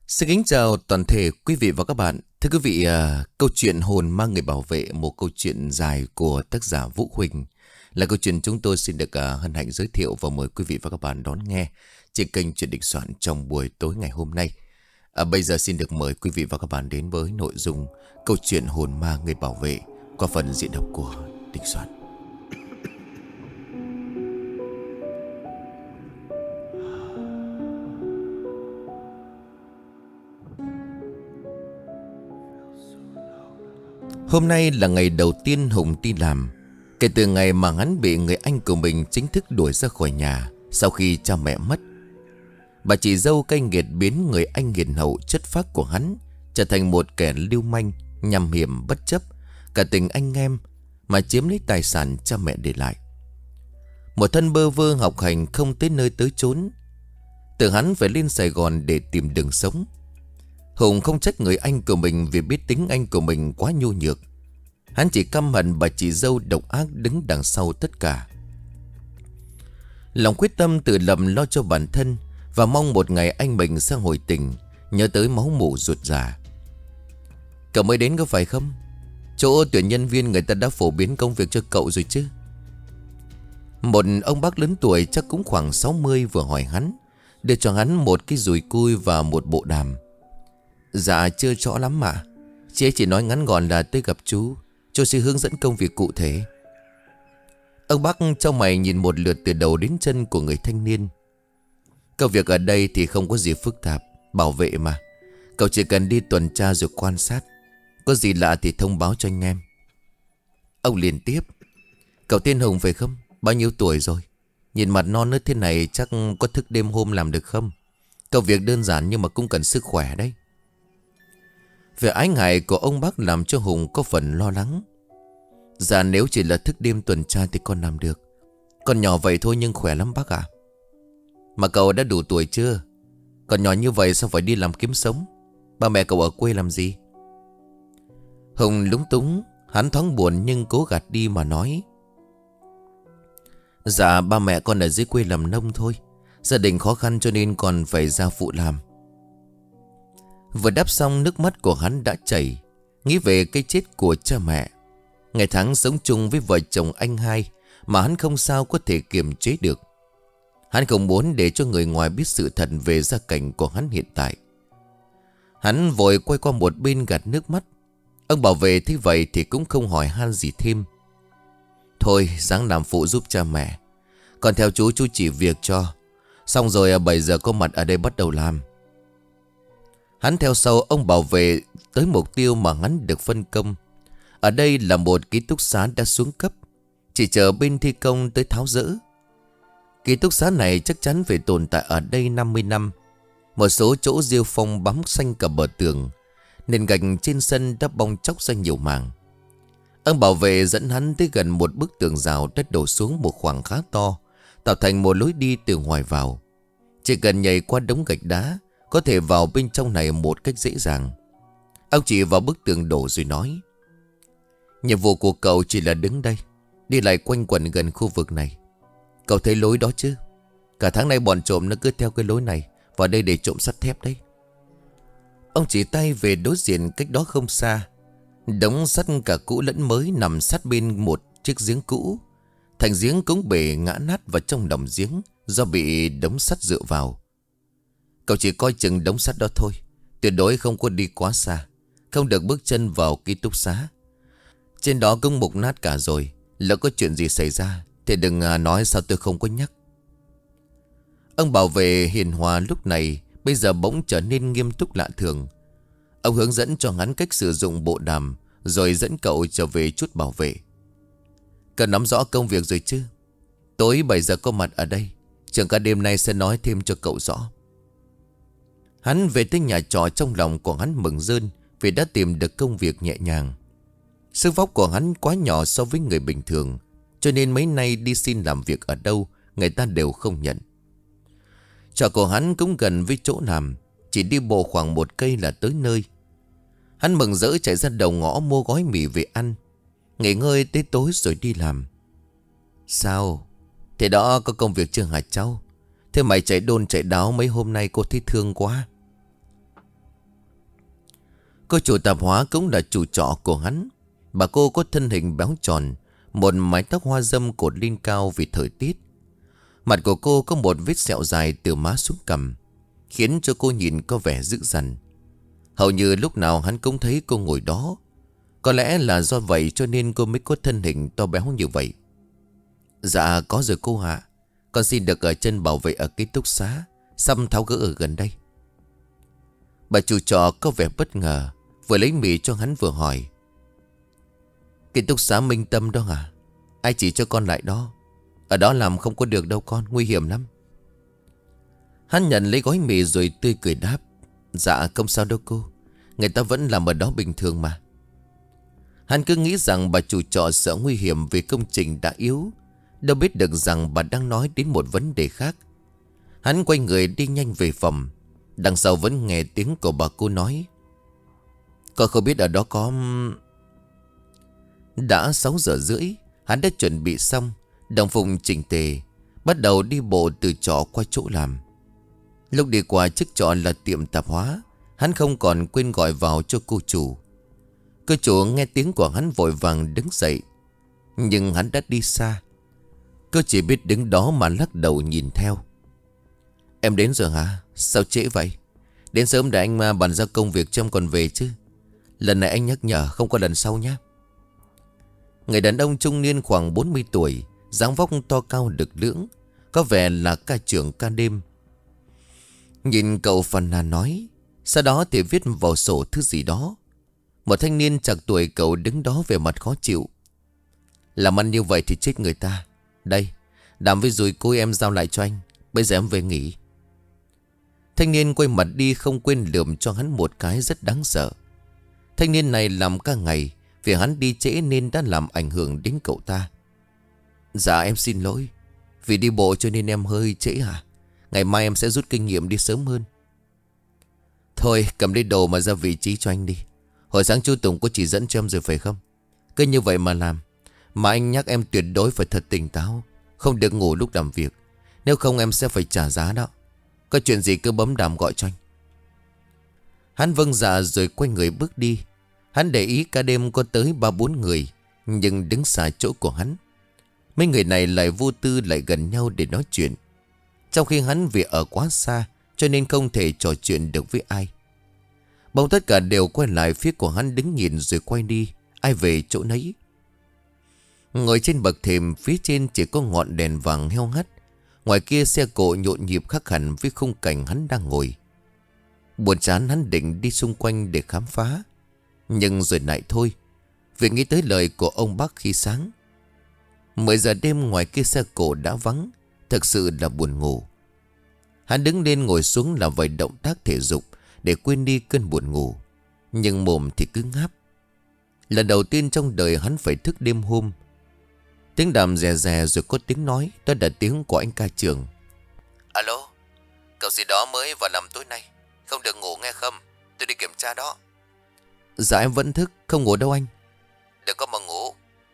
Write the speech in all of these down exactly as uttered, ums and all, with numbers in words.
Xin kính chào toàn thể quý vị và các bạn. Thưa quý vị, à, câu chuyện Hồn ma người bảo vệ, một câu chuyện dài của tác giả Vũ Huỳnh, là câu chuyện chúng tôi xin được à, hân hạnh giới thiệu và mời quý vị và các bạn đón nghe trên kênh Chuyện Định Soạn trong buổi tối ngày hôm nay. À, bây giờ xin được mời quý vị và các bạn đến với nội dung câu chuyện Hồn ma người bảo vệ qua phần diễn đọc của Định Soạn. Hôm nay là ngày đầu tiên Hùng đi làm, kể từ ngày mà hắn bị người anh của mình chính thức đuổi ra khỏi nhà sau khi cha mẹ mất. Bà chị dâu cay nghiệt biến người anh hiền hậu chất phác của hắn trở thành một kẻ lưu manh, nham hiểm bất chấp cả tình anh em mà chiếm lấy tài sản cha mẹ để lại. Một thân bơ vơ học hành không tới nơi tới chốn, tự hắn phải lên Sài Gòn để tìm đường sống. Hùng không trách người anh của mình vì biết tính anh của mình quá nhu nhược. Hắn chỉ căm hận bà chị dâu độc ác đứng đằng sau tất cả. Lòng quyết tâm tự lầm lo cho bản thân và mong một ngày anh mình sẽ hồi tình, nhớ tới máu mủ ruột già. Cậu mới đến có phải không? Chỗ tuyển nhân viên người ta đã phổ biến công việc cho cậu rồi chứ? Một ông bác lớn tuổi chắc cũng khoảng sáu mươi vừa hỏi hắn, đưa cho hắn một cái dùi cui và một bộ đàm. Dạ chưa rõ lắm mà. Chị ấy chỉ nói ngắn gọn là tới gặp chú, chú sẽ hướng dẫn công việc cụ thể. Ông bác trong mày nhìn một lượt từ đầu đến chân của người thanh niên. Công việc ở đây thì không có gì phức tạp, bảo vệ mà. Cậu chỉ cần đi tuần tra rồi quan sát, có gì lạ thì thông báo cho anh em. Ông liền tiếp: Cậu tên Hùng phải không? Bao nhiêu tuổi rồi? Nhìn mặt non nớt thế này chắc có thức đêm hôm làm được không? Công việc đơn giản nhưng mà cũng cần sức khỏe đấy. Về ái ngại của ông bác làm cho Hùng có phần lo lắng. Dạ nếu chỉ là thức đêm tuần tra thì con làm được. Con nhỏ vậy thôi nhưng khỏe lắm bác ạ. Mà cậu đã đủ tuổi chưa? Còn nhỏ như vậy sao phải đi làm kiếm sống? Ba mẹ cậu ở quê làm gì? Hùng lúng túng. Hắn thoáng buồn nhưng cố gạt đi mà nói: Dạ ba mẹ con ở dưới quê làm nông thôi. Gia đình khó khăn cho nên còn phải ra phụ làm. Vừa đáp xong nước mắt của hắn đã chảy, nghĩ về cái chết của cha mẹ, ngày tháng sống chung với vợ chồng anh hai mà hắn không sao có thể kiềm chế được. Hắn không muốn để cho người ngoài biết sự thật về gia cảnh của hắn hiện tại. Hắn vội quay qua một bên gạt nước mắt. Ông bảo vệ thấy vậy thì cũng không hỏi han gì thêm. Thôi ráng làm phụ giúp cha mẹ. Còn theo chú chú chỉ việc cho. Xong rồi bảy giờ có mặt ở đây bắt đầu làm. Hắn theo sau ông bảo vệ tới mục tiêu mà hắn được phân công. Ở đây là một ký túc xá đã xuống cấp, chỉ chờ bên thi công tới tháo dỡ. Ký túc xá này chắc chắn phải tồn tại ở đây năm mươi năm. Một số chỗ rêu phong bám xanh cả bờ tường, nền gạch trên sân đã bong chóc ra nhiều mảng. Ông bảo vệ dẫn hắn tới gần một bức tường rào đất đổ xuống một khoảng khá to, tạo thành một lối đi từ ngoài vào. Chỉ cần nhảy qua đống gạch đá có thể vào bên trong này một cách dễ dàng. Ông chỉ vào bức tường đổ rồi nói: Nhiệm vụ của cậu chỉ là đứng đây, đi lại quanh quẩn gần khu vực này. Cậu thấy lối đó chứ? Cả tháng nay bọn trộm nó cứ theo cái lối này vào đây để trộm sắt thép đấy. Ông chỉ tay về đối diện cách đó không xa. Đống sắt cả cũ lẫn mới nằm sát bên một chiếc giếng cũ. Thành giếng cũng bể ngã nát vào trong lòng giếng do bị đống sắt dựa vào. Cậu chỉ coi chừng đống sắt đó thôi, tuyệt đối không có đi quá xa, không được bước chân vào ký túc xá. Trên đó cũng mục nát cả rồi, lỡ có chuyện gì xảy ra thì đừng nói sao tôi không có nhắc. Ông bảo vệ hiền hòa lúc này bây giờ bỗng trở nên nghiêm túc lạ thường. Ông hướng dẫn cho hắn cách sử dụng bộ đàm, rồi dẫn cậu trở về chút bảo vệ. Cậu nắm rõ công việc rồi chứ? Tối bảy giờ có mặt ở đây, trưởng cả đêm nay sẽ nói thêm cho cậu rõ. Hắn về tới nhà trọ, trong lòng của hắn mừng rơn vì đã tìm được công việc nhẹ nhàng. Sức vóc của hắn quá nhỏ so với người bình thường, cho nên mấy nay đi xin làm việc ở đâu người ta đều không nhận. Trọ của hắn cũng gần với chỗ làm, chỉ đi bộ khoảng một cây là tới nơi. Hắn mừng rỡ chạy ra đầu ngõ mua gói mì về ăn, nghỉ ngơi tới tối rồi đi làm. Sao? Thế đó có công việc chưa hả cháu? Thế mày chạy đôn chạy đáo mấy hôm nay cô thấy thương quá. Cô chủ tạp hóa cũng là chủ trọ của hắn. Bà cô có thân hình béo tròn, một mái tóc hoa dâm cột lên cao vì thời tiết. Mặt của cô có một vết sẹo dài từ má xuống cằm, khiến cho cô nhìn có vẻ dữ dằn. Hầu như lúc nào hắn cũng thấy cô ngồi đó. Có lẽ là do vậy cho nên cô mới có thân hình to béo như vậy. Dạ có rồi cô hạ. Con xin được ở chân bảo vệ ở ký túc xá, xăm tháo gỡ ở gần đây. Bà chủ trọ có vẻ bất ngờ, vừa lấy mì cho hắn vừa hỏi. Ký túc xá Minh Tâm đó hả? Ai chỉ cho con lại đó? Ở đó làm không có được đâu con, nguy hiểm lắm. Hắn nhận lấy gói mì rồi tươi cười đáp. Dạ không sao đâu cô, người ta vẫn làm ở đó bình thường mà. Hắn cứ nghĩ rằng bà chủ trọ sợ nguy hiểm vì công trình đã yếu, đâu biết được rằng bà đang nói đến một vấn đề khác. Hắn quay người đi nhanh về phòng. Đằng sau vẫn nghe tiếng của bà cô nói. Con không biết ở đó có... Đã sáu giờ rưỡi, hắn đã chuẩn bị xong, đồng phục chỉnh tề, bắt đầu đi bộ từ trọ qua chỗ làm. Lúc đi qua chiếc trọ là tiệm tạp hóa, hắn không còn quên gọi vào cho cô chủ. Cô chủ nghe tiếng của hắn vội vàng đứng dậy, nhưng hắn đã đi xa. Cô chỉ biết đứng đó mà lắc đầu nhìn theo. Em đến rồi hả? Sao trễ vậy? Đến sớm để anh mà bàn giao công việc cho em còn về chứ. Lần này anh nhắc nhở, không có lần sau nhé. Người đàn ông trung niên khoảng bốn mươi tuổi, dáng vóc to cao lực lưỡng, có vẻ là ca trưởng ca đêm. Nhìn cậu phàn nàn nói, sau đó thì viết vào sổ thứ gì đó. Một thanh niên chạc tuổi cậu đứng đó về mặt khó chịu. Làm ăn như vậy thì chết người ta. Đây, đàm với dùi cô em giao lại cho anh. Bây giờ em về nghỉ. Thanh niên quay mặt đi không quên lườm cho hắn một cái rất đáng sợ. Thanh niên này làm cả ngày, vì hắn đi trễ nên đã làm ảnh hưởng đến cậu ta. Dạ em xin lỗi, vì đi bộ cho nên em hơi trễ hả? Ngày mai em sẽ rút kinh nghiệm đi sớm hơn. Thôi cầm lấy đồ mà ra vị trí cho anh đi. Hồi sáng chú Tùng có chỉ dẫn cho em rồi phải không? Cứ như vậy mà làm. Mà anh nhắc em tuyệt đối phải thật tỉnh táo, không được ngủ lúc làm việc. Nếu không em sẽ phải trả giá đó. Có chuyện gì cứ bấm đàm gọi cho anh. Hắn vâng dạ rồi quay người bước đi. Hắn để ý cả đêm có tới ba bốn người, nhưng đứng xa chỗ của hắn. Mấy người này lại vô tư lại gần nhau để nói chuyện. Trong khi hắn vì ở quá xa cho nên không thể trò chuyện được với ai. Bỗng tất cả đều quay lại phía của hắn đứng nhìn rồi quay đi. Ai về chỗ nấy. Ngồi trên bậc thềm, phía trên chỉ có ngọn đèn vàng heo hắt. Ngoài kia xe cộ nhộn nhịp khác hẳn với khung cảnh hắn đang ngồi. Buồn chán hắn định đi xung quanh để khám phá, nhưng rồi lại thôi, vì nghĩ tới lời của ông bác khi sáng. Mười giờ đêm ngoài kia xe cộ đã vắng, thực sự là buồn ngủ. Hắn đứng lên ngồi xuống làm vài động tác thể dục để quên đi cơn buồn ngủ, nhưng mồm thì cứ ngáp. Lần đầu tiên trong đời hắn phải thức đêm hôm. Tiếng đàm rè rè rồi có tiếng nói. Đó là tiếng của anh ca trường. Alo, cậu gì đó mới vào làm tối nay, không được ngủ nghe không? Tôi đi kiểm tra đó. Dạ em vẫn thức, không ngủ đâu anh. Đừng có mà ngủ.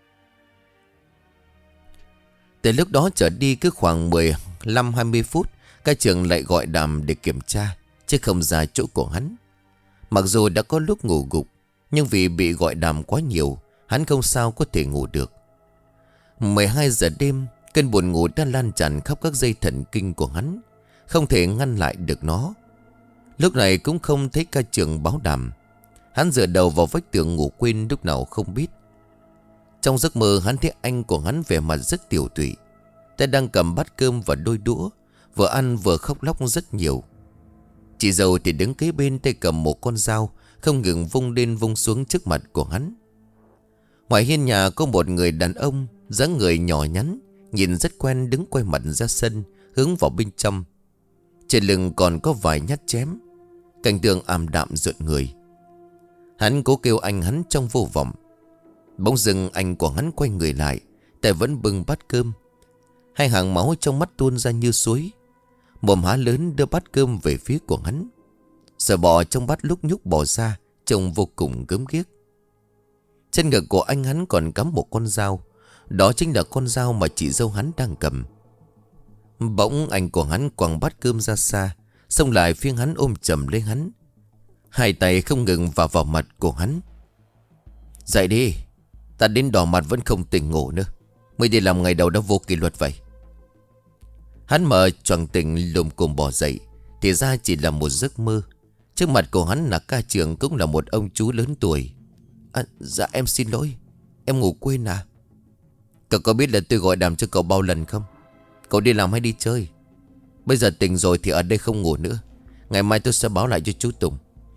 Từ lúc đó trở đi cứ khoảng mười lăm hai mươi phút, ca trường lại gọi đàm để kiểm tra, chứ không ra chỗ của hắn. Mặc dù đã có lúc ngủ gục, nhưng vì bị gọi đàm quá nhiều, hắn không sao có thể ngủ được. Mười hai giờ đêm, cơn buồn ngủ đã lan tràn khắp các dây thần kinh của hắn, không thể ngăn lại được nó. Lúc này cũng không thấy ca trường báo đàm. Hắn dựa đầu vào vách tường ngủ quên lúc nào không biết. Trong giấc mơ hắn thấy anh của hắn vẻ mặt rất tiểu tụy, tay đang cầm bát cơm và đôi đũa, vừa ăn vừa khóc lóc rất nhiều. Chị dâu thì đứng kế bên tay cầm một con dao, không ngừng vung lên vung xuống trước mặt của hắn. Ngoài hiên nhà có một người đàn ông, dáng người nhỏ nhắn, nhìn rất quen, đứng quay mặt ra sân, hướng vào bên trong. Trên lưng còn có vài nhát chém. Cảnh tượng ảm đạm rợn người. Hắn cố kêu anh hắn trong vô vọng. Bỗng dưng anh của hắn quay người lại, tay vẫn bưng bát cơm. Hai hàng máu trong mắt tuôn ra như suối. Mồm há lớn đưa bát cơm về phía của hắn. Sờ bò trong bát lúc nhúc bò ra, trông vô cùng gớm ghiếc. Trên ngực của anh hắn còn cắm một con dao. Đó chính là con dao mà chị dâu hắn đang cầm. Bỗng anh của hắn quăng bát cơm ra xa, xông lại phía hắn ôm chầm lấy hắn. Hai tay không ngừng vào vào mặt của hắn. Dậy đi. Ta đến đỏ mặt vẫn không tỉnh ngủ nữa. Mới đi làm ngày đầu đã vô kỷ luật vậy. Hắn mở choàng tỉnh lùm cùm bỏ dậy. Thì ra chỉ là một giấc mơ. Trước mặt của hắn là ca trưởng, cũng là một ông chú lớn tuổi. À, dạ em xin lỗi. Em ngủ quên à. Cậu có biết là tôi gọi đàm cho cậu bao lần không? Cậu đi làm hay đi chơi? Bây giờ tỉnh rồi thì ở đây không ngủ nữa. Ngày mai tôi sẽ báo lại cho chú Tùng.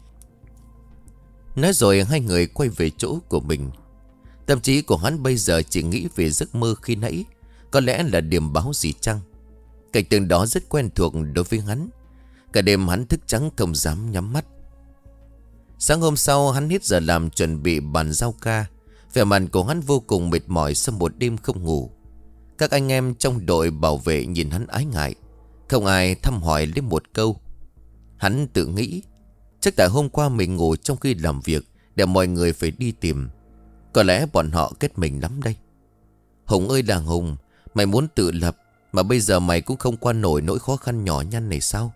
Nói rồi hai người quay về chỗ của mình. Tâm trí của hắn bây giờ chỉ nghĩ về giấc mơ khi nãy. Có lẽ là điểm báo gì chăng? Cảnh tượng đó rất quen thuộc đối với hắn. Cả đêm hắn thức trắng không dám nhắm mắt. Sáng hôm sau hắn hết giờ làm chuẩn bị bàn giao ca. Vẻ mặt của hắn vô cùng mệt mỏi sau một đêm không ngủ. Các anh em trong đội bảo vệ nhìn hắn ái ngại. Không ai thăm hỏi lên một câu. Hắn tự nghĩ, chắc tại hôm qua mình ngủ trong khi làm việc, để mọi người phải đi tìm. Có lẽ bọn họ kết mình lắm đây. Hùng ơi là Hùng, mày muốn tự lập mà bây giờ mày cũng không qua nổi nỗi khó khăn nhỏ nhăn này sao?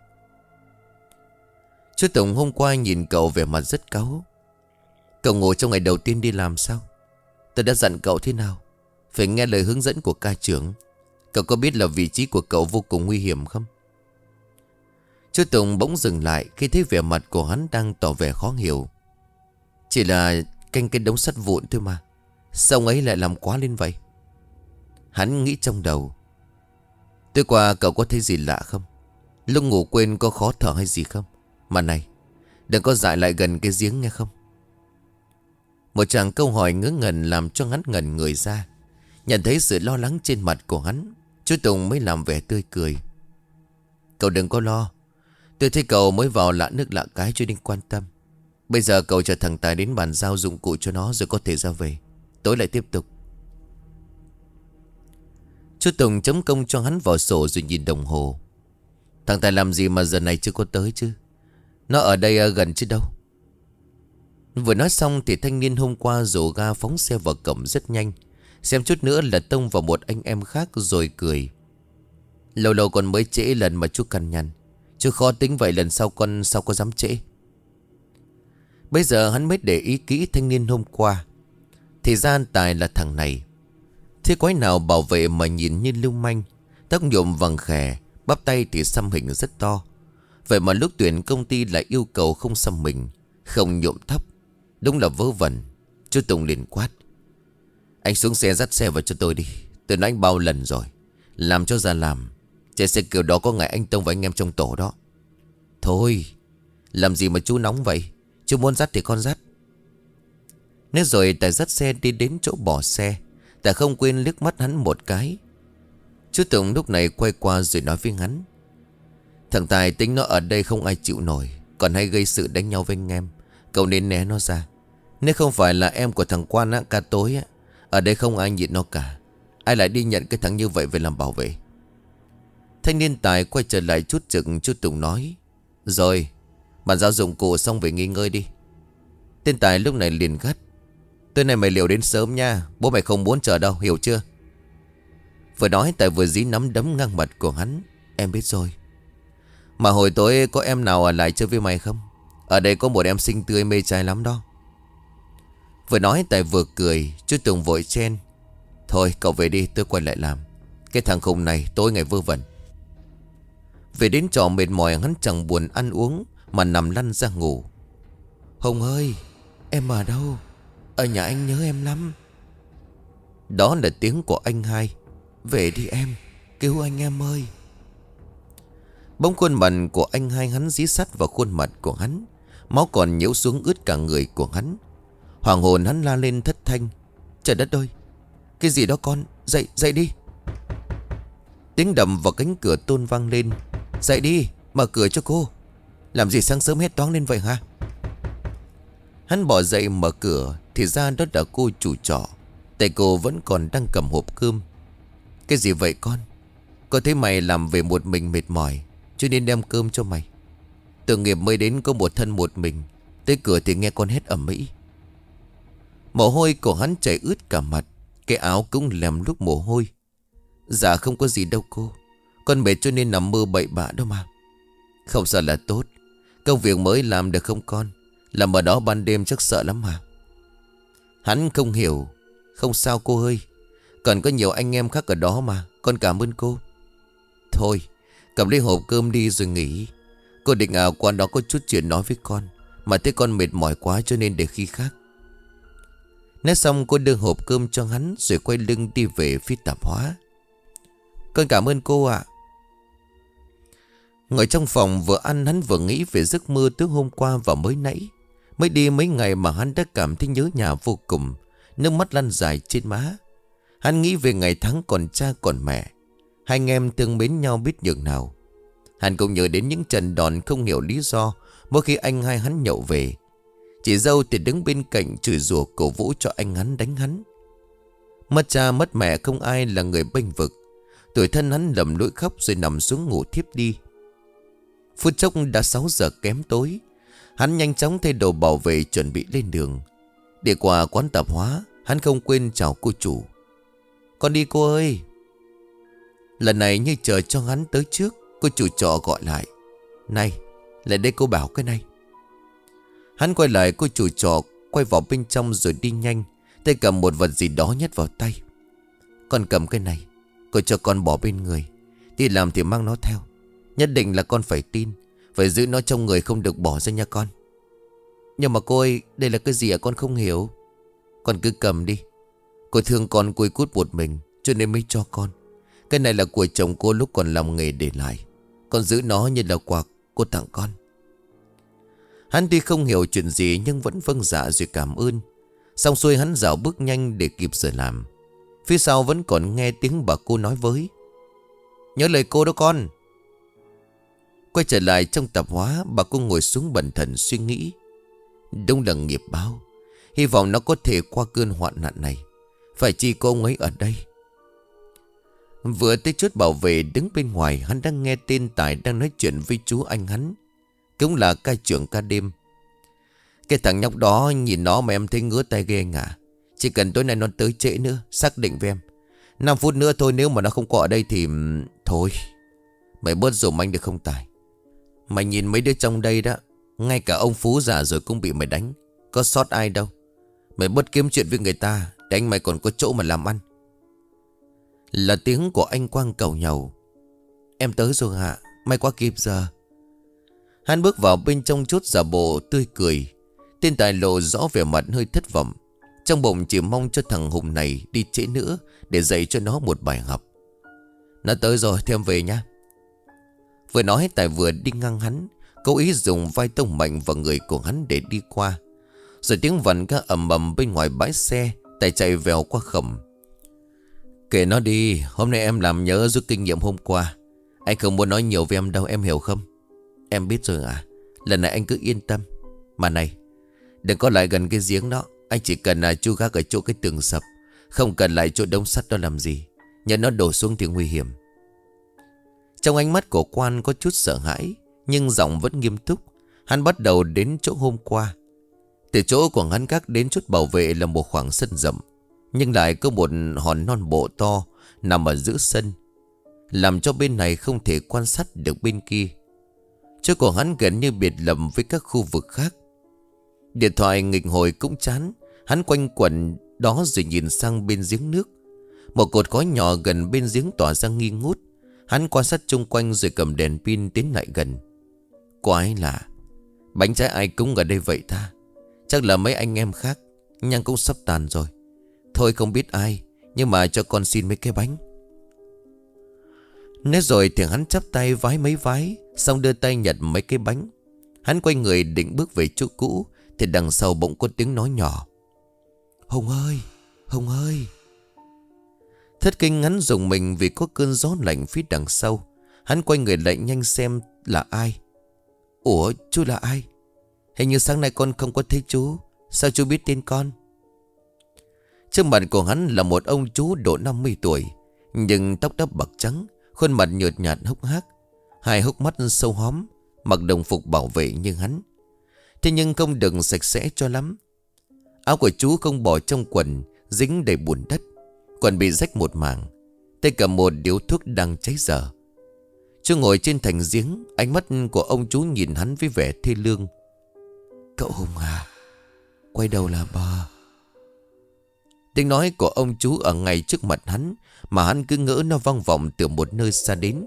Chú Tùng hôm qua nhìn cậu vẻ mặt rất cáu. Cậu ngủ trong ngày đầu tiên đi làm sao? Tôi đã dặn cậu thế nào? Phải nghe lời hướng dẫn của ca trưởng. Cậu có biết là vị trí của cậu vô cùng nguy hiểm không? Chú Tùng bỗng dừng lại khi thấy vẻ mặt của hắn đang tỏ vẻ khó hiểu. Chỉ là canh cái đống sắt vụn thôi mà. Sao ông ấy lại làm quá lên vậy? Hắn nghĩ trong đầu. Tối qua cậu có thấy gì lạ không? Lúc ngủ quên có khó thở hay gì không? Mà này, đừng có dại lại gần cái giếng nghe không? Một chàng câu hỏi ngớ ngẩn làm cho hắn ngẩn người ra. Nhận thấy sự lo lắng trên mặt của hắn, chú Tùng mới làm vẻ tươi cười. Cậu đừng có lo. Tôi thấy cậu mới vào lạ nước lạ cái cho nên quan tâm. Bây giờ cậu chờ thằng Tài đến bàn giao dụng cụ cho nó rồi có thể ra về. Tối lại tiếp tục. Chú Tùng chấm công cho hắn vào sổ rồi nhìn đồng hồ. Thằng Tài làm gì mà giờ này chưa có tới chứ? Nó ở đây gần chứ đâu. Vừa nói xong thì thanh niên hôm qua rổ ga phóng xe vào cổng rất nhanh. Xem chút nữa là tông vào một anh em khác rồi cười. Lâu lâu còn mới trễ lần mà chú cằn nhằn. Chú khó tính vậy, lần sau con sao có dám trễ. Bây giờ hắn mới để ý kỹ thanh niên hôm qua. Thì ra Tài là thằng này. Thế quái nào bảo vệ mà nhìn như lưu manh. Tóc nhuộm vàng khè, bắp tay thì xăm hình rất to. Vậy mà lúc tuyển công ty lại yêu cầu không xăm mình, không nhuộm tóc. Đúng là vớ vẩn. Chú Tùng liền quát. Anh xuống xe dắt xe vào cho tôi đi. Tôi nói anh bao lần rồi. Làm cho ra làm. Chạy xe kiểu đó có ngại anh Tông và anh em trong tổ đó. Thôi, làm gì mà chú nóng vậy? Chú muốn dắt thì con dắt. Nói rồi Tài dắt xe đi đến chỗ bỏ xe. Tài không quên liếc mắt hắn một cái. Chú Tùng lúc này quay qua rồi nói với hắn. Thằng Tài tính nó ở đây không ai chịu nổi, còn hay gây sự đánh nhau với anh em. Cậu nên né nó ra. Nếu không phải là em của thằng Quan á, ca tối á, ở đây không ai nhịn nó cả. Ai lại đi nhận cái thằng như vậy về làm bảo vệ? Thanh niên Tài quay trở lại chút chực. Chú Tùng nói. Rồi, bàn giao dụng cụ xong về nghỉ ngơi đi. Tên Tài lúc này liền gắt. Tối nay mày liều đến sớm nha. Bố mày không muốn chờ đâu, hiểu chưa? Vừa nói Tài vừa dí nắm đấm ngang mặt của hắn. Em biết rồi. Mà hồi tối có em nào ở lại chơi với mày không? Ở đây có một em xinh tươi mê trai lắm đó. Vừa nói Tài vừa cười. Chú Tùng vội chen. Thôi cậu về đi, tôi quay lại làm. Cái thằng khùng này tối ngày vơ vẩn. Về đến trọ mệt mỏi, hắn chẳng buồn ăn uống mà nằm lăn ra ngủ. Hùng ơi, em ở đâu? Ở nhà anh nhớ em lắm. Đó là tiếng của anh hai. Về đi em, cứu anh em ơi. Bỗng khuôn mặt của anh hai hắn dí sắt vào khuôn mặt của hắn. Máu còn nhiễu xuống ướt cả người của hắn. Hoàng hồn hắn la lên thất thanh. Trời đất ơi, cái gì đó con, dậy, dậy đi. Tiếng đầm vào cánh cửa Tôn vang lên. Dậy đi, mở cửa cho cô. Làm gì sáng sớm hét toáng lên vậy hả? Hắn bỏ dậy mở cửa. Thì ra đó là cô chủ trọ. Tay cô vẫn còn đang cầm hộp cơm. Cái gì vậy con? Có thấy mày làm về một mình mệt mỏi, cho nên đem cơm cho mày. Tội nghiệp mới đến có một thân một mình. Tới cửa thì nghe con hét ầm ĩ. Mồ hôi của hắn chảy ướt cả mặt. Cái áo cũng lem lúc mồ hôi. Dạ không có gì đâu cô. Con mệt cho nên nằm mơ bậy bạ đâu mà. Không sao là tốt. Công việc mới làm được không con? Làm ở đó ban đêm chắc sợ lắm hả? Hắn không hiểu. Không sao cô ơi, còn có nhiều anh em khác ở đó mà. Con cảm ơn cô. Thôi cầm lấy hộp cơm đi rồi nghỉ. Cô định à qua đó có chút chuyện nói với con, mà thấy con mệt mỏi quá cho nên để khi khác. Nói xong cô đưa hộp cơm cho hắn rồi quay lưng đi về phía tạp hóa. Con cảm ơn cô ạ. Ngồi trong phòng vừa ăn hắn vừa nghĩ về giấc mơ tối hôm qua và mới nãy. Mới đi mấy ngày mà hắn đã cảm thấy nhớ nhà vô cùng. Nước mắt lăn dài trên má. Hắn nghĩ về ngày tháng còn cha còn mẹ. Hai anh em thương mến nhau biết nhường nào. Hắn cũng nhớ đến những trận đòn không hiểu lý do mỗi khi anh hai hắn nhậu về. Chị dâu thì đứng bên cạnh chửi rủa cổ vũ cho anh hắn đánh hắn. Mất cha mất mẹ không ai là người bênh vực. Tuổi thân hắn lầm lũi khóc rồi nằm xuống ngủ thiếp đi. Phút chốc đã sáu giờ kém tối. Hắn nhanh chóng thay đồ bảo vệ chuẩn bị lên đường. Để qua quán tạp hóa, hắn không quên chào cô chủ. Con đi cô ơi. Lần này như chờ cho hắn tới trước, cô chủ trọ gọi lại. Này, lại đây cô bảo cái này. Hắn quay lại cô chủ trọ, quay vào bên trong rồi đi nhanh. Tay cầm một vật gì đó nhét vào tay. Con cầm cái này, cô cho con bỏ bên người. Đi làm thì mang nó theo. Nhất định là con phải tin, phải giữ nó trong người không được bỏ ra nha con. Nhưng mà cô ơi, đây là cái gì ạ con không hiểu. Con cứ cầm đi. Cô thương con côi cút một mình cho nên mới cho con. Cái này là của chồng cô lúc còn làm nghề để lại. Con giữ nó như là quà cô tặng con. Hắn tuy không hiểu chuyện gì nhưng vẫn vâng dạ rồi cảm ơn. Xong xuôi hắn dạo bước nhanh để kịp giờ làm. Phía sau vẫn còn nghe tiếng bà cô nói với. Nhớ lời cô đó con. Quay trở lại trong tạp hóa, bà cô ngồi xuống bần thần suy nghĩ. Đúng là nghiệp báo. Hy vọng nó có thể qua cơn hoạn nạn này. Phải chi có ông ấy ở đây. Vừa tới chốt bảo vệ đứng bên ngoài, hắn đang nghe tên Tài đang nói chuyện với chú anh hắn, cũng là ca trưởng ca đêm. Cái thằng nhóc đó nhìn nó mà em thấy ngứa tay ghê anh à. Chỉ cần tối nay nó tới trễ nữa, xác định với em năm phút nữa thôi, nếu mà nó không có ở đây thì thôi. Mày bớt dùm anh được không Tài? Mày nhìn mấy đứa trong đây đó, ngay cả ông Phú già rồi cũng bị mày đánh. Có sót ai đâu. Mày bớt kiếm chuyện với người ta, để anh mày còn có chỗ mà làm ăn. Là tiếng của anh Quang cầu nhàu. Em tới rồi hả? May quá kịp giờ. Hắn bước vào bên trong chốt giả bộ tươi cười. Tên Tài lộ rõ vẻ mặt hơi thất vọng. Trong bụng chỉ mong cho thằng Hùng này đi trễ nữa để dạy cho nó một bài học. Nó tới rồi thì em về nha. Vừa nói Tài vừa đi ngang hắn, cố ý dùng vai tông mạnh vào người của hắn để đi qua. Rồi tiếng vặn ga ầm ầm bên ngoài bãi xe. Tài chạy vèo qua khẩm. Kệ nó đi, hôm nay em làm nhớ rút kinh nghiệm hôm qua. Anh không muốn nói nhiều với em đâu, em hiểu không? Em biết rồi à. Lần này anh cứ yên tâm. Mà này, đừng có lại gần cái giếng đó. Anh chỉ cần là chu gác ở chỗ cái tường sập, không cần lại chỗ đống sắt đó làm gì. Nhớ nó đổ xuống thì nguy hiểm. Trong ánh mắt của Quan có chút sợ hãi, nhưng giọng vẫn nghiêm túc. Hắn bắt đầu đến chỗ hôm qua. Từ chỗ của hắn gác đến chốt bảo vệ là một khoảng sân rộng, nhưng lại có một hòn non bộ to nằm ở giữa sân, làm cho bên này không thể quan sát được bên kia. Chỗ của hắn gần như biệt lập với các khu vực khác. Điện thoại nghịch hồi cũng chán. Hắn quanh quẩn đó rồi nhìn sang bên giếng nước. Một cột khói nhỏ gần bên giếng tỏa ra nghi ngút. Hắn quan sát chung quanh rồi cầm đèn pin tiến lại gần. Quái lạ, bánh trái ai cũng ở đây vậy ta? Chắc là mấy anh em khác. Nhang cũng sắp tàn rồi. Thôi không biết ai, nhưng mà cho con xin mấy cái bánh. Nói rồi thì hắn chắp tay vái mấy vái, xong đưa tay nhặt mấy cái bánh. Hắn quay người định bước về chỗ cũ, thì đằng sau bỗng có tiếng nói nhỏ. Hùng ơi, Hùng ơi. Thất kinh hắn dùng mình vì có cơn gió lạnh phía đằng sau. Hắn quay người lại nhanh xem là ai. Ủa chú là ai? Hình như sáng nay con không có thấy chú. Sao chú biết tên con? Trước mặt của hắn là một ông chú độ năm mươi tuổi, nhưng tóc đắp bạc trắng, khuôn mặt nhợt nhạt hốc hác, hai hốc mắt sâu hóm, mặc đồng phục bảo vệ như hắn. Thế nhưng không được sạch sẽ cho lắm. Áo của chú không bỏ trong quần, dính đầy bùn đất, quần bị rách một mảng, tay cầm một điếu thuốc đang cháy dở. Chú ngồi trên thành giếng, ánh mắt của ông chú nhìn hắn với vẻ thê lương. Cậu Hùng à, quay đầu là bờ. Tiếng nói của ông chú ở ngay trước mặt hắn, mà hắn cứ ngỡ nó vang vọng từ một nơi xa đến.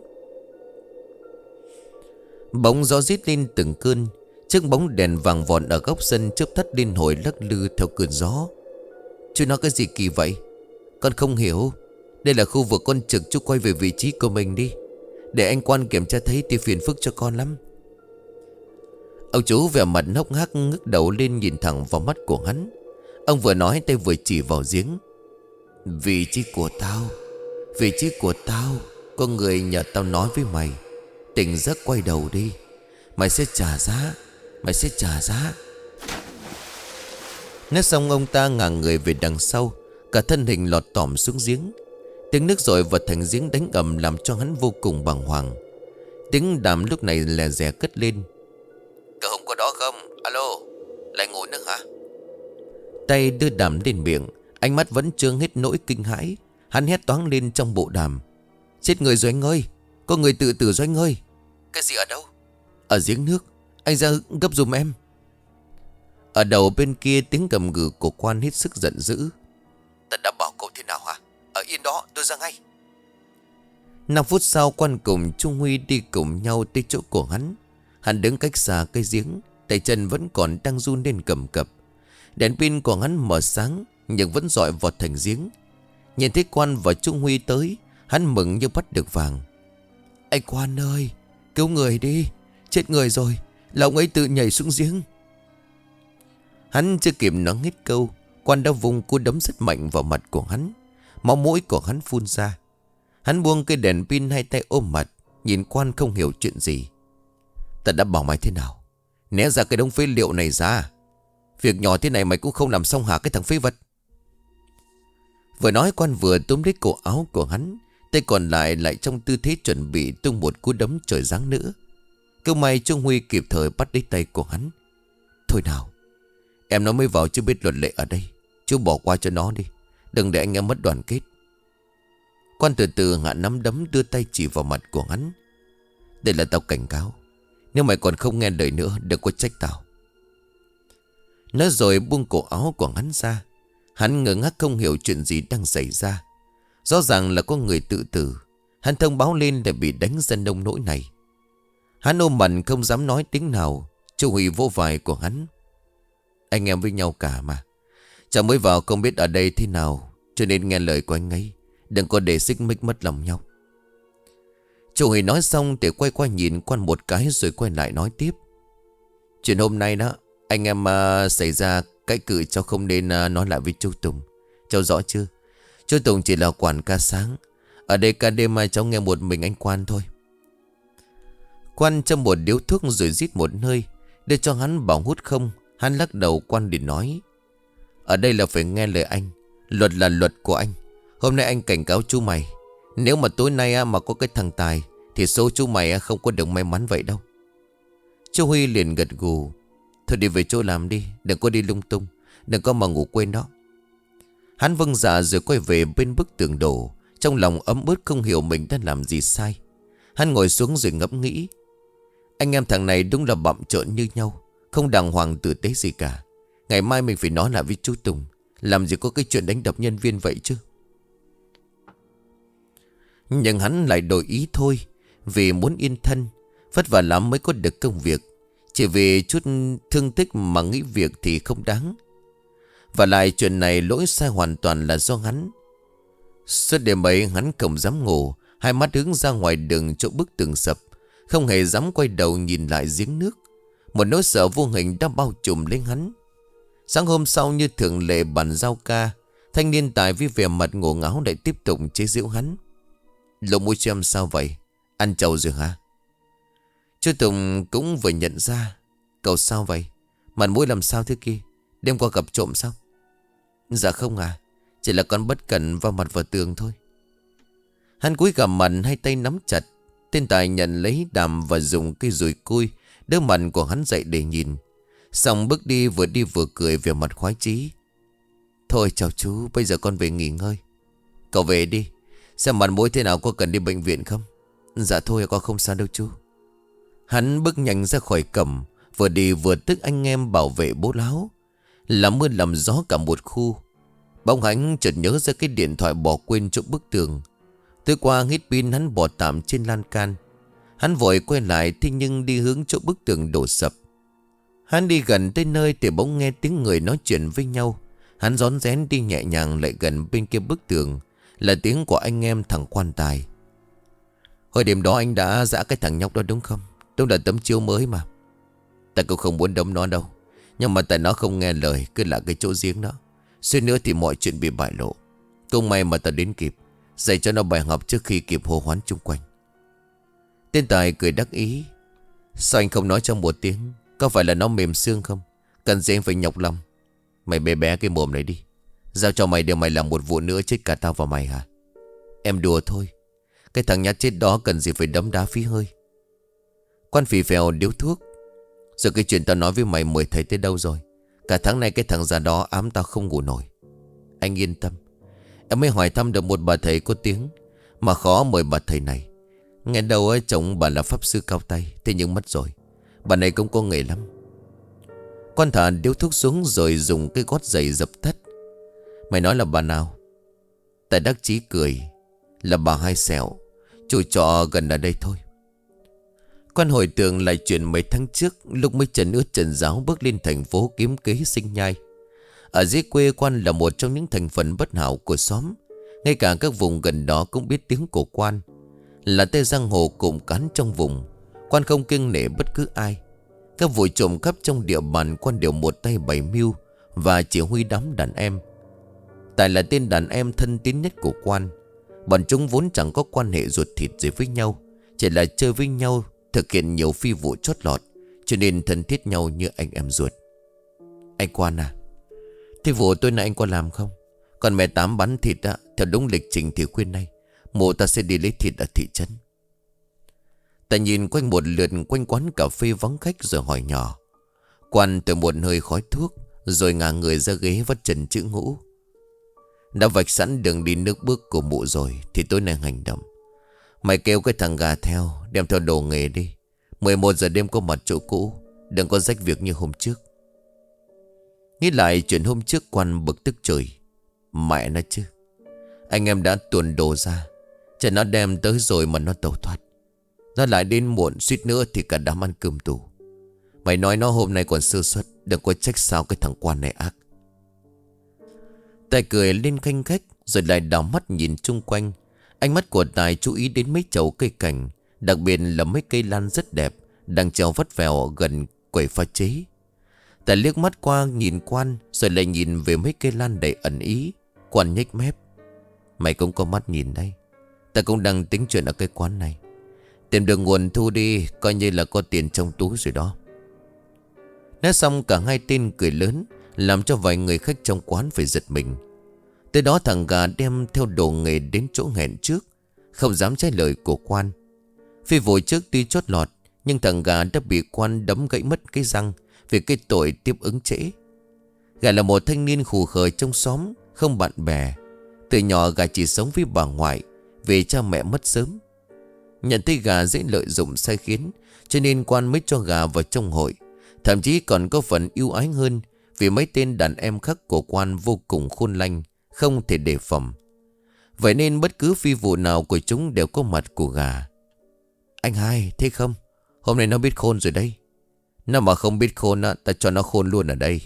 Bóng gió rít lên từng cơn. Chiếc bóng đèn vàng vọt ở góc sân chớp tắt liên hồi lắc lư theo cơn gió. Chú nói cái gì kỳ vậy? Con không hiểu. Đây là khu vực con trực, chú quay về vị trí của mình đi, để anh quan kiểm tra thấy thì phiền phức cho con lắm. Ông chú vẻ mặt hốc hác ngước đầu lên nhìn thẳng vào mắt của hắn. Ông vừa nói tay vừa chỉ vào giếng. Vị trí của tao, vị trí của tao. Có người nhờ tao nói với mày, tỉnh giấc quay đầu đi. Mày sẽ trả giá, mày sẽ trả giá. Nói xong ông ta ngả người về đằng sau, cả thân hình lọt tỏm xuống giếng. Tiếng nước dội vào thành giếng đánh ầm làm cho hắn vô cùng bàng hoàng. Tiếng Đàm lúc này lè dè cất lên. Cậu Hùng có đó không? Alo, lại ngủ nữa hả? Tay đưa Đàm lên miệng, ánh mắt vẫn chưa hết nỗi kinh hãi. Hắn hét toáng lên trong bộ đàm. Chết người rồi anh ơi, có người tự tử rồi anh ơi. Cái gì ở đâu? Ở giếng nước, anh ra gấp giùm em. Ở đầu bên kia tiếng gầm gừ của Quan hết sức giận dữ. Ta đã bảo cậu thế nào hả? Ở yên đó, tôi ra ngay. Năm phút sau, Quan cùng Trung Huy đi cùng nhau tới chỗ của hắn. Hắn đứng cách xa cây giếng, tay chân vẫn còn đang run lên cầm cập. Đèn pin của hắn mở sáng nhưng vẫn dọi vào thành giếng. Nhìn thấy Quan và Trung Huy tới, hắn mừng như bắt được vàng. Anh Quan ơi, cứu người đi, chết người rồi, là ông ấy tự nhảy xuống giếng. Hắn chưa kịp nói hết câu, Quan đã vùng cú đấm rất mạnh vào mặt của hắn. Máu mũi của hắn phun ra. Hắn buông cây đèn pin, hai tay ôm mặt, nhìn Quan không hiểu chuyện gì. Ta đã bảo mày thế nào, né ra cái đống phế liệu này ra. Việc nhỏ thế này mày cũng không làm xong hả cái thằng phế vật? Vừa nói, Quan vừa túm lấy cổ áo của hắn, tay còn lại lại trong tư thế chuẩn bị tung một cú đấm trời giáng nữa. Câu may Trung Huy kịp thời bắt lấy tay của hắn. Thôi nào, em nó mới vào chưa biết luật lệ ở đây, chú bỏ qua cho nó đi, đừng để anh em mất đoàn kết. Quan từ từ hạ nắm đấm, đưa tay chỉ vào mặt của hắn. Đây là tao cảnh cáo, nếu mày còn không nghe lời nữa đừng có trách tao. Nói rồi buông cổ áo của hắn ra. Hắn ngơ ngác không hiểu chuyện gì đang xảy ra. Rõ ràng là có người tự tử. Hắn thông báo lên để bị đánh ra nông nỗi này. Hắn ôm mặt không dám nói tiếng nào. Chú Huy vô vai của hắn. Anh em với nhau cả mà. Chàng mới vào không biết ở đây thế nào, cho nên nghe lời của anh ấy, đừng có để xích mích mất lòng nhau. Chú Huy nói xong thì quay qua nhìn Quan một cái rồi quay lại nói tiếp. Chuyện hôm nay đó, anh em uh, xảy ra cái cự cháu không nên uh, nói lại với chú Tùng. Cháu rõ chưa? Chú Tùng chỉ là quản ca sáng. Ở đây cả đêm mà cháu nghe một mình anh Quan thôi. Quan châm một điếu thuốc rồi rít một hơi, để cho hắn bảo hút không. Hắn lắc đầu. Quan để nói, ở đây là phải nghe lời anh. Luật là luật của anh. Hôm nay anh cảnh cáo chú mày, nếu mà tối nay mà có cái thằng Tài thì số chú mày không có được may mắn vậy đâu. Chú Huy liền gật gù. Thôi đi về chỗ làm đi, đừng có đi lung tung, đừng có mà ngủ quên đó. Hắn vâng dạ rồi quay về bên bức tường đổ. Trong lòng ấm ướt không hiểu mình đã làm gì sai. Hắn ngồi xuống rồi ngẫm nghĩ. Anh em thằng này đúng là bặm trợn như nhau, không đàng hoàng tử tế gì cả. Ngày mai mình phải nói lại với chú Tùng, làm gì có cái chuyện đánh đập nhân viên vậy chứ. Nhưng hắn lại đổi ý thôi. Vì muốn yên thân, vất vả lắm mới có được công việc. Chỉ vì chút thương tích mà nghĩ việc thì không đáng. Và lại chuyện này lỗi sai hoàn toàn là do hắn. Suốt đêm ấy hắn không dám ngủ, hai mắt hướng ra ngoài đường chỗ bức tường sập, không hề dám quay đầu nhìn lại giếng nước. Một nỗi sợ vô hình đã bao trùm lên hắn. Sáng hôm sau như thường lệ bàn giao ca, thanh niên Tài với vẻ mặt ngổ ngáo lại tiếp tục chế giễu hắn. Lộ mũi cho em sao vậy? Ăn trầu rồi hả? Chú Tùng cũng vừa nhận ra. Cậu sao vậy? Mặt mũi làm sao thế kia? Đêm qua gặp trộm sao? Dạ không à, chỉ là con bất cẩn vào mặt vào tường thôi. Hắn cúi gằm mặt, hai tay nắm chặt. Tên Tài nhận lấy đàm và dùng cây dùi cui đỡ mặt của hắn dậy để nhìn. Xong bước đi vừa đi vừa cười về mặt khoái chí. Thôi chào chú, bây giờ con về nghỉ ngơi. Cậu về đi, xem mặt mũi thế nào, có cần đi bệnh viện không? Dạ thôi con không sao đâu chú. Hắn bước nhanh ra khỏi cổng. Vừa đi vừa tức anh em bảo vệ bố láo. Làm mưa làm gió cả một khu. Bỗng hắn chợt nhớ ra cái điện thoại bỏ quên chỗ bức tường. Tối qua hết pin hắn bỏ tạm trên lan can. Hắn vội quay lại, thế nhưng đi hướng chỗ bức tường đổ sập. Hắn đi gần tới nơi thì bỗng nghe tiếng người nói chuyện với nhau. Hắn rón rén đi nhẹ nhàng lại gần bên kia bức tường. Là tiếng của anh em thằng Quan Tài. Hồi đêm đó anh đã dã cái thằng nhóc đó đúng không? Đúng là tấm chiếu mới mà. Ta cũng không muốn đấm nó đâu, nhưng mà tại nó không nghe lời, cứ là cái chỗ giếng đó. Suýt nữa thì mọi chuyện bị bại lộ. Cũng may mà ta đến kịp, dạy cho nó bài học trước khi kịp hô hoán chung quanh. Tên Tài cười đắc ý. Sao anh không nói trong một tiếng? Có phải là nó mềm xương không? Cần gì anh phải nhọc lòng? Mày bé bé cái mồm này đi. Giao cho mày điều mày làm một vụ nữa chết cả tao và mày hả? Em đùa thôi. Cái thằng nhát chết đó cần gì phải đấm đá phí hơi. Quan phì phèo điếu thuốc. Rồi cái chuyện tao nói với mày mười thầy tới đâu rồi? Cả tháng nay cái thằng già đó ám tao không ngủ nổi. Anh yên tâm. Em mới hỏi thăm được một bà thầy có tiếng, mà khó mời bà thầy này. Nghe đầu ấy chồng bà là pháp sư cao tay, thế nhưng mất rồi. Bà này cũng có nghề lắm. Quan thả điếu thuốc xuống rồi dùng cái gót giày dập tắt. Mày nói là bà nào? Tài đắc chí cười. Là bà Hai Sẹo, chủ trọ gần ở đây thôi. Quan hồi tưởng lại chuyện mấy tháng trước, lúc mới trần ướt trần giáo bước lên thành phố kiếm kế sinh nhai. Ở dưới quê Quan là một trong những thành phần bất hảo của xóm. Ngay cả các vùng gần đó cũng biết tiếng của Quan. Là tên giang hồ cụm cán trong vùng, Quan không kiêng nể bất cứ ai. Các vụ trộm cắp trong địa bàn Quan đều một tay bày mưu và chỉ huy đám đàn em. Tài là tên đàn em thân tín nhất của Quan. Bọn chúng vốn chẳng có quan hệ ruột thịt gì với nhau, chỉ là chơi với nhau, thực hiện nhiều phi vụ chót lọt, cho nên thân thiết nhau như anh em ruột. Anh Quan à, thế vụ tối nay anh có làm không? Còn mẹ Tám bắn thịt á, theo đúng lịch trình thì khuyên nay mụ ta sẽ đi lấy thịt ở thị trấn. Ta nhìn quanh một lượt quanh quán cà phê vắng khách rồi hỏi nhỏ. Quan từ một hơi khói thuốc, rồi ngả người ra ghế vắt chân chữ ngũ. Đã vạch sẵn đường đi nước bước của mụ rồi thì tối nay hành động. Mày kêu cái thằng gà theo, đem theo đồ nghề đi. mười một giờ đêm có mặt chỗ cũ, đừng có rách việc như hôm trước. Nghĩ lại chuyện hôm trước Quan bực tức trời. Mẹ nó chứ, anh em đã tuồn đồ ra, chờ nó đem tới rồi mà nó tẩu thoát. Nó lại đến muộn, suýt nữa thì cả đám ăn cơm tù. Mày nói nó hôm nay còn sơ suất, đừng có trách sao cái thằng Quan này ác. Tài cười lên khanh khách, rồi lại đảo mắt nhìn chung quanh. Ánh mắt của Tài chú ý đến mấy chậu cây cảnh, đặc biệt là mấy cây lan rất đẹp đang treo vắt vẻo gần quầy pha chế. Tài liếc mắt qua nhìn Quan, rồi lại nhìn về mấy cây lan đầy ẩn ý. Quan nhếch mép. Mày cũng có mắt nhìn đây. Ta cũng đang tính chuyện ở cái quán này. Tìm được nguồn thu đi, coi như là có tiền trong túi rồi đó. Nói xong cả hai tên cười lớn, làm cho vài người khách trong quán phải giật mình. Tới đó thằng gà đem theo đồ nghề đến chỗ hẹn trước, không dám trái lời của Quan. Phi vụ trước tuy chót lọt, nhưng thằng gà đã bị Quan đấm gãy mất cái răng vì cái tội tiếp ứng trễ. Gà là một thanh niên khù khờ trong xóm, không bạn bè. Từ nhỏ gà chỉ sống với bà ngoại vì cha mẹ mất sớm. Nhận thấy gà dễ lợi dụng sai khiến, cho nên Quan mới cho gà vào trong hội. Thậm chí còn có phần ưu ái hơn, vì mấy tên đàn em khác của Quan vô cùng khôn lanh, không thể đề phòng. Vậy nên bất cứ phi vụ nào của chúng đều có mặt của gà. Anh hai, thấy không? Hôm nay nó biết khôn rồi đây. Nó mà không biết khôn á, ta cho nó khôn luôn ở đây.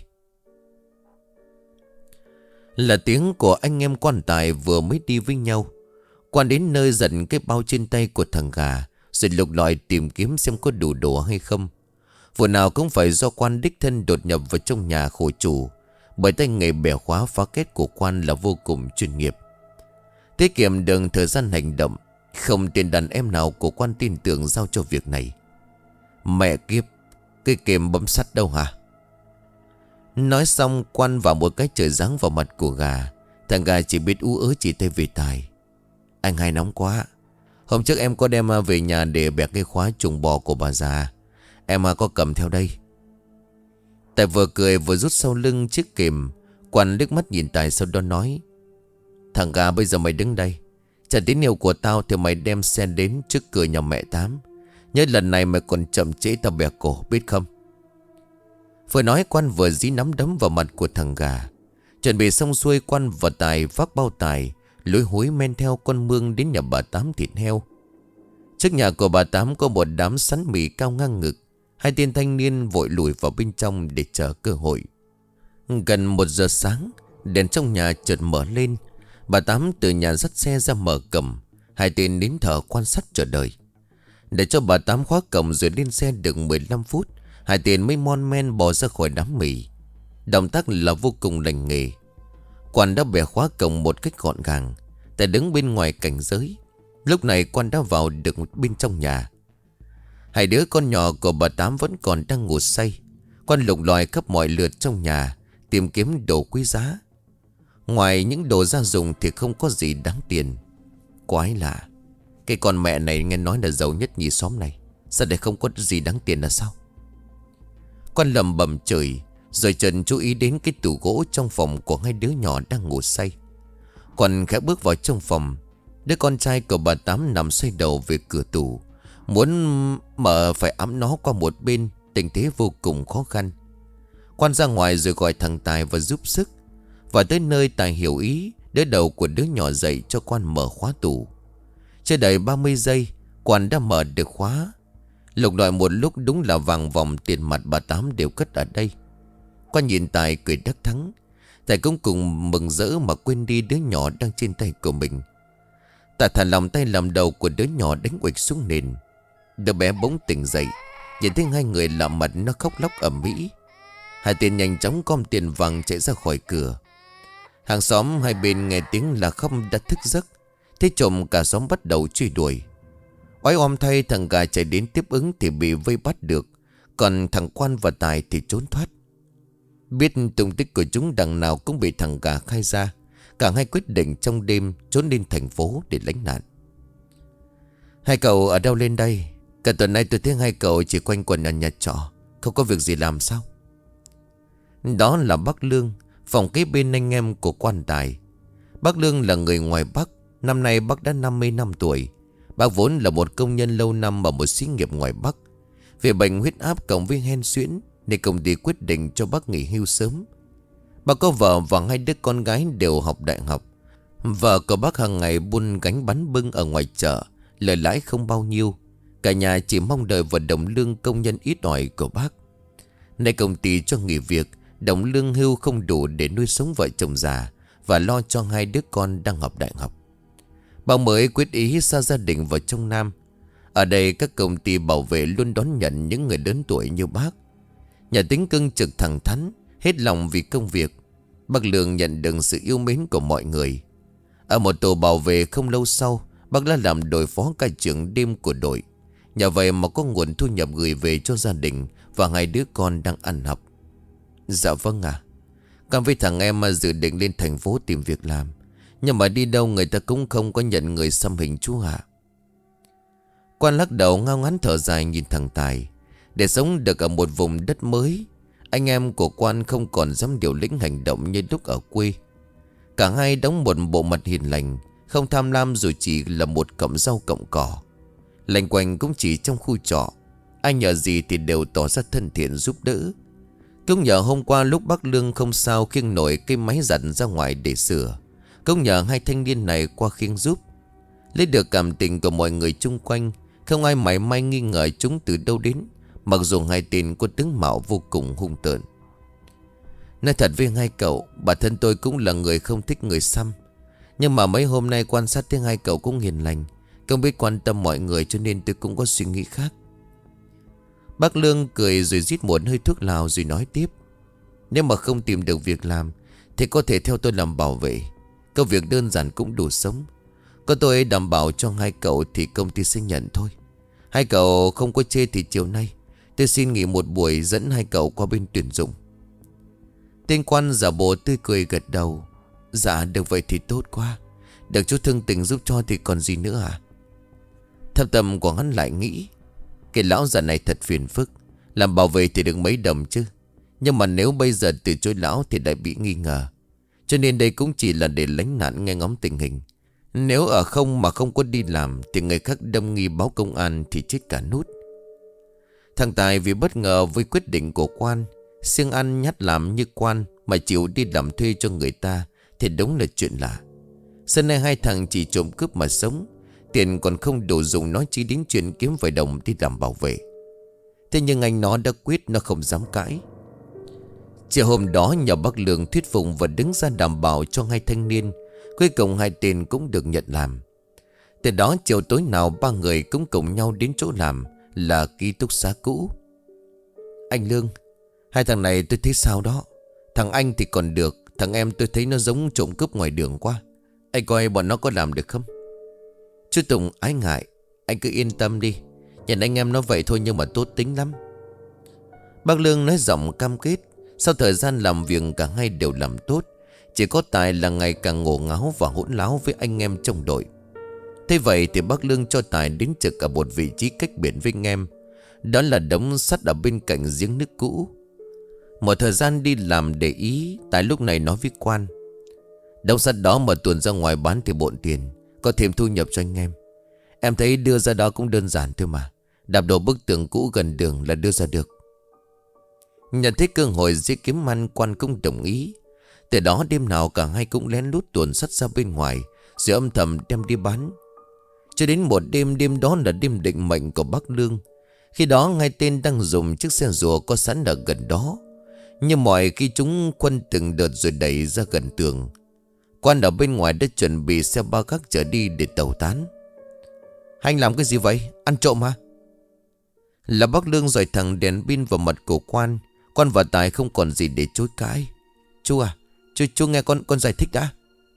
Là tiếng của anh em Quan Tài vừa mới đi với nhau. Quan đến nơi giận cái bao trên tay của thằng gà, rồi lục lọi tìm kiếm xem có đủ đồ hay không. Vụ nào cũng phải do Quan đích thân đột nhập vào trong nhà khổ chủ, bởi tay nghề bẻ khóa phá kết của Quan là vô cùng chuyên nghiệp. Tiết kiệm được thời gian hành động, không tên đàn em nào của Quan tin tưởng giao cho việc này. Mẹ kiếp, cái kềm bấm sắt đâu hả? Nói xong Quan vào một cái trời giáng vào mặt của gà. Thằng gà chỉ biết ú ớ chỉ tay về Tài. Anh hai nóng quá. Hôm trước em có đem về nhà để bẻ cái khóa chuồng bò của bà già. Em có cầm theo đây. Tài vừa cười vừa rút sau lưng chiếc kềm. Quan liếc mắt nhìn Tài sau đó nói. Thằng gà, bây giờ mày đứng đây. Trả tín hiệu của tao thì mày đem xe đến trước cửa nhà mẹ Tám. Nhớ lần này mày còn chậm trễ tao bẻ cổ, biết không? Vừa nói quan vừa dí nắm đấm vào mặt của thằng gà. Chuẩn bị xong xuôi, quan và Tài vác bao tải lối hối men theo con mương đến nhà bà Tám thịt heo. Trước nhà của bà Tám có một đám sắn mì cao ngang ngực. Hai tên thanh niên vội lùi vào bên trong để chờ cơ hội. Gần một giờ sáng, đèn trong nhà chợt mở lên. Bà Tám từ nhà dắt xe ra mở cổng. Hai tên nín thở quan sát chờ đợi. Để cho bà Tám khóa cổng rồi lên xe được mười lăm phút, hai tên mới mon men bò ra khỏi đám mì. Động tác là vô cùng lành nghề. Quan đã bẻ khóa cổng một cách gọn gàng. Tài đứng bên ngoài cảnh giới. Lúc này Quan đã vào được bên trong nhà. Hai đứa con nhỏ của bà Tám vẫn còn đang ngủ say. Quan lục lọi khắp mọi lượt trong nhà, tìm kiếm đồ quý giá. Ngoài những đồ gia dụng thì không có gì đáng tiền. Quái lạ, cái con mẹ này nghe nói là giàu nhất nhì xóm này, sao để không có gì đáng tiền là sao? Quan lầm bầm chửi. Rồi Trần chú ý đến cái tủ gỗ trong phòng của hai đứa nhỏ đang ngủ say. Quan khẽ bước vào trong phòng. Đứa con trai của bà Tám nằm xoay đầu về cửa tủ, muốn mở phải ẵm nó qua một bên. Tình thế vô cùng khó khăn. Quan ra ngoài rồi gọi thằng Tài và giúp sức. Và tới nơi, Tài hiểu ý, đỡ đầu của đứa nhỏ dậy cho Quan mở khóa tủ. Chưa đầy ba mươi giây, Quan đã mở được khóa. Lục lọi một lúc, đúng là vàng vòng tiền mặt bà Tám đều cất ở đây. Quan nhìn Tài cười đắc thắng. Tài cũng cùng mừng rỡ mà quên đi đứa nhỏ đang trên tay của mình. Tài thả lòng tay làm đầu của đứa nhỏ đánh uịch xuống nền. Đứa bé bỗng tỉnh dậy, nhìn thấy hai người lạ mặt nó khóc lóc ầm ĩ. Hai tên nhanh chóng gom tiền vàng chạy ra khỏi cửa. Hàng xóm hai bên nghe tiếng là khóc đã thức giấc. Thế trộm cả xóm bắt đầu truy đuổi. Oái oăm thay, thằng gà chạy đến tiếp ứng thì bị vây bắt được. Còn thằng Quan và Tài thì trốn thoát. Biết tung tích của chúng đằng nào cũng bị thằng gà khai ra. Cả hai quyết định trong đêm trốn lên thành phố để lánh nạn. Hai cậu ở đâu lên đây? Cả tuần nay tôi thấy hai cậu chỉ quanh quẩn ở nhà trọ, không có việc gì làm sao? Đó là bác Lương, phòng kế bên anh em của Quan Tài. Bác Lương là người ngoài Bắc. Năm nay bác đã năm mươi năm tuổi. Bác vốn là một công nhân lâu năm ở một xí nghiệp ngoài Bắc. Vì bệnh huyết áp cộng với hen suyễn nên công ty quyết định cho bác nghỉ hưu sớm. Bác có vợ và hai đứa con gái đều học đại học. Vợ của bác hàng ngày buôn gánh bánh bưng ở ngoài chợ, lời lãi không bao nhiêu. Cả nhà chỉ mong đợi vào đồng lương công nhân ít ỏi của bác. Nay công ty cho nghỉ việc, đồng lương hưu không đủ để nuôi sống vợ chồng già và lo cho hai đứa con đang học đại học. Bác mới quyết ý xa gia đình vào trong Nam. Ở đây các công ty bảo vệ luôn đón nhận những người lớn tuổi như bác. Nhà tính cưng trực thẳng thắn, hết lòng vì công việc. Bác Lương nhận được sự yêu mến của mọi người. Ở một tổ bảo vệ không lâu sau, bác đã làm đội phó ca trưởng đêm của đội. Nhờ vậy mà có nguồn thu nhập gửi về cho gia đình và hai đứa con đang ăn học. Dạ vâng ạ. Con với thằng em mà dự định lên thành phố tìm việc làm. Nhưng mà đi đâu người ta cũng không có nhận người xăm hình chú ạ. Quan lắc đầu ngao ngán thở dài nhìn thằng Tài. Để sống được ở một vùng đất mới, anh em của Quan không còn dám điều lĩnh hành động như lúc ở quê. Cả hai đóng một bộ mặt hiền lành, không tham lam rồi chỉ là một cọng rau cọng cỏ. Lành quanh cũng chỉ trong khu trọ, ai nhờ gì thì đều tỏ ra thân thiện giúp đỡ. Cũng nhờ hôm qua lúc bác Lương không sao khiêng nổi cây máy giặt ra ngoài để sửa, cũng nhờ hai thanh niên này qua khiêng giúp. Lấy được cảm tình của mọi người chung quanh, không ai mảy may nghi ngờ chúng từ đâu đến. Mặc dù hai tên có tướng mạo vô cùng hung tợn. Nói thật với hai cậu, bản thân tôi cũng là người không thích người xăm. Nhưng mà mấy hôm nay quan sát thấy hai cậu cũng hiền lành, không biết quan tâm mọi người, cho nên tôi cũng có suy nghĩ khác. Bác Lương cười rồi rít một hơi thuốc lào rồi nói tiếp. Nếu mà không tìm được việc làm thì có thể theo tôi làm bảo vệ. Công việc đơn giản cũng đủ sống. Có tôi đảm bảo cho hai cậu thì công ty sẽ nhận thôi. Hai cậu không có chê thì chiều nay tôi xin nghỉ một buổi dẫn hai cậu qua bên tuyển dụng. Tên Quan giả bộ tươi cười gật đầu. Dạ được vậy thì tốt quá. Được chú thương tình giúp cho thì còn gì nữa à? Thâm tâm của hắn lại nghĩ, cái lão già này thật phiền phức. Làm bảo vệ thì được mấy đồng chứ. Nhưng mà nếu bây giờ từ chối lão thì lại bị nghi ngờ. Cho nên đây cũng chỉ là để lánh nạn nghe ngóng tình hình. Nếu ở không mà không có đi làm thì người khác đâm nghi báo công an thì chết cả nút. Thằng Tài vì bất ngờ với quyết định của Quan, siêng ăn nhát làm như quan mà chịu đi làm thuê cho người ta thì đúng là chuyện lạ. Xưa nay hai thằng chỉ trộm cướp mà sống, tiền còn không đủ dùng, nói chi đến chuyện kiếm vài đồng đi làm bảo vệ. Thế nhưng anh nó đã quyết, nó không dám cãi. Chiều hôm đó nhờ bác Lương thuyết phục và đứng ra đảm bảo cho hai thanh niên. Cuối cùng hai tên cũng được nhận làm. Từ đó chiều tối nào ba người cũng cùng nhau đến chỗ làm là ký túc xá cũ. Anh Lương, hai thằng này tôi thấy sao đó. Thằng anh thì còn được, thằng em tôi thấy nó giống trộm cướp ngoài đường quá. Anh coi bọn nó có làm được không? Chú Tùng ái ngại, anh cứ yên tâm đi. Nhìn anh em nó vậy thôi nhưng mà tốt tính lắm. Bác Lương nói giọng cam kết. Sau thời gian làm việc cả hai đều làm tốt. Chỉ có Tài là ngày càng ngổ ngáo và hỗn láo với anh em trong đội. Thế vậy thì bác Lương cho Tài đến trực ở một vị trí cách biển với anh em. Đó là đống sắt ở bên cạnh giếng nước cũ. Một thời gian đi làm để ý, Tài lúc này nói với quan: đống sắt đó mà tuồn ra ngoài bán thì bộn tiền, có thêm thu nhập cho anh em. Em thấy đưa ra đó cũng đơn giản thôi mà. Đạp đổ bức tường cũ gần đường là đưa ra được. Nhận thấy cơ hội dễ kiếm ăn, quan cũng đồng ý. Từ đó đêm nào cả hai cũng lén lút tuồn sắt ra bên ngoài, rồi âm thầm đem đi bán. Cho đến một đêm, đêm đó là đêm định mệnh của bác Lương. Khi đó hai tên đang dùng chiếc xe rùa có sẵn ở gần đó. Như mọi khi chúng quân từng đợt rồi đẩy ra gần tường. Quan ở bên ngoài đã chuẩn bị xe ba gác chở đi để tẩu tán. Anh làm cái gì vậy? Ăn trộm hả? Là bác Lương rồi thằng đèn pin vào mặt của quan. Quan và Tài không còn gì để chối cãi. Chú à, chú, chú nghe con con giải thích đã.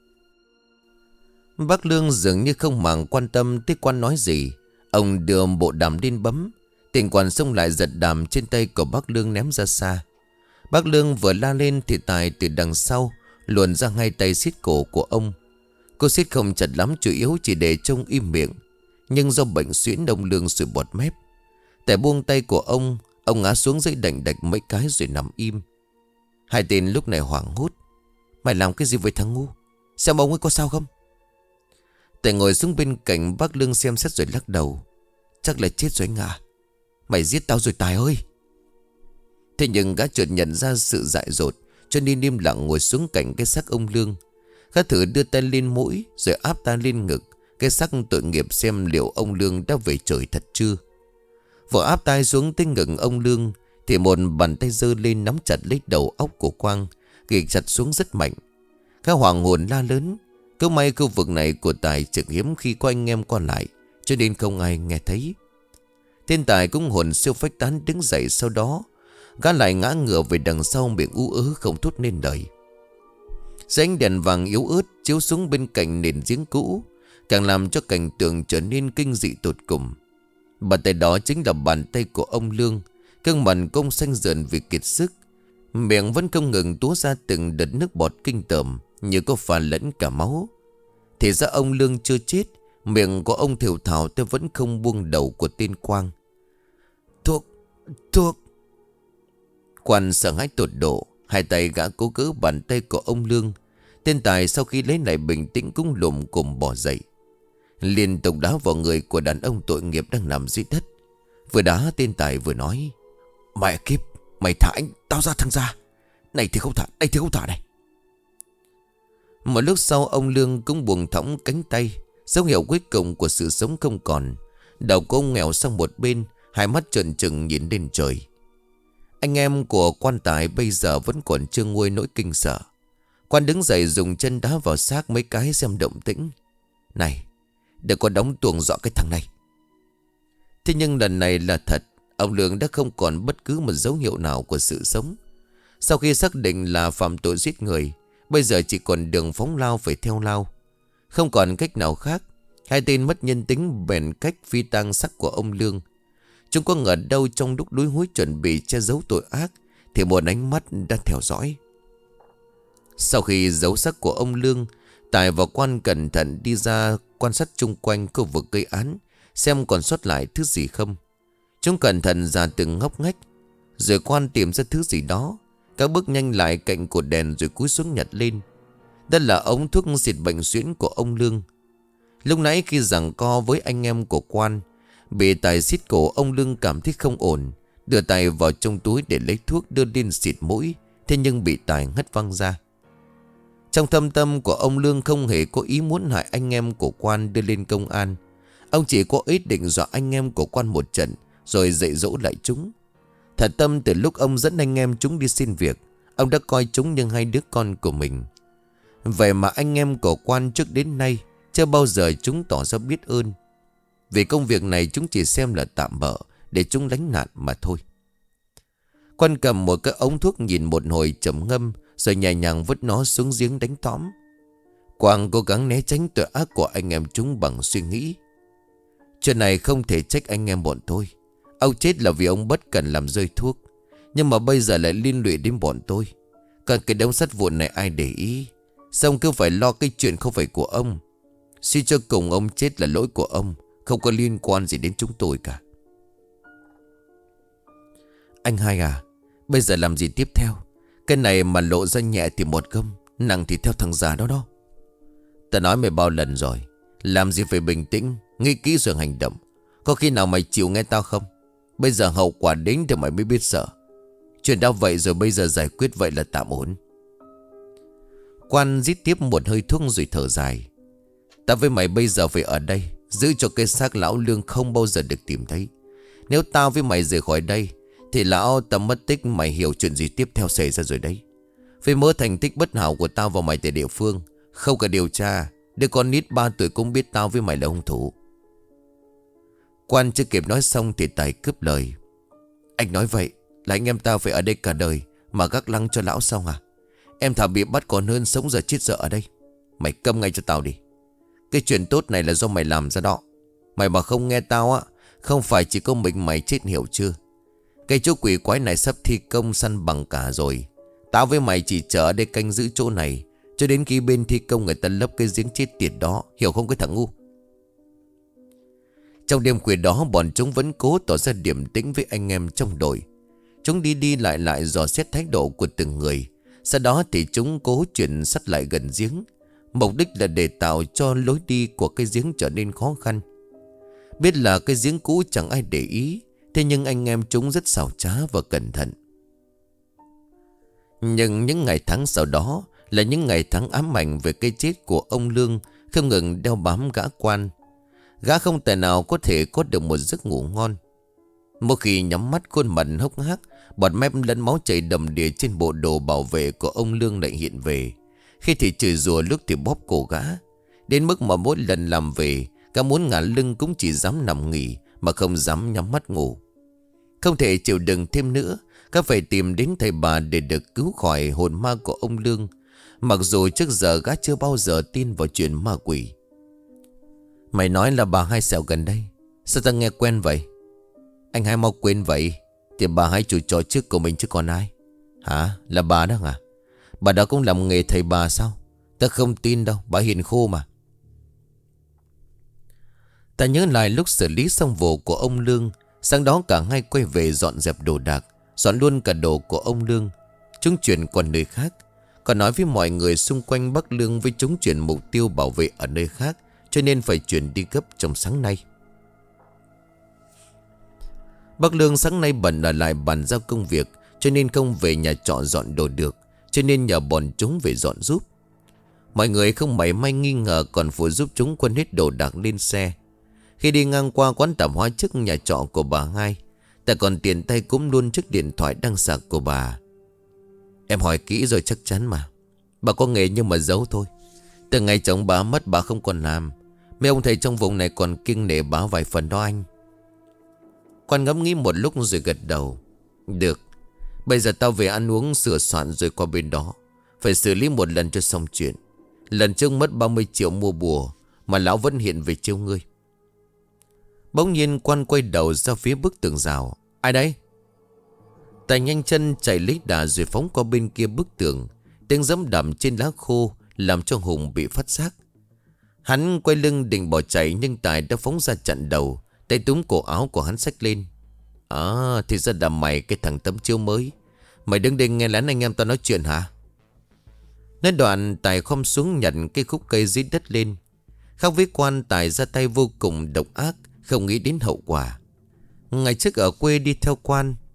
Bác Lương dường như không màng quan tâm tới quan nói gì. Ông đưa bộ đàm lên bấm. Tiền quản xông lại giật đàm trên tay của bác Lương ném ra xa. Bác Lương vừa la lên thì Tài từ đằng sau luồn ra hai tay siết cổ của ông. Cô siết không chặt lắm, chủ yếu chỉ để trông im miệng. Nhưng do bệnh suyễn ông Lương sùi bọt mép. Tài buông tay của ông. Ông ngã xuống dây đành đạch mấy cái rồi nằm im. Hai tên lúc này hoảng hốt. Mày làm cái gì với thằng ngu? Xem ông ấy có sao không? Tài ngồi xuống bên cạnh bác Lương xem xét rồi lắc đầu. Chắc là chết rồi anh à. Mày giết tao rồi Tài ơi. Thế nhưng gã chợt nhận ra sự dại dột, cho nên im lặng ngồi xuống cạnh cái xác ông Lương. Gã thử đưa tay lên mũi rồi áp tay lên ngực cái xác tội nghiệp xem liệu ông Lương đã về trời thật chưa. Vừa áp tay xuống tới ngực ông Lương thì một bàn tay giơ lên nắm chặt lấy đầu óc của Quang, ghi chặt xuống rất mạnh. Gã hoàng hồn la lớn. Cứ may khu vực này của Tài trực hiếm khi có anh em qua lại, cho nên không ai nghe thấy. Tên Tài cũng hồn siêu phách tán đứng dậy. Sau đó gã lại ngã ngửa về đằng sau, miệng ú ớ không thốt nên lời. Ánh đèn vàng yếu ớt chiếu xuống bên cạnh nền giếng cũ, càng làm cho cảnh tượng trở nên kinh dị tột cùng. Bàn tay đó chính là bàn tay của ông Lương. Gương mặt công xanh dần vì kiệt sức, miệng vẫn không ngừng túa ra từng đợt nước bọt kinh tởm như có pha lẫn cả máu. Thì ra ông Lương chưa chết. Miệng của ông thều thào tôi vẫn không buông đầu của tên Quang. Thuốc, thuốc. Quan sợ hãi tột độ. Hai tay gã cố gỡ bàn tay của ông Lương. Tên Tài sau khi lấy lại bình tĩnh cũng lùm cùm bỏ dậy, liên tục đá vào người của đàn ông tội nghiệp đang nằm dưới đất. Vừa đá tên Tài vừa nói: Mẹ kiếp, mày thả anh tao ra thằng ra. Này thì không thả, đây thì không thả này. Một lúc sau ông Lương cũng buông thõng cánh tay, dấu hiệu cuối cùng của sự sống không còn. Đầu của ông nghèo sang một bên, hai mắt trợn trừng nhìn lên trời. Anh em của quan Tài bây giờ vẫn còn chưa nguôi nỗi kinh sợ. Quan đứng dậy dùng chân đá vào xác mấy cái xem động tĩnh. Này, đừng có đóng tuồng dọa cái thằng này. Thế nhưng lần này là thật. Ông Lương đã không còn bất cứ một dấu hiệu nào của sự sống. Sau khi xác định là phạm tội giết người, bây giờ chỉ còn đường phóng lao phải theo lao. Không còn cách nào khác. Hai tên mất nhân tính bèn cách phi tang xác của ông Lương. Chúng có ngờ đâu trong lúc đuối húi chuẩn bị che giấu tội ác thì một ánh mắt đã theo dõi. Sau khi giấu xác của ông Lương, Tài và Quan cẩn thận đi ra quan sát chung quanh khu vực gây án, xem còn sót lại thứ gì không. Chúng cẩn thận ra từng ngóc ngách, rồi Quan tìm ra thứ gì đó. Các bước nhanh lại cạnh cột đèn rồi cúi xuống nhặt lên. Đó là ống thuốc xịt bệnh suyễn của ông Lương. Lúc nãy khi giằng co với anh em của Quan, bị Tài xiết cổ, ông Lương cảm thấy không ổn, Đưa tay vào trong túi để lấy thuốc đưa lên xịt mũi. Thế nhưng bị Tài ngất văng ra. Trong thâm tâm của ông Lương không hề có ý muốn hại anh em của Quan đưa lên công an. Ông chỉ có ý định dọa anh em của Quan một trận rồi dạy dỗ lại chúng. Thật tâm từ lúc ông dẫn anh em chúng đi xin việc, ông đã coi chúng như hai đứa con của mình. Vậy mà anh em của Quan trước đến nay chưa bao giờ chúng tỏ ra biết ơn. Vì công việc này chúng chỉ xem là tạm bợ để chúng lánh nạn mà thôi. Quan cầm một cái ống thuốc nhìn một hồi trầm ngâm rồi nhẹ nhàng vứt nó xuống giếng đánh tõm. Quang cố gắng né tránh tội ác của anh em chúng bằng suy nghĩ. Chuyện này không thể trách anh em bọn tôi. Ông chết là vì ông bất cần làm rơi thuốc. Nhưng mà bây giờ lại liên lụy đến bọn tôi. Còn cái đống sắt vụn này ai để ý. Xong cứ phải lo cái chuyện không phải của ông. Suy cho cùng ông chết là lỗi của ông, không có liên quan gì đến chúng tôi cả. Anh hai à, bây giờ làm gì tiếp theo? Cái này mà lộ ra nhẹ thì một gâm, nặng thì theo thằng già đó đó. Ta nói mày bao lần rồi, làm gì phải bình tĩnh, nghĩ kỹ rồi hành động. Có khi nào mày chịu nghe tao không? Bây giờ hậu quả đến thì mày mới biết sợ. Chuyện đã vậy rồi, bây giờ giải quyết vậy là tạm ổn. Quan rít tiếp một hơi thuốc rồi thở dài. Ta với mày bây giờ phải ở đây, giữ cho cái xác lão Lương không bao giờ được tìm thấy. Nếu tao với mày rời khỏi đây thì lão ta mất tích, mày hiểu chuyện gì tiếp theo xảy ra rồi đấy. Vì mớ thành tích bất hảo của tao và mày tại địa phương, không cần điều tra, đứa con nít ba tuổi cũng biết tao với mày là hung thủ. Quan chưa kịp nói xong thì Tài cướp lời. Anh nói vậy là anh em tao phải ở đây cả đời mà gác lăng cho lão sao à? Em thà bị bắt còn hơn sống giờ chết dở ở đây. Mày câm ngay cho tao đi. Cái chuyện tốt này là do mày làm ra đó. Mày mà không nghe tao á, không phải chỉ có mình mày chết, hiểu chưa? Cái chỗ quỷ quái này sắp thi công săn bằng cả rồi. Tao với mày chỉ chờ ở đây canh giữ chỗ này cho đến khi bên thi công người ta lấp cái giếng chết tiệt đó, hiểu không cái thằng ngu? Trong đêm khuya đó, bọn chúng vẫn cố tỏ ra điềm tĩnh với anh em trong đội. Chúng đi đi lại lại dò xét thái độ của từng người. Sau đó thì chúng cố chuyển sắt lại gần giếng. Mục đích là để tạo cho lối đi của cái giếng trở nên khó khăn. Biết là cái giếng cũ chẳng ai để ý, thế nhưng anh em chúng rất xảo trá và cẩn thận. Nhưng những ngày tháng sau đó là những ngày tháng ám ảnh về cái chết của ông Lương không ngừng đeo bám gã Quan. Gã không thể nào có thể có được một giấc ngủ ngon. Một khi nhắm mắt, khuôn mặt hốc hác, bọt mép lẫn máu chảy đầm đìa trên bộ đồ bảo vệ của ông Lương lại hiện về. Khi thì chửi rủa, lúc thì bóp cổ gã. Đến mức mà mỗi lần làm về, gã muốn ngả lưng cũng chỉ dám nằm nghỉ mà không dám nhắm mắt ngủ. Không thể chịu đựng thêm nữa, gã phải tìm đến thầy bà để được cứu khỏi hồn ma của ông Lương. Mặc dù trước giờ gã chưa bao giờ tin vào chuyện ma quỷ. Mày nói là bà Hai xẻo gần đây, sao ta nghe quen vậy? Anh Hai mau quên vậy. Thì bà Hai chủ trò trước của mình chứ còn ai. Hả? Là bà đó à? Bà đó cũng làm nghề thầy bà sao? Ta không tin đâu, bà hiền khô mà. Ta nhớ lại lúc xử lý xong vụ của ông Lương. Sáng đó cả hai quay về dọn dẹp đồ đạc, dọn luôn cả đồ của ông Lương. Chúng chuyển qua nơi khác. Còn nói với mọi người xung quanh bác Lương với chúng chuyển mục tiêu bảo vệ ở nơi khác, cho nên phải chuyển đi gấp trong sáng nay. Bác Lương sáng nay bận ở lại bàn giao công việc, cho nên không về nhà trọ dọn đồ được, cho nên nhờ bọn chúng về dọn giúp. Mọi người không mảy may nghi ngờ, còn phụ giúp chúng quấn hết đồ đạc lên xe. Khi đi ngang qua quán tạp hóa trước nhà trọ của bà Hai, ta còn tiện tay cúm luôn chiếc điện thoại đang sạc của bà. Em hỏi kỹ rồi chắc chắn mà. Bà có nghề nhưng mà giấu thôi. Từ ngày chồng bà mất bà không còn làm. Mấy ông thầy trong vùng này còn kiêng nể bà vài phần đó anh. Quan ngẫm nghĩ một lúc rồi gật đầu. Được. Bây giờ tao về ăn uống sửa soạn rồi qua bên đó. Phải xử lý một lần cho xong chuyện. Lần trước mất ba mươi triệu mua bùa, mà lão vẫn hiện về chiêu ngươi. Bỗng nhiên Quan quay đầu ra phía bức tường rào. Ai đấy? Tài nhanh chân chạy lấy đà rồi phóng qua bên kia bức tường. Tiếng giẫm đạp trên lá khô làm cho Hùng bị phát giác. Hắn quay lưng định bỏ chạy, nhưng Tài đã phóng ra chặn đầu, tay túm cổ áo của hắn xách lên. À, thì ra là mày, cái thằng tấm chiêu mới. Mày đứng đây nghe lén anh em tao nói chuyện hả? Nói đoạn Tài khom xuống nhặt cái khúc cây dưới đất lên. Khác với Quan, Tài ra tay vô cùng độc ác, không nghĩ đến hậu quả. Ngày trước ở quê đi theo Quan,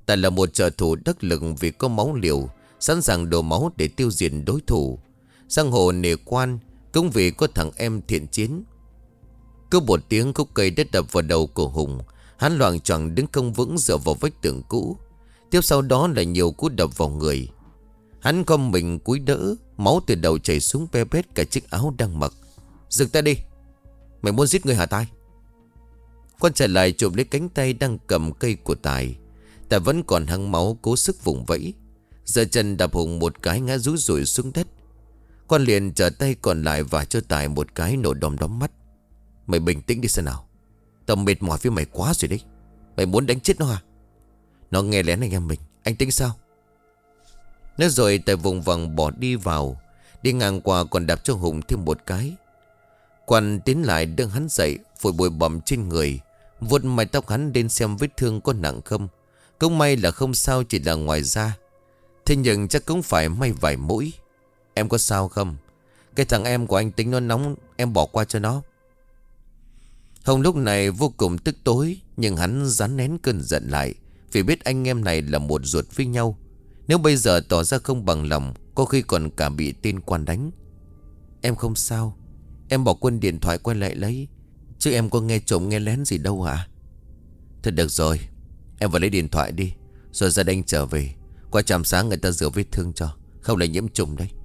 Tài là một trợ thủ đắc lực vì có máu liều, sẵn sàng đổ máu để tiêu diệt đối thủ. Giang hồ nể quan cũng vì có thằng em thiện chiến. Cứ một tiếng khúc cây đất đập vào đầu của Hùng. Hắn loạng choạng đứng không vững dựa vào vách tường cũ. Tiếp sau đó là nhiều cú đập vào người. Hắn com mình cúi đỡ, máu từ đầu chảy xuống be bét cả chiếc áo đang mặc. Dừng tay đi, mày muốn giết người hả Tài? Quan trở lại chụp lấy cánh tay đang cầm cây của Tài. Tài vẫn còn hăng máu cố sức vùng vẫy. Giờ chân đạp Hùng một cái ngã rúi rủi xuống đất. Quan liền trở tay còn lại và cho Tài một cái nổ đom đóm mắt. Mày bình tĩnh đi xem nào. Tao mệt mỏi với mày quá rồi đấy. Mày muốn đánh chết nó à? Nó nghe lén anh em mình. Anh tính sao? Nói rồi Tài vùng vằng bỏ đi vào. Đi ngang qua còn đạp cho Hùng thêm một cái. Quan tiến lại đưa hắn dậy, phủi bụi bặm trên người, vuốt mái tóc hắn lên xem vết thương có nặng không. Cũng may là không sao, chỉ là ngoài da. Thế nhưng chắc cũng phải may vài mũi. Em có sao không? Cái thằng em của anh tính nó nóng, em bỏ qua cho nó. Hồng lúc này vô cùng tức tối, nhưng hắn rắn nén cơn giận lại, vì biết anh em này là một ruột với nhau. Nếu bây giờ tỏ ra không bằng lòng, có khi còn cả bị tên Quan đánh. Em không sao. Em bỏ quên điện thoại quay lại lấy. Chứ em có nghe trộm nghe lén gì đâu hả? Thôi được rồi, em vào lấy điện thoại đi, rồi ra đây trở về. Qua trạm sáng người ta rửa vết thương cho, không lại nhiễm trùng đấy.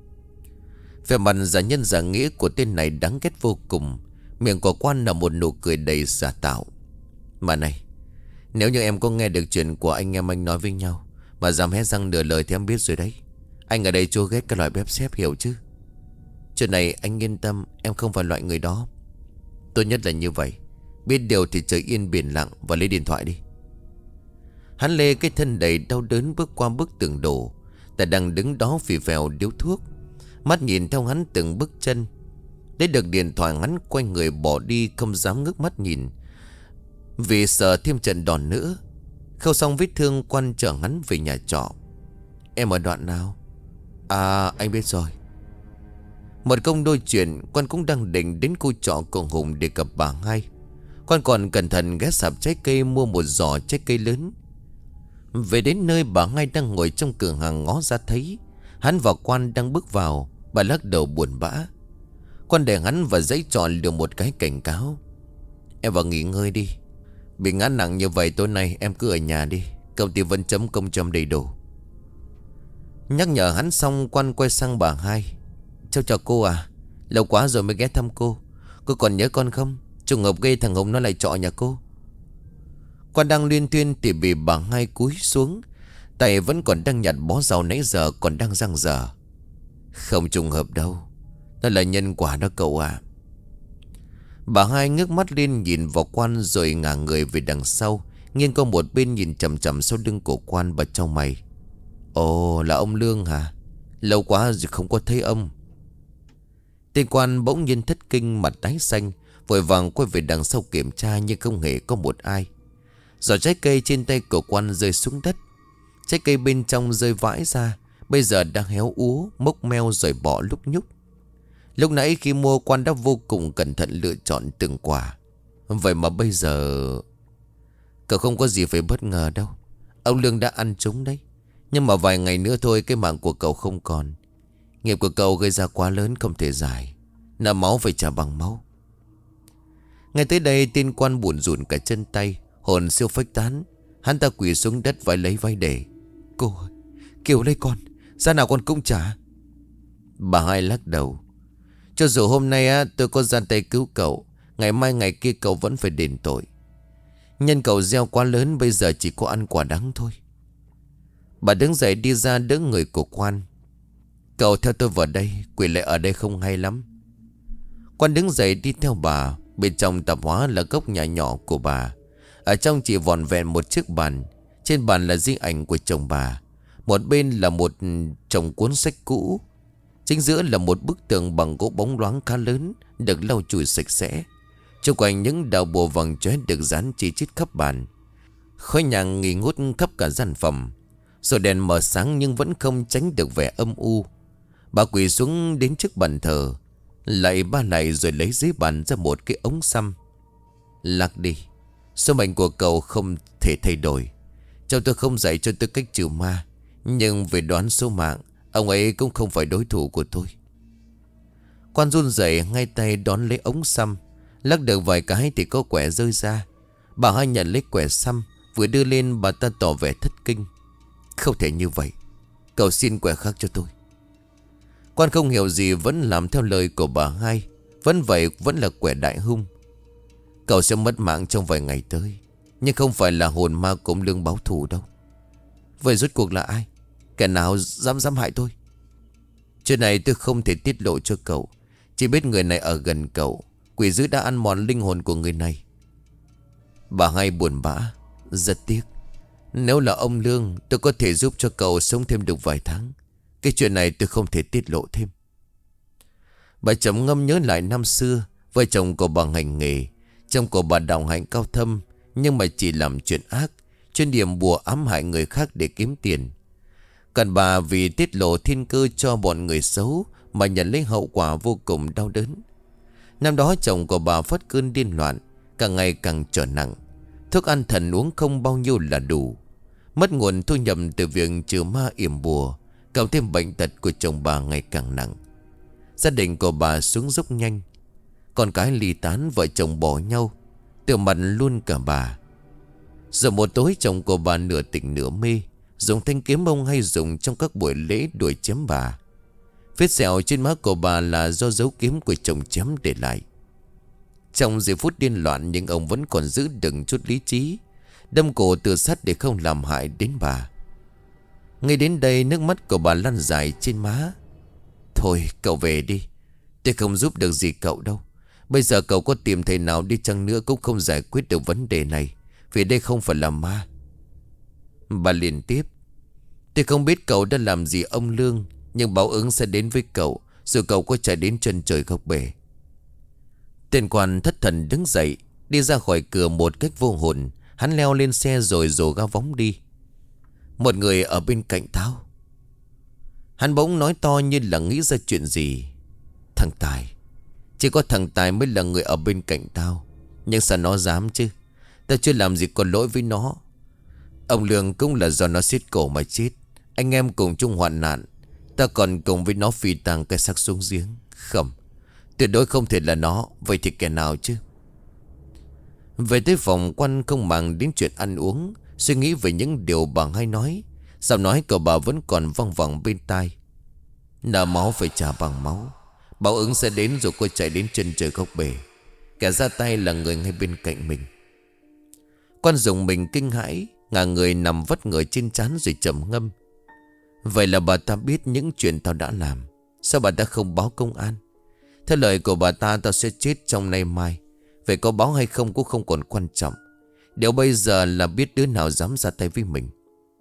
Về mặt giả nhân giả nghĩa của tên này đáng ghét vô cùng. Miệng của Quan là một nụ cười đầy giả tạo. Mà này, nếu như em có nghe được chuyện của anh em anh nói với nhau mà dám hé răng nửa lời thì em biết rồi đấy. Anh ở đây chua ghét cái loại bếp xếp, hiểu chứ? Chuyện này anh yên tâm, em không phải loại người đó. Tốt nhất là như vậy. Biết điều thì trời yên biển lặng, và lấy điện thoại đi. Hắn lê cái thân đầy đau đớn bước qua bức tường đổ. Tài đang đứng đó phì phèo điếu thuốc, mắt nhìn theo hắn từng bước chân. Lấy được điện thoại hắn quay người bỏ đi, không dám ngước mắt nhìn, vì sợ thêm trận đòn nữa. Khâu xong vết thương, Quan chở hắn về nhà trọ. Em ở đoạn nào? À, anh biết rồi. Một công đôi chuyện, Quan cũng đang định đến khu trọ của Hùng để gặp bà hai. Quan còn cẩn thận ghé sạp trái cây mua một giỏ trái cây lớn. Về đến nơi, bà hai đang ngồi trong cửa hàng ngó ra thấy hắn và Quan đang bước vào. Bà lắc đầu buồn bã. Quan để hắn và giấy trọ liều một cái cảnh cáo. Em vào nghỉ ngơi đi. Bị ngã nặng như vậy tối nay em cứ ở nhà đi. Công ty vẫn chấm công chấm đầy đủ. Nhắc nhở hắn xong, Quan quay sang bà hai. Cháu chào cô à. Lâu quá rồi mới ghé thăm cô. Cô còn nhớ con không? Trùng hợp gây thằng Hùng nó lại trọ nhà cô. Quan đang liên tuyên thì bị bà hai cúi xuống. Tay vẫn còn đang nhặt bó rau nãy giờ còn đang giăng dở. Không trùng hợp đâu, nó là nhân quả đó cậu à. Bà hai ngước mắt lên nhìn vào Quan rồi ngả người về đằng sau, nghiêng qua một bên nhìn chằm chằm sau lưng của Quan, bật trong mày. Ồ, là ông Lương hả? Lâu quá rồi không có thấy ông. Tên Quan bỗng nhiên thất kinh, mặt tái xanh, vội vàng quay về đằng sau kiểm tra, nhưng không hề có một ai. Giỏ trái cây trên tay của Quan rơi xuống đất. Trái cây bên trong rơi vãi ra, bây giờ đang héo úa, mốc meo rồi bỏ lúc nhúc. Lúc nãy khi mua, Quan đã vô cùng cẩn thận lựa chọn từng quả. Vậy mà bây giờ... Cậu không có gì phải bất ngờ đâu. Ông Lương đã ăn chúng đấy. Nhưng mà vài ngày nữa thôi cái mạng của cậu không còn. Nghiệp của cậu gây ra quá lớn, không thể giải. Nợ máu phải trả bằng máu. Ngay tới đây, tên Quan buồn rùn cả chân tay, hồn siêu phách tán. Hắn ta quỳ xuống đất vái lấy vai để. Cô ơi, Kiều lấy con, ra nào con cũng trả. Bà hai lắc đầu. Cho dù hôm nay á, tôi có ra tay cứu cậu, ngày mai ngày kia cậu vẫn phải đền tội. Nhân cậu gieo quá lớn, bây giờ chỉ có ăn quả đắng thôi. Bà đứng dậy đi ra đỡ người của Quan. Cậu theo tôi vào đây, quỳ lại ở đây không hay lắm. Quan đứng dậy đi theo bà. Bên trong tạp hóa là góc nhà nhỏ của bà. Ở trong chỉ vòn vẹn một chiếc bàn. Trên bàn là di ảnh của chồng bà. Một bên là một chồng cuốn sách cũ. Chính giữa là một bức tường bằng gỗ bóng loáng khá lớn, được lau chùi sạch sẽ. Xung quanh những đạo bùa vàng chóe được dán chi chít khắp bàn. Khói nhang nghi ngút khắp cả gian phòng. Rồi đèn mở sáng nhưng vẫn không tránh được vẻ âm u. Bà quỳ xuống đến trước bàn thờ, lại ba lại rồi lấy dưới bàn ra một cái ống xăm. Lắc đi. Số mệnh của cậu không thể thay đổi. Cháu tôi không dạy cho tôi cách trừ ma, nhưng về đoán số mạng, ông ấy cũng không phải đối thủ của tôi. Quan run rẩy ngay tay đón lấy ống xăm. Lắc được vài cái thì có quẻ rơi ra. Bà hai nhận lấy quẻ xăm, vừa đưa lên bà ta tỏ vẻ thất kinh. Không thể như vậy, cậu xin quẻ khác cho tôi. Quan không hiểu gì vẫn làm theo lời của bà hai. Vẫn vậy, vẫn là quẻ đại hung. Cậu sẽ mất mạng trong vài ngày tới, nhưng không phải là hồn ma cúng lương báo thù đâu. Vậy rốt cuộc là ai? Kẻ nào dám dám hại tôi? Chuyện này tôi không thể tiết lộ cho cậu. Chỉ biết người này ở gần cậu. Quỷ dữ đã ăn mòn linh hồn của người này. Bà hai buồn bã. Rất tiếc, nếu là ông Lương, tôi có thể giúp cho cậu sống thêm được vài tháng. Cái chuyện này tôi không thể tiết lộ thêm. Bà trầm ngâm nhớ lại năm xưa. Vợ chồng của bà hành nghề. Chồng của bà đạo hạnh cao thâm, nhưng mà chỉ làm chuyện ác, chuyên điểm bùa ám hại người khác để kiếm tiền. Còn bà vì tiết lộ thiên cơ cho bọn người xấu mà nhận lấy hậu quả vô cùng đau đớn. Năm đó chồng của bà phát cơn điên loạn, càng ngày càng trở nặng. Thức ăn thần uống không bao nhiêu là đủ. Mất nguồn thu nhập từ việc trừ ma yểm bùa, cộng thêm bệnh tật của chồng bà ngày càng nặng. Gia đình của bà xuống dốc nhanh. Con cái ly tán, vợ chồng bỏ nhau, tiêu mặt luôn cả bà. Rồi một tối chồng của bà nửa tỉnh nửa mê, dùng thanh kiếm ông hay dùng trong các buổi lễ đuổi chém bà. Vết sẹo trên má của bà là do dấu kiếm của chồng chém để lại. Trong giây phút điên loạn, nhưng ông vẫn còn giữ đựng chút lý trí, đâm cổ tự sát để không làm hại đến bà. Ngay đến đây nước mắt của bà lăn dài trên má. Thôi cậu về đi, tôi không giúp được gì cậu đâu. Bây giờ cậu có tìm thầy nào đi chăng nữa cũng không giải quyết được vấn đề này, vì đây không phải là ma. Bà liền tiếp. Tôi không biết cậu đã làm gì ông Lương, nhưng báo ứng sẽ đến với cậu, dù cậu có chạy đến chân trời góc bể. Tên quan thất thần đứng dậy, đi ra khỏi cửa một cách vô hồn. Hắn leo lên xe rồi rồ ga vóng đi. Một người ở bên cạnh Thao. Hắn bỗng nói to như là nghĩ ra chuyện gì. Thằng Tài, chỉ có thằng Tài mới là người ở bên cạnh tao. Nhưng sao nó dám chứ? Tao chưa làm gì có lỗi với nó. Ông Lương cũng là do nó xiết cổ mà chết. Anh em cùng chung hoạn nạn, ta còn cùng với nó phi tàng cái xác xuống giếng. Không, tuyệt đối không thể là nó. Vậy thì kẻ nào chứ? Về tới phòng, Quan không màng đến chuyện ăn uống, suy nghĩ về những điều bà hay nói. Giọng nói của bà vẫn còn văng vẳng bên tai. Nợ máu phải trả bằng máu, báo ứng sẽ đến dù cô chạy đến chân trời góc bể. Kẻ ra tay là người ngay bên cạnh mình. Quan dùng mình kinh hãi, ngả người nằm vắt người trên trán rồi trầm ngâm. Vậy là bà ta biết những chuyện tao đã làm. Sao bà ta không báo công an? Theo lời của bà ta, tao sẽ chết trong nay mai. Vậy có báo hay không cũng không còn quan trọng. Điều bây giờ là biết đứa nào dám ra tay với mình.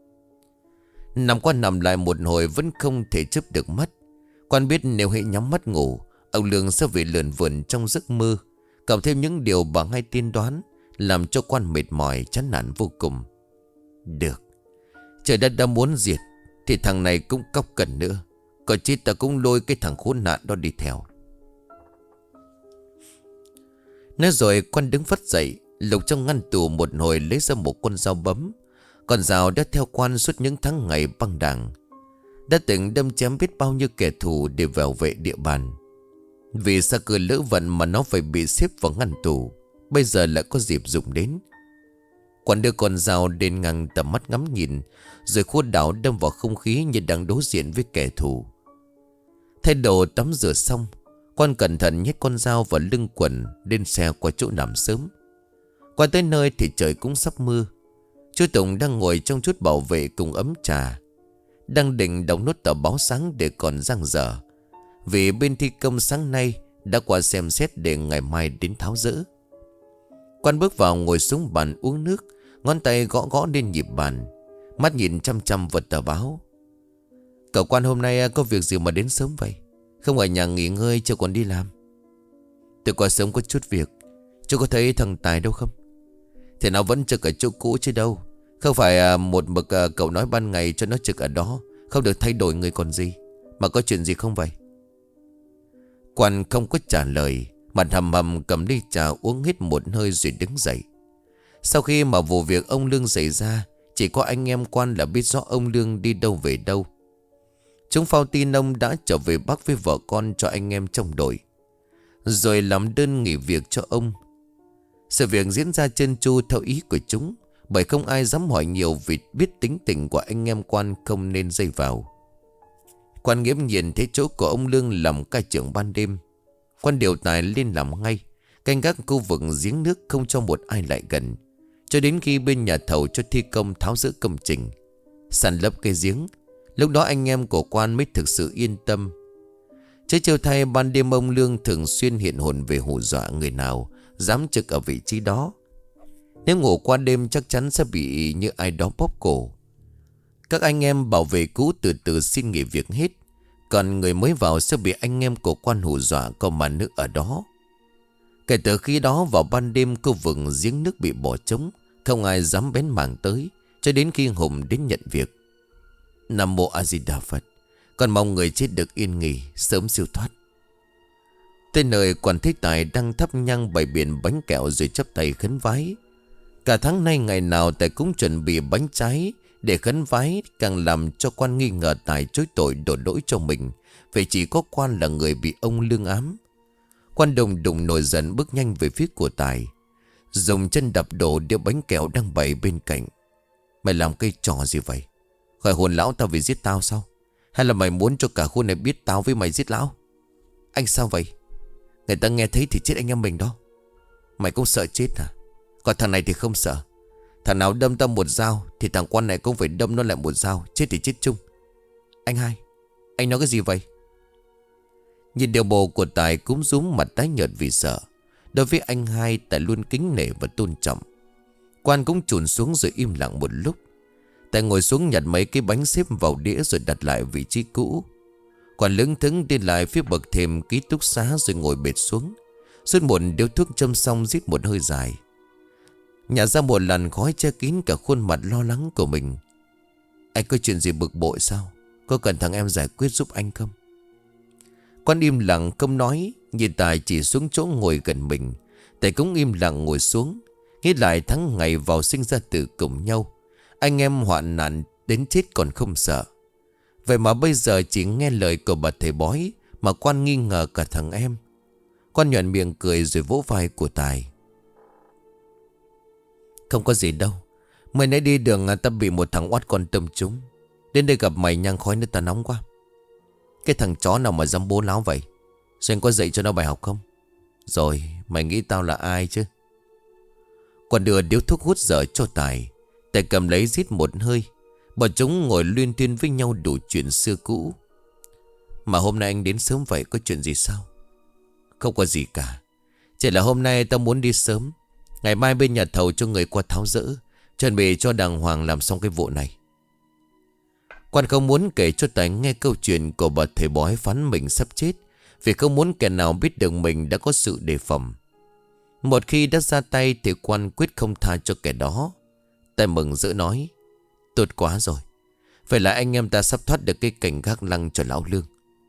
Nằm qua nằm lại một hồi vẫn không thể chớp được mắt. Quan biết nếu hãy nhắm mắt ngủ, ông Lương sẽ về lượn vườn trong giấc mơ, cộng thêm những điều bà hay tiên đoán, làm cho Quan mệt mỏi chán nản vô cùng. Được, trời đất đã muốn diệt thì thằng này cũng cóc cần nữa. Còn chết ta cũng lôi cái thằng khốn nạn đó đi theo. Nói rồi Quan đứng phắt dậy, lục trong ngăn tủ một hồi lấy ra một con dao bấm. Con dao đã theo Quan suốt những tháng ngày băng đảng, đã từng đâm chém biết bao nhiêu kẻ thù để bảo vệ địa bàn. Vì sao cứ lỡ vận mà nó phải bị xếp vào ngăn tủ, bây giờ lại có dịp dùng đến. Quan đưa con dao đến ngang tầm mắt ngắm nhìn, rồi khua đảo đâm vào không khí như đang đối diện với kẻ thù. Thay đồ tắm rửa xong, Quan cẩn thận nhét con dao vào lưng quần, lên xe qua chỗ nằm sớm. Qua tới nơi thì trời cũng sắp mưa. Chú Tùng đang ngồi trong chút bảo vệ cùng ấm trà, đang định đóng nốt tờ báo sáng để còn dang dở, vì bên thi công sáng nay đã qua xem xét để ngày mai đến tháo dỡ. Quan bước vào ngồi xuống bàn uống nước, ngón tay gõ gõ lên nhịp bàn, mắt nhìn chăm chăm vào tờ báo. Cậu Quan hôm nay có việc gì mà đến sớm vậy? Không ở nhà nghỉ ngơi chứ còn đi làm? Tôi qua sớm có chút việc. Chú có thấy thằng Tài đâu không? Thì nó vẫn trực ở chỗ cũ chứ đâu. Không phải một mực cậu nói ban ngày cho nó trực ở đó, không được thay đổi người còn gì. Mà có chuyện gì không vậy? Quan không có trả lời, mặt hầm hầm cầm ly trà uống hết một hơi rồi đứng dậy. Sau khi mà vụ việc ông Lương xảy ra, Chỉ có anh em quan là biết rõ ông Lương đi đâu về đâu. Chúng phao tin ông đã trở về Bắc với vợ con cho anh em trong đội, rồi làm đơn nghỉ việc cho ông. Sự việc diễn ra trơn tru theo ý của chúng, bởi không ai dám hỏi nhiều vì biết tính tình của anh em quan không nên dây vào. Quan nghiễm nhìn thấy chỗ của ông Lương làm cai trưởng ban đêm. Quan điều tài lên làm ngay, canh gác khu vực giếng nước không cho một ai lại gần, cho đến khi bên nhà thầu cho thi công tháo dỡ công trình, sàn lấp cái giếng. Lúc đó anh em của quan mới thực sự yên tâm. Chứ chiều thay ban đêm ông Lương thường xuyên hiện hồn về hù dọa người nào dám trực ở vị trí đó. Nếu ngủ qua đêm chắc chắn sẽ bị như ai đó bóp cổ. Các anh em bảo vệ cũ từ từ xin nghỉ việc hết, còn người mới vào sẽ bị anh em của quan hù dọa có mà nước ở đó. Kể từ khi đó vào ban đêm khu vực giếng nước bị bỏ trống, không ai dám bén mảng tới, cho đến khi Hùng đến nhận việc. Nam mô A Di Đà Phật, còn mong người chết được yên nghỉ, sớm siêu thoát. Tới nơi quan thế tài đang thắp nhang bày biển bánh kẹo rồi chắp tay khấn vái. Cả tháng nay ngày nào tài cũng chuẩn bị bánh trái để khấn vái, càng làm cho quan nghi ngờ tài chối tội đổ lỗi cho mình, vì chỉ có quan là người bị ông Lương ám. Quan đồng đùng nổi giận bước nhanh về phía của tài, dùng chân đập đổ đĩa bánh kẹo đang bày bên cạnh. Mày làm cái trò gì vậy? Khỏi hồn lão tao vì giết tao sao? Hay là mày muốn cho cả khu này biết tao với mày giết lão? Anh sao vậy? Người ta nghe thấy thì chết anh em mình đó. Mày cũng sợ chết hả? Còn thằng này thì không sợ. Thằng nào đâm tao một dao thì thằng quan này cũng phải đâm nó lại một dao. Chết thì chết chung. Anh hai, anh nói cái gì vậy? Nhìn điều bộ của Tài cúm rúm mặt tái nhợt vì sợ. Đối với anh hai, Tài luôn kính nể và tôn trọng. Quan cũng chùn xuống rồi im lặng một lúc. Tài ngồi xuống nhặt mấy cái bánh xếp vào đĩa rồi đặt lại vị trí cũ. Quan lững thững đi lại phía bậc thềm ký túc xá rồi ngồi bệt xuống. Rút một điếu thuốc châm xong rít một hơi dài, nhả ra một làn khói che kín cả khuôn mặt lo lắng của mình. Anh có chuyện gì bực bội sao? Có cần thằng em giải quyết giúp anh không? Quan im lặng không nói, nhìn Tài chỉ xuống chỗ ngồi gần mình. Tài cũng im lặng ngồi xuống, nghĩ lại tháng ngày vào sinh ra tử cùng nhau. Anh em hoạn nạn đến chết còn không sợ. Vậy mà bây giờ chỉ nghe lời của bà thầy bói mà Quan nghi ngờ cả thằng em. Quan nhoẻn miệng cười rồi vỗ vai của Tài. Không có gì đâu. Mới nãy đi đường ta bị một thằng oát con tôm trúng. Đến đây gặp mày nhang khói nước ta nóng quá. Cái thằng chó nào mà dám bố láo vậy? Rồi anh có dạy cho nó bài học không? Rồi mày nghĩ tao là ai chứ? Quan đưa điếu thuốc hút dở cho Tài. Tài cầm lấy rít một hơi. Bọn chúng ngồi luyên thuyên với nhau đủ chuyện xưa cũ. Mà hôm nay anh đến sớm vậy, có chuyện gì sao? Không có gì cả. Chỉ là hôm nay tao muốn đi sớm. Ngày mai bên nhà thầu cho người qua tháo dỡ, chuẩn bị cho đàng hoàng làm xong cái vụ này. Quan không muốn kể cho Tài nghe câu chuyện của bà thầy bói phán mình sắp chết, vì không muốn kẻ nào biết được mình đã có sự đề phòng. Một khi đã ra tay thì Quan quyết không tha cho kẻ đó. Tài mừng rỡ nói: tốt quá rồi. Vậy là anh em ta sắp thoát được cái cảnh gác lăng cho lão Lương.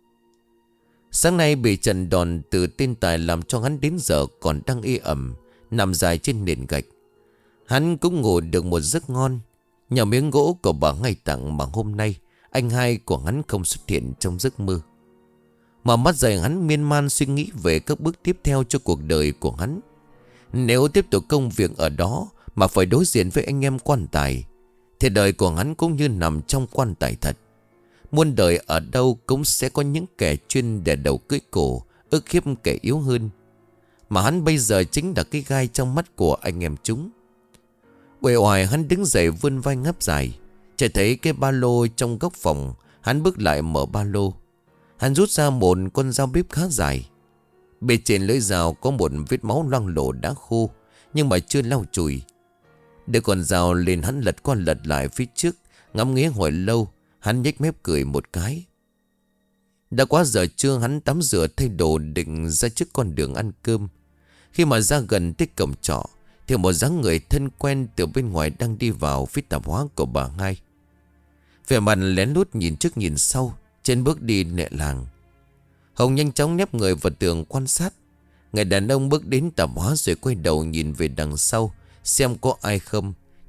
Sáng nay bị trận đòn từ tên Tài làm cho hắn đến giờ còn đang ê ẩm, nằm dài trên nền gạch. Hắn cũng ngủ được một giấc ngon nhờ miếng gỗ của bà ngày tặng mà hôm nay anh hai của hắn không xuất hiện trong giấc mơ. Mà mắt dày hắn miên man suy nghĩ về các bước tiếp theo cho cuộc đời của hắn. Nếu tiếp tục công việc ở đó mà phải đối diện với anh em quan tài, thì đời của hắn cũng như nằm trong quan tài thật. Muôn đời ở đâu cũng sẽ có những kẻ chuyên để đầu cưỡi cổ, ức hiếp kẻ yếu hơn. Mà hắn bây giờ chính là cái gai trong mắt của anh em chúng. Uể oải hắn đứng dậy vươn vai ngáp dài. Chỉ thấy cái ba lô trong góc phòng. Hắn bước lại mở ba lô. Hắn rút ra một con dao bếp khá dài. Bên trên lưỡi dao có một vết máu loang lổ đã khô, nhưng mà chưa lau chùi. Để con dao lên, hắn lật qua lật lại phía trước, ngắm nghía hồi lâu. Hắn nhếch mép cười một cái. Đã quá giờ trưa, hắn tắm rửa thay đồ định ra trước con đường ăn cơm. Khi mà ra gần tới cổng trọ thì một dáng người thân quen từ bên ngoài đang đi vào phía tạp hóa của bà hai. Vẻ mặt lén lút nhìn trước nhìn sau, trên bước đi nhẹ làng. Hồng nhanh chóng nép người vào tường quan sát. Người đàn ông bước đến tạp hóa rồi quay đầu nhìn về đằng sau xem có ai không.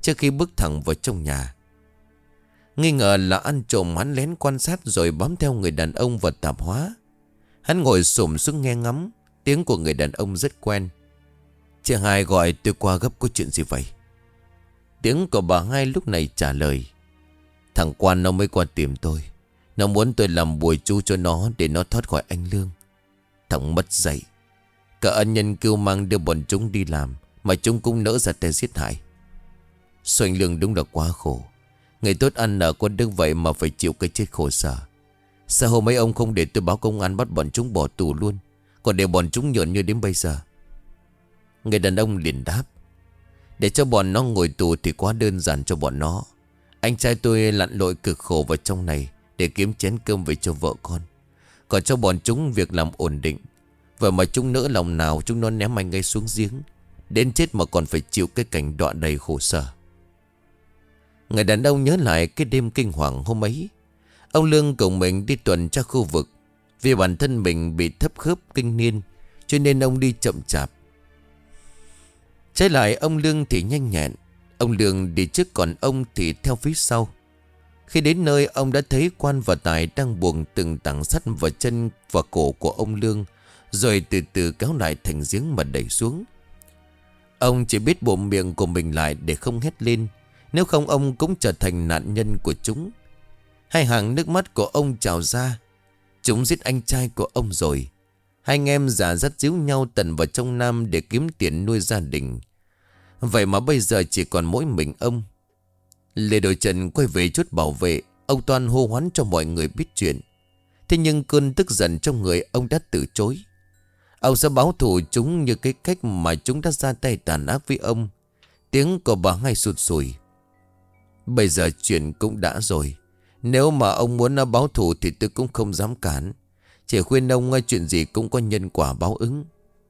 trước khi bước thẳng vào trong nhà. Nghi ngờ là ăn trộm, hắn lén quan sát rồi bám theo người đàn ông vào tạp hóa. Hắn ngồi xổm xuống nghe ngắm. Tiếng của người đàn ông rất quen. Chị Hai gọi tôi qua gấp, có chuyện gì vậy? Tiếng của bà Hai lúc này trả lời. Thằng Quan nó mới qua tìm tôi. Nó muốn tôi làm bùi chú cho nó để nó thoát khỏi anh Lương. Thằng mất dạy. Cả ân nhân kêu mang đưa bọn chúng đi làm mà chúng cũng nỡ ra tay giết hại. Số anh Lương đúng là quá khổ. Người tốt ăn ở con đức vậy mà phải chịu cái chết khổ sở. Sao hôm ấy ông không để tôi báo công an bắt bọn chúng bỏ tù luôn, còn để bọn chúng nhợn như đến bây giờ? Người đàn ông liền đáp. Để cho bọn nó ngồi tù thì quá đơn giản cho bọn nó. Anh trai tôi lặn lội cực khổ vào trong này để kiếm chén cơm về cho vợ con. Còn cho bọn chúng việc làm ổn định. Vậy mà chúng nỡ lòng nào chúng nó ném anh ấy xuống giếng, đến chết mà còn phải chịu cái cảnh đọa đầy khổ sở. Người đàn ông nhớ lại cái đêm kinh hoàng hôm ấy. Ông Lương cùng mình đi tuần tra khu vực. Vì bản thân mình bị thấp khớp kinh niên, cho nên ông đi chậm chạp. Trái lại ông Lương thì nhanh nhẹn. Ông Lương đi trước còn ông thì theo phía sau. Khi đến nơi, ông đã thấy Quan và Tài đang buộc từng tảng sắt vào chân và cổ của ông Lương, rồi từ từ kéo lại thành giếng mà đẩy xuống. Ông chỉ biết bụm miệng của mình lại để không hét lên, nếu không ông cũng trở thành nạn nhân của chúng. Hai hàng nước mắt của ông trào ra. Chúng giết anh trai của ông rồi. Hai anh em già dắt díu nhau tận vào trong Nam để kiếm tiền nuôi gia đình. Vậy mà bây giờ chỉ còn mỗi mình ông. Lê Đội Trần quay về chốt bảo vệ. Ông Toan hô hoán cho mọi người biết chuyện. Thế nhưng cơn tức giận trong người ông đã từ chối. Ông sẽ báo thù chúng như cái cách mà chúng đã ra tay tàn ác với ông. Tiếng của bà Hai sụt sùi. Bây giờ chuyện cũng đã rồi. Nếu mà ông muốn nó báo thù thì tôi cũng không dám cản. Chỉ khuyên ông chuyện gì cũng có nhân quả báo ứng.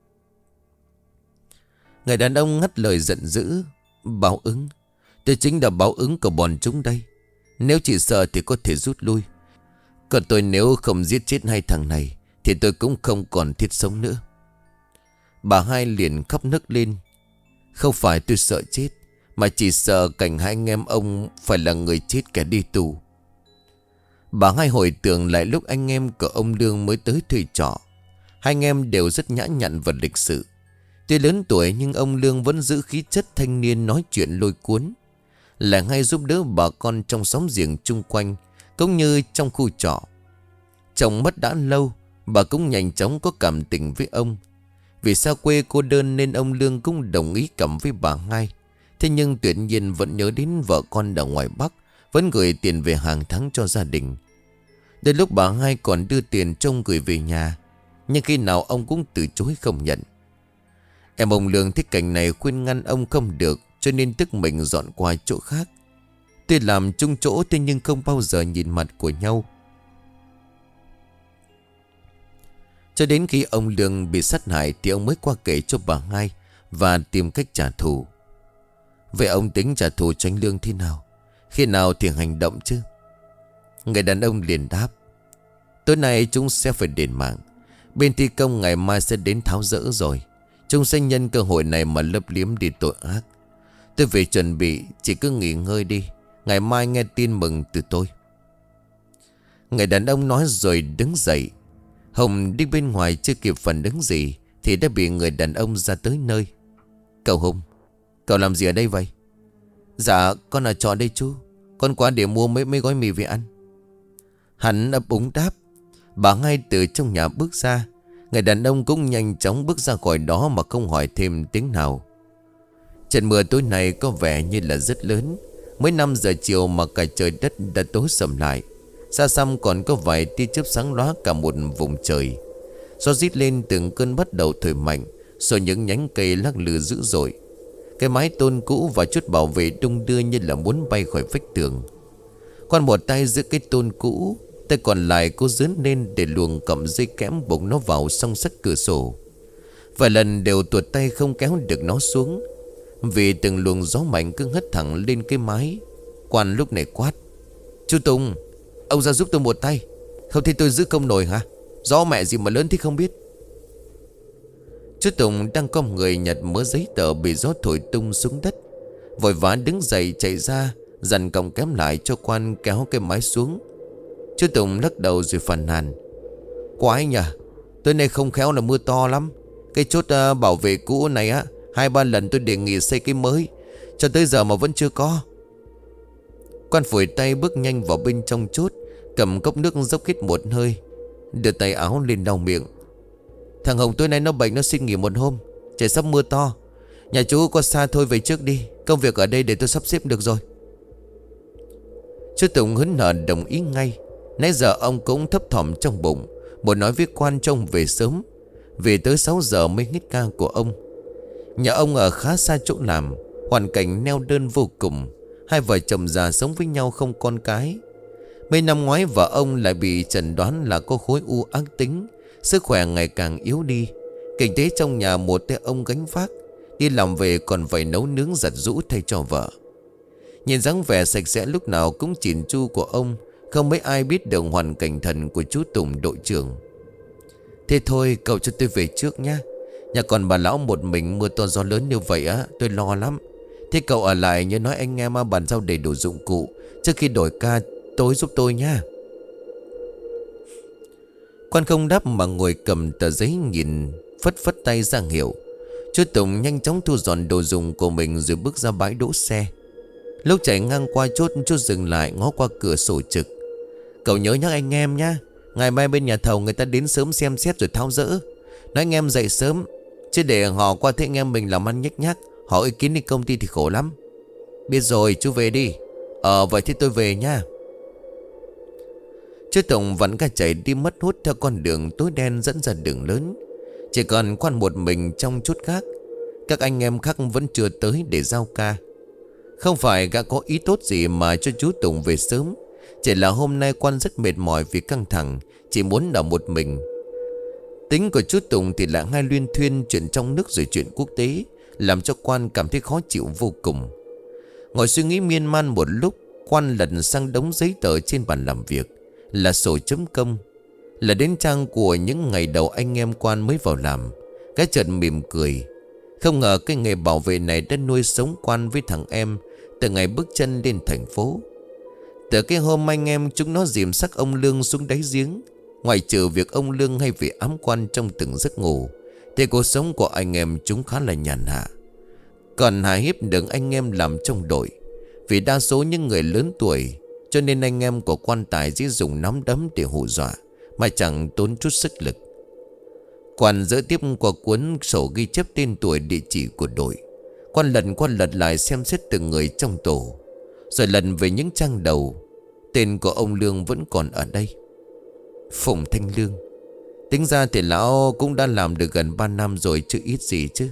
Người đàn ông ngắt lời giận dữ. Báo ứng? Tôi chính là báo ứng của bọn chúng đây. Nếu chỉ sợ thì có thể rút lui. Còn tôi nếu không giết chết hai thằng này thì tôi cũng không còn thiết sống nữa. Bà Hai liền khóc nức lên. Không phải tôi sợ chết, mà chỉ sợ cảnh hai anh em ông phải là người chết kẻ đi tù. Bà Hai hồi tưởng lại lúc anh em của ông Lương mới tới thuê trọ. Hai anh em đều rất nhã nhặn và lịch sự. Tuy lớn tuổi nhưng ông Lương vẫn giữ khí chất thanh niên nói chuyện lôi cuốn. Là hay giúp đỡ bà con trong xóm giềng chung quanh, cũng như trong khu trọ. Chồng mất đã lâu, bà cũng nhanh chóng có cảm tình với ông. Vì xa quê cô đơn nên ông Lương cũng đồng ý cầm với bà Hai. Thế nhưng tuyệt nhiên vẫn nhớ đến vợ con ở ngoài Bắc, vẫn gửi tiền về hàng tháng cho gia đình. Đến lúc bà Hai còn đưa tiền trông gửi về nhà, nhưng khi nào ông cũng từ chối không nhận. Em ông Lương thích cảnh này khuyên ngăn ông không được, cho nên tức mình dọn qua chỗ khác. Tuy làm chung chỗ thế nhưng không bao giờ nhìn mặt của nhau. Cho đến khi ông Lương bị sát hại thì ông mới qua kể cho bà Hai và tìm cách trả thù. Vậy ông tính trả thù cho anh Lương thế nào? Khi nào thì hành động chứ? Người đàn ông liền đáp. Tối nay chúng sẽ phải đền mạng. Bên thi công ngày mai sẽ đến tháo dỡ rồi. Chúng sẽ nhân cơ hội này mà lấp liếm đi tội ác. Tôi về chuẩn bị, chỉ cứ nghỉ ngơi đi. Ngày mai nghe tin mừng từ tôi. Người đàn ông nói rồi đứng dậy. Hồng đi bên ngoài chưa kịp phản ứng gì thì đã bị người đàn ông ra tới nơi. Cậu Hùng, cậu làm gì ở đây vậy? Dạ con ở trọ đây chú. Con qua để mua mấy mấy gói mì về ăn. Hắn ấp úng đáp. Bà Hai từ trong nhà bước ra. Người đàn ông cũng nhanh chóng bước ra khỏi đó mà không hỏi thêm tiếng nào. Trận mưa tối nay có vẻ như là rất lớn. Mới năm giờ chiều mà cả trời đất đã tối sầm lại. Xa xăm còn có vài tia chớp sáng lóa cả một vùng trời. Gió rít lên từng cơn bắt đầu thổi mạnh, rồi những nhánh cây lắc lư dữ dội. Cái mái tôn cũ và chút bảo vệ đung đưa như là muốn bay khỏi vách tường. Quan một tay giữ cái tôn cũ, tay còn lại cố dướn lên để luồng cọng dây kẽm buộc nó vào song sắt cửa sổ. Vài lần đều tuột tay không kéo được nó xuống, vì từng luồng gió mạnh cứ hất thẳng lên cái mái. Quan lúc này quát. Chú Tùng, ông ra giúp tôi một tay. Không thì tôi giữ không nổi hả? Gió mẹ gì mà lớn thì không biết. Chú Tùng đang cong người nhặt mớ giấy tờ bị gió thổi tung xuống đất. Vội vã đứng dậy chạy ra, dằn còng kém lại cho quan kéo cái mái xuống. Chú Tùng lắc đầu rồi phàn nàn: Quái nhỉ, tối nay không khéo là mưa to lắm. Cái chốt uh, bảo vệ cũ này á, hai ba lần tôi đề nghị xây cái mới, cho tới giờ mà vẫn chưa có. Quan phủi tay bước nhanh vào bên trong chốt, cầm cốc nước dốc hít một hơi, đưa tay áo lên lau miệng. Thằng Hồng tối nay nó bệnh, nó xin nghỉ một hôm. Trời sắp mưa to, nhà chú có xa thôi về trước đi, công việc ở đây để tôi sắp xếp được rồi. Chú Tùng hớn hở đồng ý ngay. Nãy giờ ông cũng thấp thỏm trong bụng, muốn nói với quan trông về sớm, về tới sáu giờ mới hết ca của ông. Nhà ông ở khá xa chỗ làm, hoàn cảnh neo đơn vô cùng. Hai vợ chồng già sống với nhau không con cái. Mấy năm ngoái vợ ông lại bị chẩn đoán là có khối u ác tính, sức khỏe ngày càng yếu đi. Kinh tế trong nhà một tay ông gánh vác, đi làm về còn phải nấu nướng giặt giũ thay cho vợ. Nhìn dáng vẻ sạch sẽ lúc nào cũng chỉn chu của ông, không mấy ai biết được hoàn cảnh thần của chú Tùng đội trưởng. Thế thôi cậu cho tôi về trước nhé. Nhà còn bà lão một mình, mưa to gió lớn như vậy á, tôi lo lắm. Thế cậu ở lại nhớ nói anh em bàn giao đầy đủ dụng cụ trước khi đổi ca tối giúp tôi nha. Quan không đáp mà ngồi cầm tờ giấy nhìn, phất phất tay ra hiệu. Chú Tùng nhanh chóng thu dọn đồ dùng của mình rồi bước ra bãi đỗ xe. Lúc chạy ngang qua chốt, chú dừng lại ngó qua cửa sổ trực. Cậu nhớ nhắc anh em nhá, ngày mai bên nhà thầu người ta đến sớm xem xét rồi tháo dỡ. Nói anh em dậy sớm, chứ để họ qua thấy anh em mình làm ăn nhếch nhác, họ ý kiến đi công ty thì khổ lắm. Biết rồi, chú về đi. Ờ vậy thì tôi về nha. Chú Tùng vẫn cả chạy đi mất hút theo con đường tối đen dẫn ra đường lớn. Chỉ còn Quan một mình trong chốt khác. Các anh em khác vẫn chưa tới để giao ca. Không phải gã có ý tốt gì mà cho chú Tùng về sớm, chỉ là hôm nay Quan rất mệt mỏi vì căng thẳng, chỉ muốn ở một mình. Tính của chú Tùng thì lại ngay luyên thuyên chuyện trong nước rồi chuyện quốc tế, làm cho Quan cảm thấy khó chịu vô cùng. Ngồi suy nghĩ miên man một lúc, Quan lật sang đống giấy tờ trên bàn làm việc. Là sổ chấm công, là đến trang của những ngày đầu anh em Quan mới vào làm. Cái chợt mỉm cười. Không ngờ cái nghề bảo vệ này đã nuôi sống Quan với thằng em từ ngày bước chân lên thành phố. Từ cái hôm anh em chúng nó dìm xác ông Lương xuống đáy giếng, ngoài trừ việc ông Lương hay vì ám Quan trong từng giấc ngủ, thì cuộc sống của anh em chúng khá là nhàn hạ. Còn hài hiếp được anh em làm trong đội. Vì đa số những người lớn tuổi, cho nên anh em của Quan tài chỉ dùng nắm đấm để hù dọa, mà chẳng tốn chút sức lực. Quan dỡ tiếp qua cuốn sổ ghi chép tên tuổi địa chỉ của đội. Quan lần qua lật lại xem xét từng người trong tổ, rồi lần về những trang đầu. Tên của ông Lương vẫn còn ở đây, Phùng Thanh Lương. Tính ra thì lão cũng đã làm được gần ba năm rồi chứ ít gì chứ.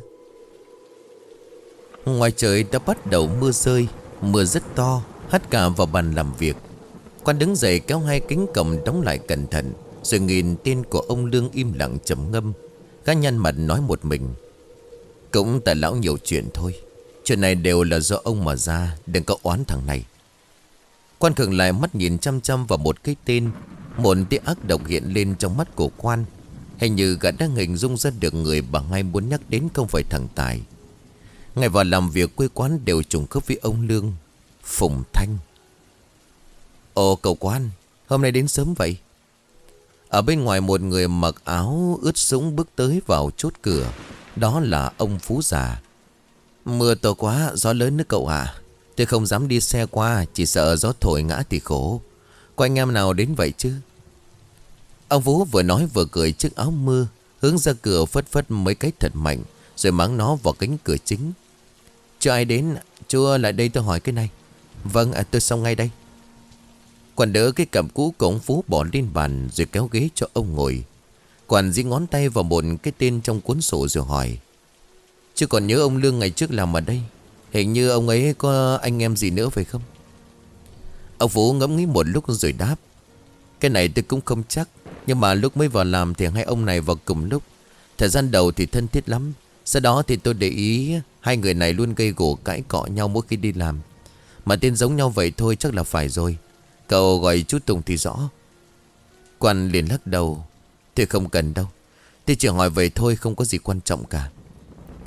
Ngoài trời đã bắt đầu mưa rơi. Mưa rất to, hắt cả vào bàn làm việc. Quan đứng dậy kéo hai cánh cổng đóng lại cẩn thận, rồi nhìn tên của ông Lương im lặng trầm ngâm. Gã nhăn mặt nói một mình: Cũng tại lão nhiều chuyện thôi. Chuyện này đều là do ông mà ra, đừng có oán thằng này. Quan khựng lại, mắt nhìn chăm chăm vào một cái tên. Một tia ác độc hiện lên trong mắt của Quan. Hình như gã đang hình dung ra được người bà ngay muốn nhắc đến không phải thằng Tài. Ngày vào làm việc quê quán đều trùng khớp với ông Lương, Phùng Thanh. Ồ cậu Quan, hôm nay đến sớm vậy? Ở bên ngoài một người mặc áo ướt sũng bước tới vào chốt cửa. Đó là ông Phú già. Mưa to quá, gió lớn nữa cậu ạ. Tôi không dám đi xe qua, chỉ sợ gió thổi ngã thì khổ. Có anh em nào đến vậy chứ? Ông Phú vừa nói vừa cười chiếc áo mưa, hướng ra cửa phất phất mấy cái thật mạnh, rồi mắng nó vào cánh cửa chính. Chưa ai đến, chưa lại đây tôi hỏi cái này. Vâng, à, tôi xong ngay đây. Quản đỡ cái cặp cũ của ông Phú bỏ lên bàn, rồi kéo ghế cho ông ngồi. Quản dí ngón tay vào một cái tên trong cuốn sổ rồi hỏi: Chứ còn nhớ ông Lương ngày trước làm ở đây, hình như ông ấy có anh em gì nữa phải không? Ông Phú ngẫm nghĩ một lúc rồi đáp: Cái này tôi cũng không chắc, nhưng mà lúc mới vào làm thì hai ông này vào cùng lúc. Thời gian đầu thì thân thiết lắm. Sau đó thì tôi để ý hai người này luôn gây gổ cãi cọ nhau mỗi khi đi làm. Mà tên giống nhau vậy thôi chắc là phải rồi. Cậu gọi chú Tùng thì rõ. Quan liền lắc đầu: Tôi không cần đâu, tôi chỉ hỏi vậy thôi, không có gì quan trọng cả.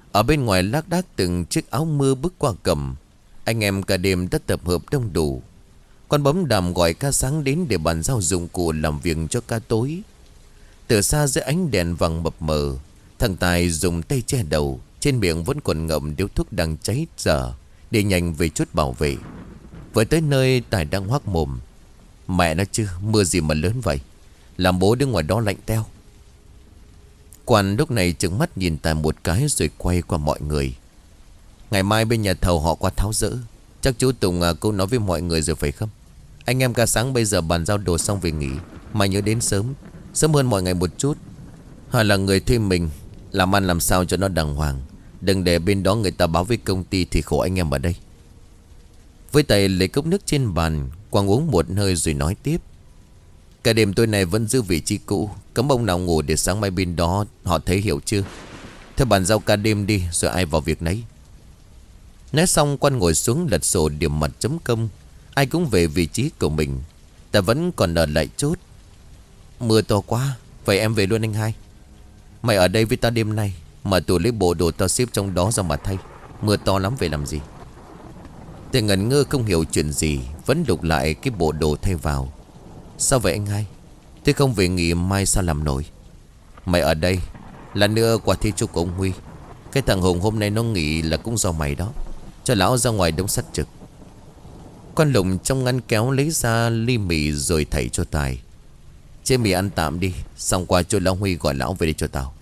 Ở bên ngoài lác đác từng chiếc áo mưa bước qua cầm. Anh em cả đêm đã tập hợp đông đủ. Con bấm đàm gọi ca sáng đến để bàn giao dụng cụ làm việc cho ca tối. Từ xa dưới ánh đèn vàng mập mờ, thằng Tài dùng tay che đầu, trên miệng vẫn còn ngậm điếu thuốc đang cháy dở để nhanh về chút bảo vệ. Vừa tới nơi, Tài đang hoác mồm: "Mẹ nó chứ, mưa gì mà lớn vậy, làm bố đứng ngoài đó lạnh teo." Quan lúc này trừng mắt nhìn Tài một cái rồi quay qua mọi người: "Ngày mai bên nhà thầu họ qua tháo dỡ. Chắc chú Tùng à, cô nói với mọi người rồi phải không? Anh em ca sáng bây giờ bàn giao đồ xong về nghỉ. Mai nhớ đến sớm, sớm hơn mọi ngày một chút. Họ là người thuê mình, làm ăn làm sao cho nó đàng hoàng. Đừng để bên đó người ta báo với công ty thì khổ anh em ở đây." Với tay lấy cốc nước trên bàn, Quang uống một hơi rồi nói tiếp: "Cả đêm tối nay vẫn giữ vị trí cũ. Cấm ông nào ngủ để sáng mai bên đó họ thấy, hiểu chưa? Thế bàn giao cả đêm đi, rồi ai vào việc nấy." Nói xong, Quan ngồi xuống lật sổ điểm mặt chấm công. Ai cũng về vị trí của mình. Ta vẫn còn ở lại chốt: "Mưa to quá, vậy em về luôn anh hai. Mày ở đây với ta đêm nay, mà tụi lấy bộ đồ tao xếp trong đó ra mà thay. Mưa to lắm, về làm gì?" Tôi ngẩn ngơ không hiểu chuyện gì, vẫn lục lại cái bộ đồ thay vào. "Sao vậy anh hai? Tôi không về nghỉ mai sao làm nổi?" "Mày ở đây là nữa quả thi chúc của ông Huy. Cái thằng Hùng hôm nay nó nghỉ là cũng do mày đó. Cho lão ra ngoài đống sắt trực." Con Lùng trong ngăn kéo lấy ra ly mì rồi thảy cho Tài: "Chế mì ăn tạm đi, xong qua cho lão Huy gọi lão về đây cho tao."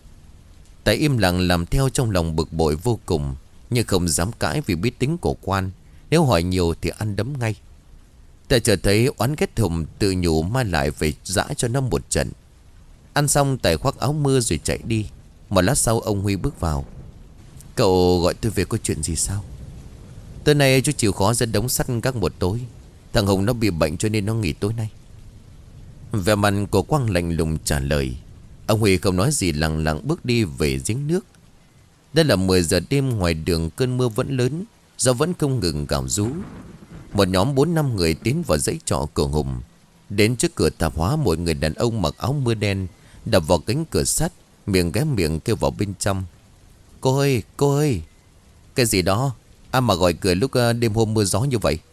Tài im lặng làm theo, trong lòng bực bội vô cùng, nhưng không dám cãi vì biết tính của Quan. Nếu hỏi nhiều thì ăn đấm ngay. Tài chợt thấy oán ghét Hùng, tự nhủ mai lại phải dã cho nó một trận. Ăn xong, Tài khoác áo mưa rồi chạy đi. Một lát sau, ông Huy bước vào: "Cậu gọi tôi về có chuyện gì sao?" "Tối nay chú chịu khó ra đống sắt các một tối. Thằng Hùng nó bị bệnh cho nên nó nghỉ tối nay." Vẻ mặt của Quang lạnh lùng trả lời. Ông Huy không nói gì, lặng lặng bước đi về giếng nước. Đây là mười giờ đêm, ngoài đường cơn mưa vẫn lớn, gió vẫn không ngừng gào rú. Một nhóm bốn năm người tiến vào dãy trọ của Hùng. Đến trước cửa tạp hóa, một người đàn ông mặc áo mưa đen đập vào cánh cửa sắt, miệng ghé miệng kêu vào bên trong: "Cô ơi, cô ơi!" "Cái gì đó? Ai mà gọi cười lúc đêm hôm mưa gió như vậy?"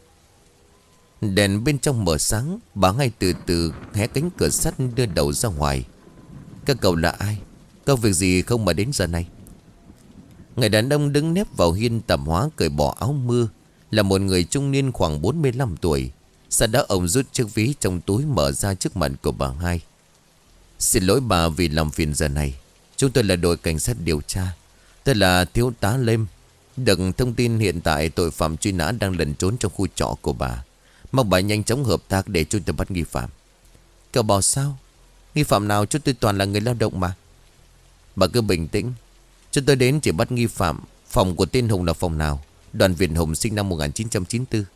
Đèn bên trong mở sáng, bà ngay từ từ hé cánh cửa sắt đưa đầu ra ngoài: "Các cậu là ai? Có việc gì không mà đến giờ này?" Người đàn ông đứng nép vào hiên tạp hóa cởi bỏ áo mưa là một người trung niên khoảng bốn mươi lăm tuổi. Sau đó ông rút chiếc ví trong túi mở ra trước mặt của bà hai: "Xin lỗi bà vì làm phiền giờ này. Chúng tôi là đội cảnh sát điều tra. Tôi là thiếu tá Lêm. Được thông tin hiện tại tội phạm truy nã đang lẩn trốn trong khu trọ của bà. Mong bà nhanh chóng hợp tác để chúng tôi bắt nghi phạm." "Cậu bảo sao? Nghi phạm nào? Chúng tôi toàn là người lao động mà." "Bà cứ bình tĩnh. Chúng tôi đến chỉ bắt nghi phạm. Phòng của tên Hùng là phòng nào?" "Đoàn Việt Hùng, sinh năm một nghìn chín trăm chín mươi tư."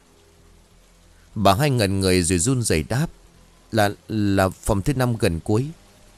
Bà hai ngẩn người rồi run rẩy đáp: Là là phòng thứ năm gần cuối."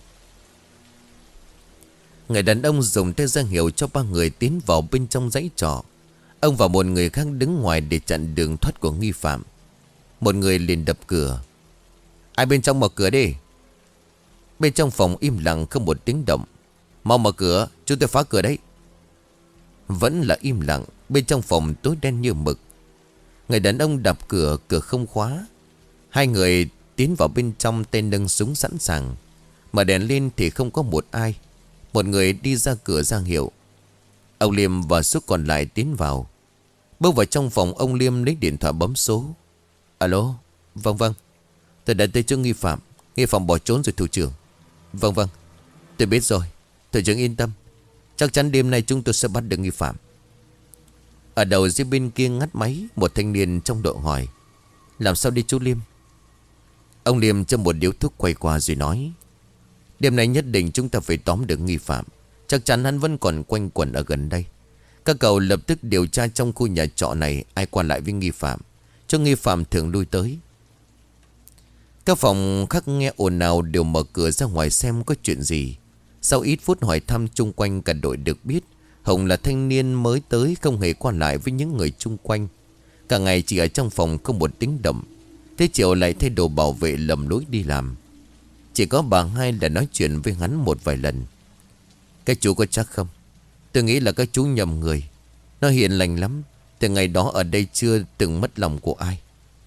Người đàn ông dùng tay ra hiệu cho ba người tiến vào bên trong dãy trọ. Ông và một người khác đứng ngoài để chặn đường thoát của nghi phạm. Một người liền đập cửa: "Ai bên trong mở cửa đi." Bên trong phòng im lặng không một tiếng động. "Mau mở cửa, chúng tôi phá cửa đấy." Vẫn là im lặng. Bên trong phòng tối đen như mực. Người đàn ông đập cửa, cửa không khóa. Hai người tiến vào bên trong, tay nâng súng sẵn sàng. Mở đèn lên thì không có một ai. Một người đi ra cửa ra hiệu. Ông Liêm và số còn lại tiến vào. Bước vào trong phòng, ông Liêm lấy điện thoại bấm số: "Alo, vâng vâng, tôi đã tới chỗ nghi phạm. Nghi phạm bỏ trốn rồi thủ trưởng." "Vâng vâng, tôi biết rồi, thủ trưởng yên tâm. Chắc chắn đêm nay chúng tôi sẽ bắt được nghi phạm." Ở đầu dưới bên kia ngắt máy, một thanh niên trong đội hỏi: "Làm sao đi chú Liêm?" Ông Liêm châm một điếu thuốc quay qua rồi nói: "Đêm nay nhất định chúng ta phải tóm được nghi phạm. Chắc chắn hắn vẫn còn quanh quẩn ở gần đây. Các cậu lập tức điều tra trong khu nhà trọ này ai qua lại với nghi phạm, cho nghi phạm thường lui tới." Các phòng khác nghe ồn ào đều mở cửa ra ngoài xem có chuyện gì. Sau ít phút hỏi thăm chung quanh, cả đội được biết Hùng là thanh niên mới tới, không hề qua lại với những người chung quanh. Cả ngày chỉ ở trong phòng không một tiếng động. Thế chiều lại thay đồ bảo vệ lầm lối đi làm. Chỉ có bà hai là nói chuyện với hắn một vài lần. "Các chú có chắc không? Tôi nghĩ là các chú nhầm người. Nó hiền lành lắm. Từ ngày đó ở đây chưa từng mất lòng của ai.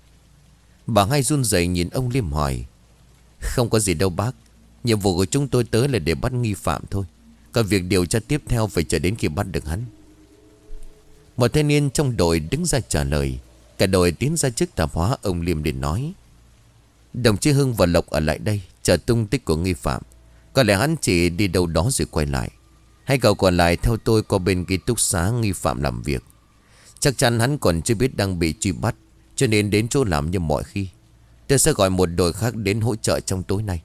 Bà Hai run rẩy nhìn ông Liêm hỏi. Không có gì đâu bác. Nhiệm vụ của chúng tôi tới là để bắt nghi phạm thôi. Còn việc điều tra tiếp theo phải chờ đến khi bắt được hắn. Một thanh niên trong đội đứng ra trả lời. Cả đội tiến ra trước tạp hóa. Ông Liêm liền nói. Đồng chí Hưng và Lộc ở lại đây chờ tung tích của nghi phạm. Có lẽ hắn chỉ đi đâu đó rồi quay lại. Hai cậu còn lại theo tôi qua bên ký túc xá nghi phạm làm việc. Chắc chắn hắn còn chưa biết đang bị truy bắt, cho nên đến chỗ làm như mọi khi. Tôi sẽ gọi một đội khác đến hỗ trợ trong tối nay.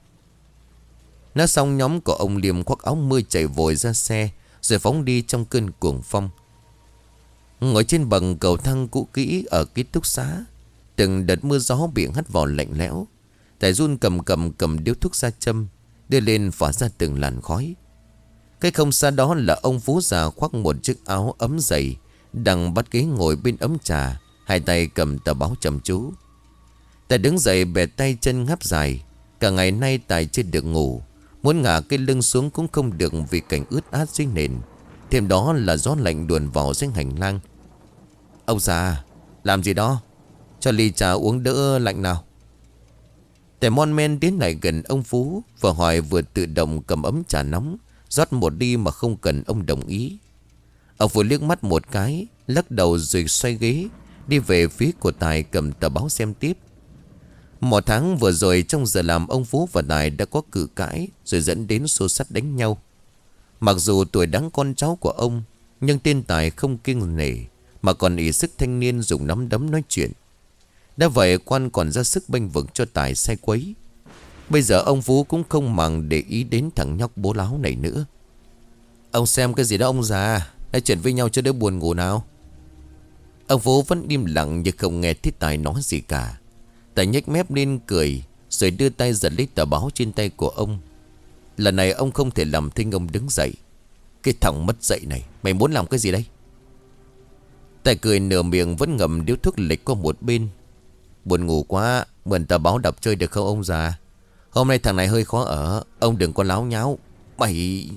Nói xong, nhóm của ông Liêm khoác áo mưa chạy vội ra xe, rồi phóng đi trong cơn cuồng phong. Ngồi trên bậc cầu thang cũ kỹ ở ký túc xá, từng đợt mưa gió bị hắt vào lạnh lẽo. Tài run cầm cầm cầm điếu thuốc ra châm, đưa lên phả ra từng làn khói. Cái không xa đó là ông Phú già khoác một chiếc áo ấm dày, đang bắt ghế ngồi bên ấm trà, hai tay cầm tờ báo chăm chú. Tài đứng dậy bẻ tay chân ngáp dài. Cả ngày nay Tài chưa được ngủ. Muốn ngả cái lưng xuống cũng không được vì cảnh ướt át dưới nền. Thêm đó là gió lạnh đùn vào dưới hành lang. Ông già, làm gì đó? Cho ly trà uống đỡ lạnh nào. Tài mon men tiến lại gần ông Phú, vừa hỏi vừa tự động cầm ấm trà nóng, rót một ly mà không cần ông đồng ý. Ông Phú liếc mắt một cái, lắc đầu rồi xoay ghế, đi về phía của Tài cầm tờ báo xem tiếp. Một tháng vừa rồi trong giờ làm, ông Phú và Tài đã có cự cãi rồi dẫn đến xô xát đánh nhau. Mặc dù tuổi đáng con cháu của ông, nhưng tên Tài không kiêng nể mà còn ý sức thanh niên dùng nắm đấm nói chuyện. Đã vậy quan còn ra sức bênh vực cho Tài sai quấy. Bây giờ ông Phú cũng không màng để ý đến thằng nhóc bố láo này nữa. Ông xem cái gì đó ông già, nói chuyện với nhau cho đỡ buồn ngủ nào. Ông Phú vẫn im lặng như không nghe thấy Tài nói gì cả. Tài nhếch mép lên cười, rồi đưa tay giật lấy tờ báo trên tay của ông. Lần này ông không thể làm thinh ông đứng dậy. Cái thằng mất dậy này, mày muốn làm cái gì đây? Tài cười nửa miệng vẫn ngậm điếu thuốc lệch qua một bên. Buồn ngủ quá, mượn tờ báo đọc chơi được không ông già? Hôm nay thằng này hơi khó ở, ông đừng có láo nháo. Mày...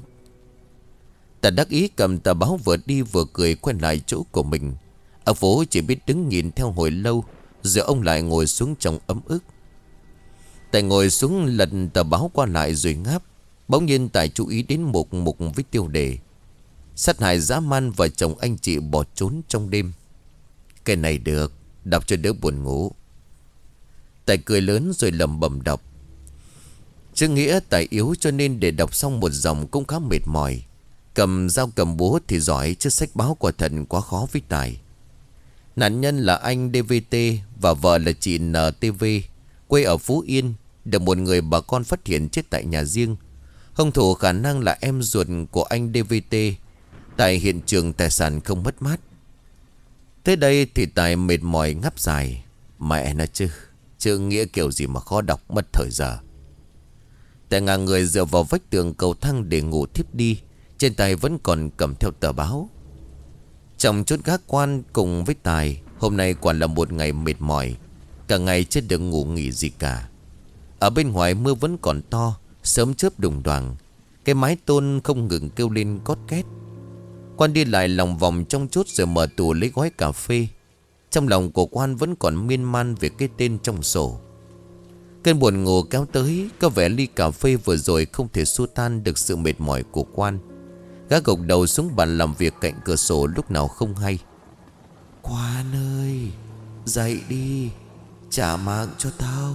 Tài đắc ý cầm tờ báo vừa đi vừa cười quay lại chỗ của mình. Ông Phú chỉ biết đứng nhìn theo hồi lâu, rồi ông lại ngồi xuống trong ấm ức. Tài ngồi xuống lật tờ báo qua lại rồi ngáp. Bỗng nhiên Tài chú ý đến một mục với tiêu đề: sát hại dã man vợ chồng anh chị bỏ trốn trong đêm. Cái này được, đọc cho đỡ buồn ngủ. Tài cười lớn rồi lẩm bẩm đọc. Chứ nghĩa Tài yếu cho nên để đọc xong một dòng cũng khá mệt mỏi. Cầm dao cầm búa thì giỏi, chứ sách báo quả thật quá khó với Tài. Nạn nhân là anh đê vê tê và vợ là chị en tê vê, quê ở Phú Yên, được một người bà con phát hiện chết tại nhà riêng. Hung thủ khả năng là em ruột của anh đê vê tê. Tại hiện trường tài sản không mất mát. Tới đây thì Tài mệt mỏi ngáp dài. Mẹ nó chứ, chữ nghĩa kiểu gì mà khó đọc, mất thời giờ. Tài ngả người dựa vào vách tường cầu thang để ngủ thiếp đi. Trên tay vẫn còn cầm theo tờ báo. Trong chốt gác quan cùng với Tài, hôm nay quả là một ngày mệt mỏi. Cả ngày chưa được ngủ nghỉ gì cả. Ở bên ngoài mưa vẫn còn to, sớm chớp đùng đoàng. Cái mái tôn không ngừng kêu lên cót két. Quan đi lại lòng vòng trong chốt rồi mở tủ lấy gói cà phê. Trong lòng của Quan vẫn còn miên man về cái tên trong sổ. Cơn buồn ngủ kéo tới. Có vẻ ly cà phê vừa rồi không thể xua tan được sự mệt mỏi của Quan. Gã gục đầu xuống bàn làm việc cạnh cửa sổ lúc nào không hay. Quan ơi, dậy đi, trả mạng cho tao.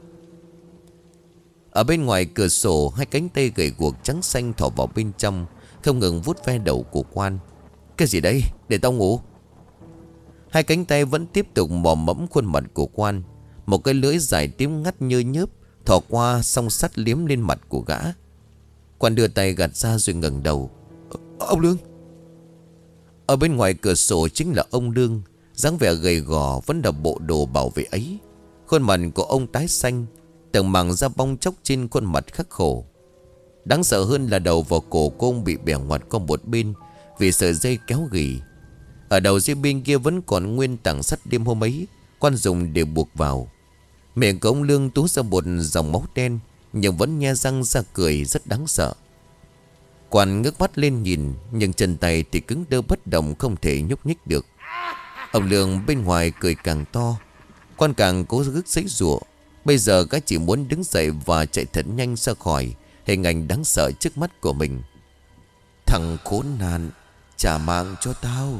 Ở bên ngoài cửa sổ, hai cánh tay gầy guộc trắng xanh thò vào bên trong, không ngừng vuốt ve đầu của Quan. Cái gì đây, để tao ngủ. Hai cánh tay vẫn tiếp tục mò mẫm khuôn mặt của Quan. Một cái lưỡi dài tím ngắt nhơ nhớp thò qua song sắt liếm lên mặt của gã. Quan đưa tay gạt ra rồi ngẩng đầu. Ông Lương. Ở bên ngoài cửa sổ chính là ông Lương, dáng vẻ gầy gò vẫn là bộ đồ bảo vệ ấy. Khuôn mặt của ông tái xanh, từng mảng da bong chóc trên khuôn mặt khắc khổ. Đáng sợ hơn là đầu và cổ của ông bị bẻ ngoặt qua một bên vì sợi dây kéo gỉ. Ở đầu dây bên kia vẫn còn nguyên tảng sắt đêm hôm ấy Quan dùng để buộc vào. Miệng của ông Lương túa ra một dòng máu đen, nhưng vẫn nhe răng ra cười rất đáng sợ. Quan ngước mắt lên nhìn, nhưng chân tay thì cứng đơ bất động, không thể nhúc nhích được. Ông Lương bên ngoài cười càng to. Quan càng cố gắng giãy giụa. Bây giờ gã chỉ muốn đứng dậy và chạy thật nhanh ra khỏi hình ảnh đáng sợ trước mắt của mình. Thằng khốn nạn, trả mạng cho tao.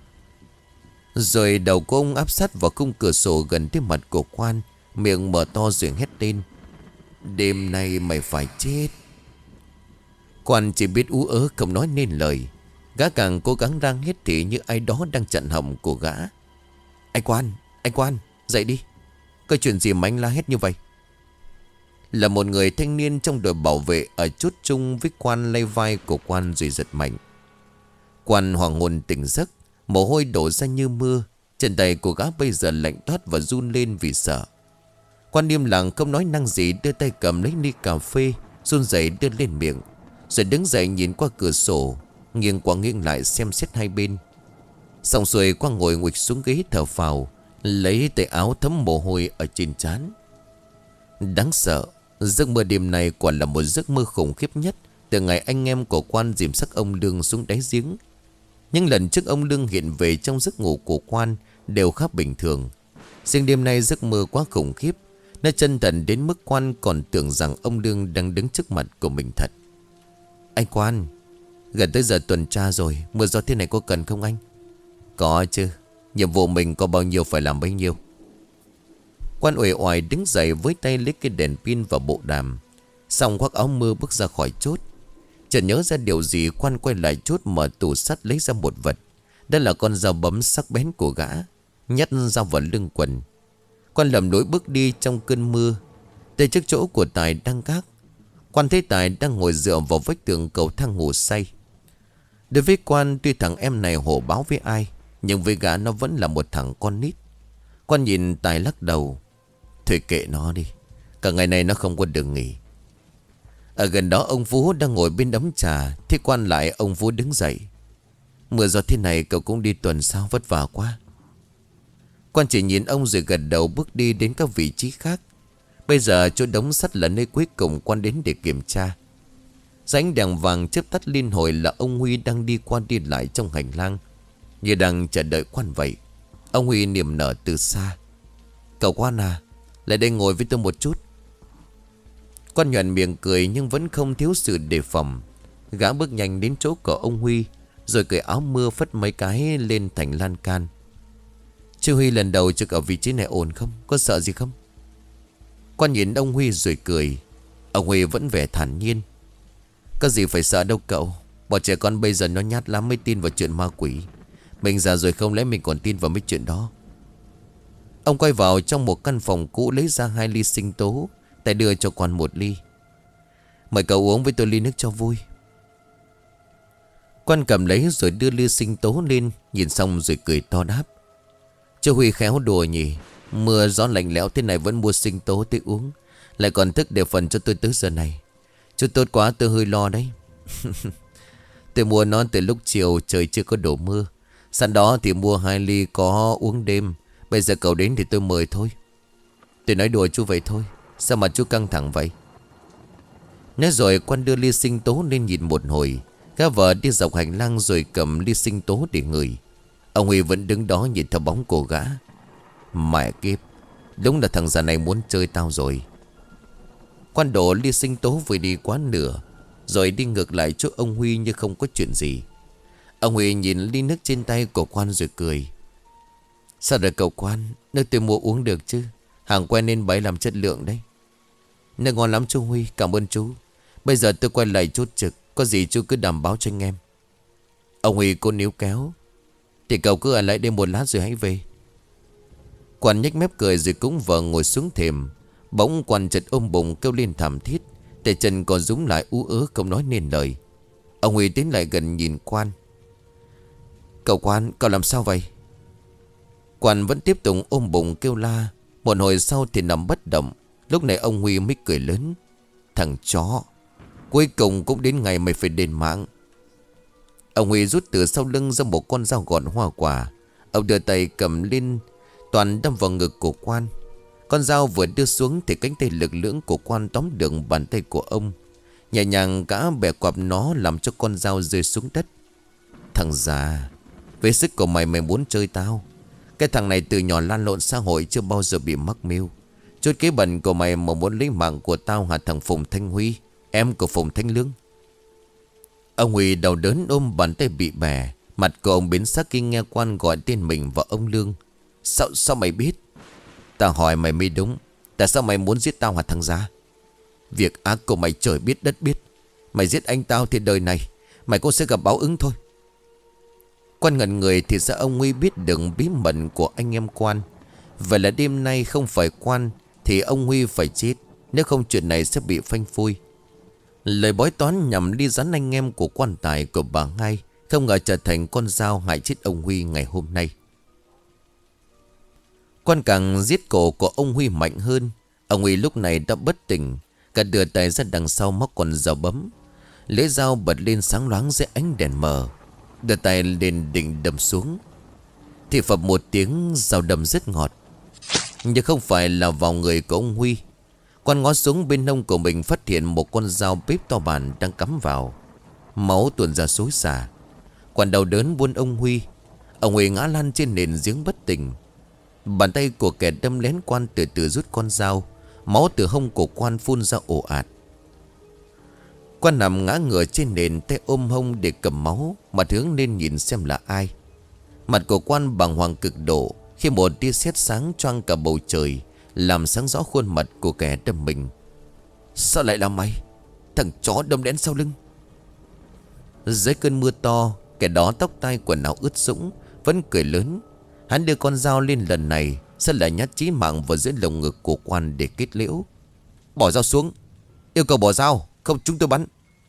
Rồi đầu của ông áp sát vào khung cửa sổ gần tới mặt của Quan, miệng mở to rồi hét lên: đêm nay mày phải chết. Quan chỉ biết ú ớ không nói nên lời. Gã càng cố gắng đang hét thì như ai đó đang chặn họng của gã. Anh Quan, anh Quan, dậy đi. Có chuyện gì mà anh la hét như vậy? Là một người thanh niên trong đội bảo vệ ở chốt chung với Quan lay vai của Quan rồi giật mạnh. Quan hoàng hồn tỉnh giấc, mồ hôi đổ ra như mưa. Chân tay của gã bây giờ lạnh toát và run lên vì sợ. Quan im lặng không nói năng gì, đưa tay cầm lấy ly cà phê, run rẩy đưa lên miệng, rồi đứng dậy nhìn qua cửa sổ, nghiêng qua nghiêng lại xem xét hai bên. Xong xuôi Quan ngồi nguỵch xuống ghế thở phào, lấy tay áo thấm mồ hôi ở trên trán. Đáng sợ, giấc mơ đêm này quả là một giấc mơ khủng khiếp nhất từ ngày anh em của Quan dìm xác ông Lương xuống đáy giếng. Những lần trước ông Lương hiện về trong giấc ngủ của Quan đều khác bình thường. Riêng đêm nay giấc mơ quá khủng khiếp, nó chân thật đến mức Quan còn tưởng rằng ông Lương đang đứng trước mặt của mình thật. Anh Quan, gần tới giờ tuần tra rồi, mưa gió thế này có cần không anh? Có chứ, nhiệm vụ mình có bao nhiêu phải làm bấy nhiêu. Quan uể oải đứng dậy với tay lấy cái đèn pin và bộ đàm, xong khoác áo mưa bước ra khỏi chốt. Chợt nhớ ra điều gì, Quan quay lại chốt, mở tủ sắt lấy ra một vật. Đó là con dao bấm sắc bén của gã, nhét dao vào lưng quần. Quan lầm lối bước đi trong cơn mưa tới trước chỗ của Tài đang gác. Quan thấy Tài đang ngồi dựa vào vách tường cầu thang ngủ say. Đối với Quan, tuy thằng em này hổ báo với ai, nhưng với gã nó vẫn là một thằng con nít. Quan nhìn Tài lắc đầu: thôi kệ nó đi, cả ngày này nó không có đường nghỉ. Ở gần đó ông Phú đang ngồi bên ấm trà. Thế Quan lại ông Phú đứng dậy: mưa gió thế này cậu cũng đi tuần sao, vất vả quá. Quan chỉ nhìn ông rồi gật đầu bước đi đến các vị trí khác. Bây giờ chỗ đống sắt là nơi cuối cùng Quan đến để kiểm tra. Ánh đèn vàng chớp tắt liên hồi là ông Huy đang đi qua đi lại trong hành lang, như đang chờ đợi Quan vậy. Ông Huy niềm nở từ xa: cậu Quan à, lại đây ngồi với tôi một chút. Quan nhoẻn miệng cười nhưng vẫn không thiếu sự đề phòng. Gã bước nhanh đến chỗ của ông Huy, rồi cởi áo mưa phất mấy cái lên thành lan can. Chứ Huy lần đầu trực ở vị trí này ổn không? Có sợ gì không? Quan nhìn ông Huy rồi cười. Ông Huy vẫn vẻ thản nhiên: có gì phải sợ đâu cậu. Bọn trẻ con bây giờ nó nhát lắm mới tin vào chuyện ma quỷ. Mình già rồi không lẽ mình còn tin vào mấy chuyện đó. Ông quay vào trong một căn phòng cũ, lấy ra hai ly sinh tố. Tài đưa cho Quan một ly: mời cậu uống với tôi ly nước cho vui. Quan cầm lấy rồi đưa ly sinh tố lên, nhìn xong rồi cười to đáp: chú Huy khéo đùa nhỉ. Mưa gió lạnh lẽo thế này vẫn mua sinh tố tới uống, lại còn thức để phần cho tôi tới giờ này. Chú tốt quá, tôi hơi lo đấy. Tôi mua nó từ lúc chiều trời chưa có đổ mưa. Sẵn đó thì mua hai ly có uống đêm. Bây giờ cậu đến thì tôi mời thôi. Tôi nói đùa chú vậy thôi. Sao mà chú căng thẳng vậy? Nói rồi Quan đưa ly sinh tố lên nhìn một hồi. Gã vợ đi dọc hành lang rồi cầm ly sinh tố để ngửi. Ông Huy vẫn đứng đó nhìn theo bóng của gã. Mẹ kiếp, đúng là thằng già này muốn chơi tao rồi. Quan đổ ly sinh tố vừa đi quá nửa, rồi đi ngược lại chỗ ông Huy như không có chuyện gì. Ông Huy nhìn ly nước trên tay của Quan rồi cười: sao rồi cậu Quan, nước tôi mua uống được chứ? Hàng quen nên bấy làm chất lượng đấy. Nước ngon lắm chú Huy, cảm ơn chú. Bây giờ tôi quay lại chốt trực, có gì chú cứ đảm báo cho anh em. Ông Huy cô níu kéo: thì cậu cứ ở lại đây một lát rồi hãy về. Quan nhếch mép cười rồi cũng vờ ngồi xuống thềm. Bỗng Quan chợt ôm bụng kêu lên thảm thiết, tay chân còn rúm lại ú ớ không nói nên lời. Ông Huy tiến lại gần nhìn Quan: cậu Quan, cậu làm sao vậy? Quan vẫn tiếp tục ôm bụng kêu la. Một hồi sau thì nằm bất động. Lúc này ông Huy mới cười lớn: thằng chó, cuối cùng cũng đến ngày mày phải đền mạng. Ông Huy rút từ sau lưng ra một con dao gọt hoa quả. Ông đưa tay cầm lên, toàn đâm vào ngực của Quan. Con dao vừa đưa xuống thì cánh tay lực lưỡng của Quan tóm được bàn tay của ông. Nhẹ nhàng gã bẻ quặp nó làm cho con dao rơi xuống đất. Thằng già, với sức của mày mày muốn chơi tao? Cái thằng này từ nhỏ lan lộn xã hội chưa bao giờ bị mắc mưu. Chút kế bẩn của mày mà muốn lấy mạng của tao hả thằng Phùng Thanh Huy, em của Phùng Thanh Lương? Ông Huy đau đớn ôm bàn tay bị bẻ. Mặt của ông biến sắc khi nghe Quan gọi tên mình và ông Lương. Sao, sao mày biết? Tao hỏi mày mới đúng. Tại sao mày muốn giết tao hả thằng già? Việc ác của mày trời biết đất biết. Mày giết anh tao thì đời này mày cũng sẽ gặp báo ứng thôi. Quan ngẩn người thì sao ông Huy biết được bí mật của anh em Quan. Vậy là đêm nay không phải Quan thì ông Huy phải chết. Nếu không chuyện này sẽ bị phanh phui. Lời bói toán nhằm đi rắn anh em của quan tài của bà Hai không ngờ trở thành con dao hại chết ông Huy ngày hôm nay. Quan càng giết cổ của ông Huy mạnh hơn. Ông Huy lúc này đã bất tỉnh. Cả đưa tay ra đằng sau móc con dao bấm. Lưỡi dao bật lên sáng loáng dưới ánh đèn mờ. Đưa tay lên định đâm xuống. Thì phập một tiếng dao đâm rất ngọt. Nhưng không phải là vào người của ông Huy. Quan ngó xuống bên hông của mình phát hiện một con dao bếp to bản đang cắm vào. Máu tuôn ra xối xả. Quan đau đớn buôn ông Huy. Ông Huy ngã lăn trên nền giếng bất tỉnh. Bàn tay của kẻ đâm lén Quan từ từ rút con dao. Máu từ hông của Quan phun ra ồ ạt. Quan nằm ngã ngửa trên nền, tay ôm hông để cầm máu, mặt hướng lên nhìn xem là ai. Mặt của Quan bàng hoàng cực độ khi một tia sét sáng choang cả bầu trời, làm sáng rõ khuôn mặt của kẻ đâm mình. Sao lại là mày? Thằng chó đâm đến sau lưng. Dưới cơn mưa to, kẻ đó tóc tai quần áo ướt sũng vẫn cười lớn. Hắn đưa con dao lên lần này sẽ là nhát chí mạng vào giữa lồng ngực của Quan để kết liễu. Bỏ dao xuống. Yêu cầu bỏ dao, không chúng tôi bắn.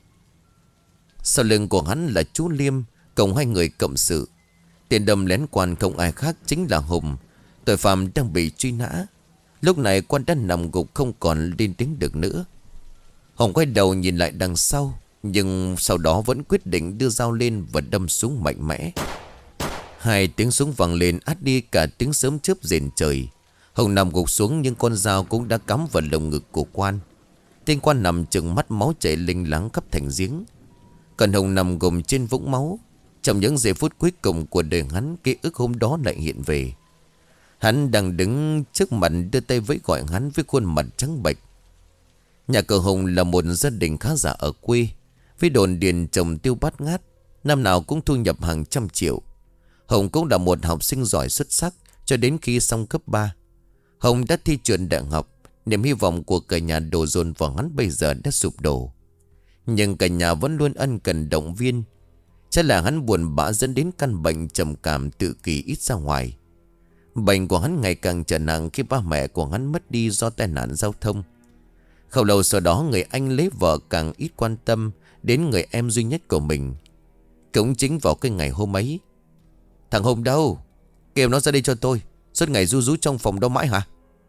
Sau lưng của hắn là chú Liêm cùng hai người cộng sự. Tiền đâm lén Quan không ai khác chính là Hùng, tội phạm đang bị truy nã. Lúc này Quan đã nằm gục không còn lên tiếng được nữa. Hùng quay đầu nhìn lại đằng sau, nhưng sau đó vẫn quyết định đưa dao lên và đâm xuống mạnh mẽ. Hai tiếng súng vang lên át đi cả tiếng sớm chớp rền trời. Hùng nằm gục xuống nhưng con dao cũng đã cắm vào lồng ngực của Quan. Tên Quan nằm trừng mắt máu chảy linh láng khắp thành giếng. Còn Hùng nằm gồm trên vũng máu. Trong những giây phút cuối cùng của đời hắn, ký ức hôm đó lại hiện về. Hắn đang đứng trước mặt đưa tay vẫy gọi hắn với khuôn mặt trắng bệch. Nhà cờ Hùng là một gia đình khá giả ở quê, với đồn điền trồng tiêu bát ngát, năm nào cũng thu nhập hàng trăm triệu. Hùng cũng là một học sinh giỏi xuất sắc cho đến khi xong cấp ba. Hùng đã thi trượt đại học. Niềm hy vọng của cả nhà đổ dồn vào hắn bây giờ đã sụp đổ. Nhưng cả nhà vẫn luôn ân cần động viên. Chắc là hắn buồn bã dẫn đến căn bệnh trầm cảm tự kỷ ít ra ngoài. Bệnh của hắn ngày càng trở nặng khi ba mẹ của hắn mất đi do tai nạn giao thông. Không lâu sau đó người anh lấy vợ càng ít quan tâm đến người em duy nhất của mình. Cũng chính vào cái ngày hôm ấy. Thằng Hùng đâu? Kêu nó ra đây cho tôi. Suốt ngày ru rú trong phòng đó mãi hả?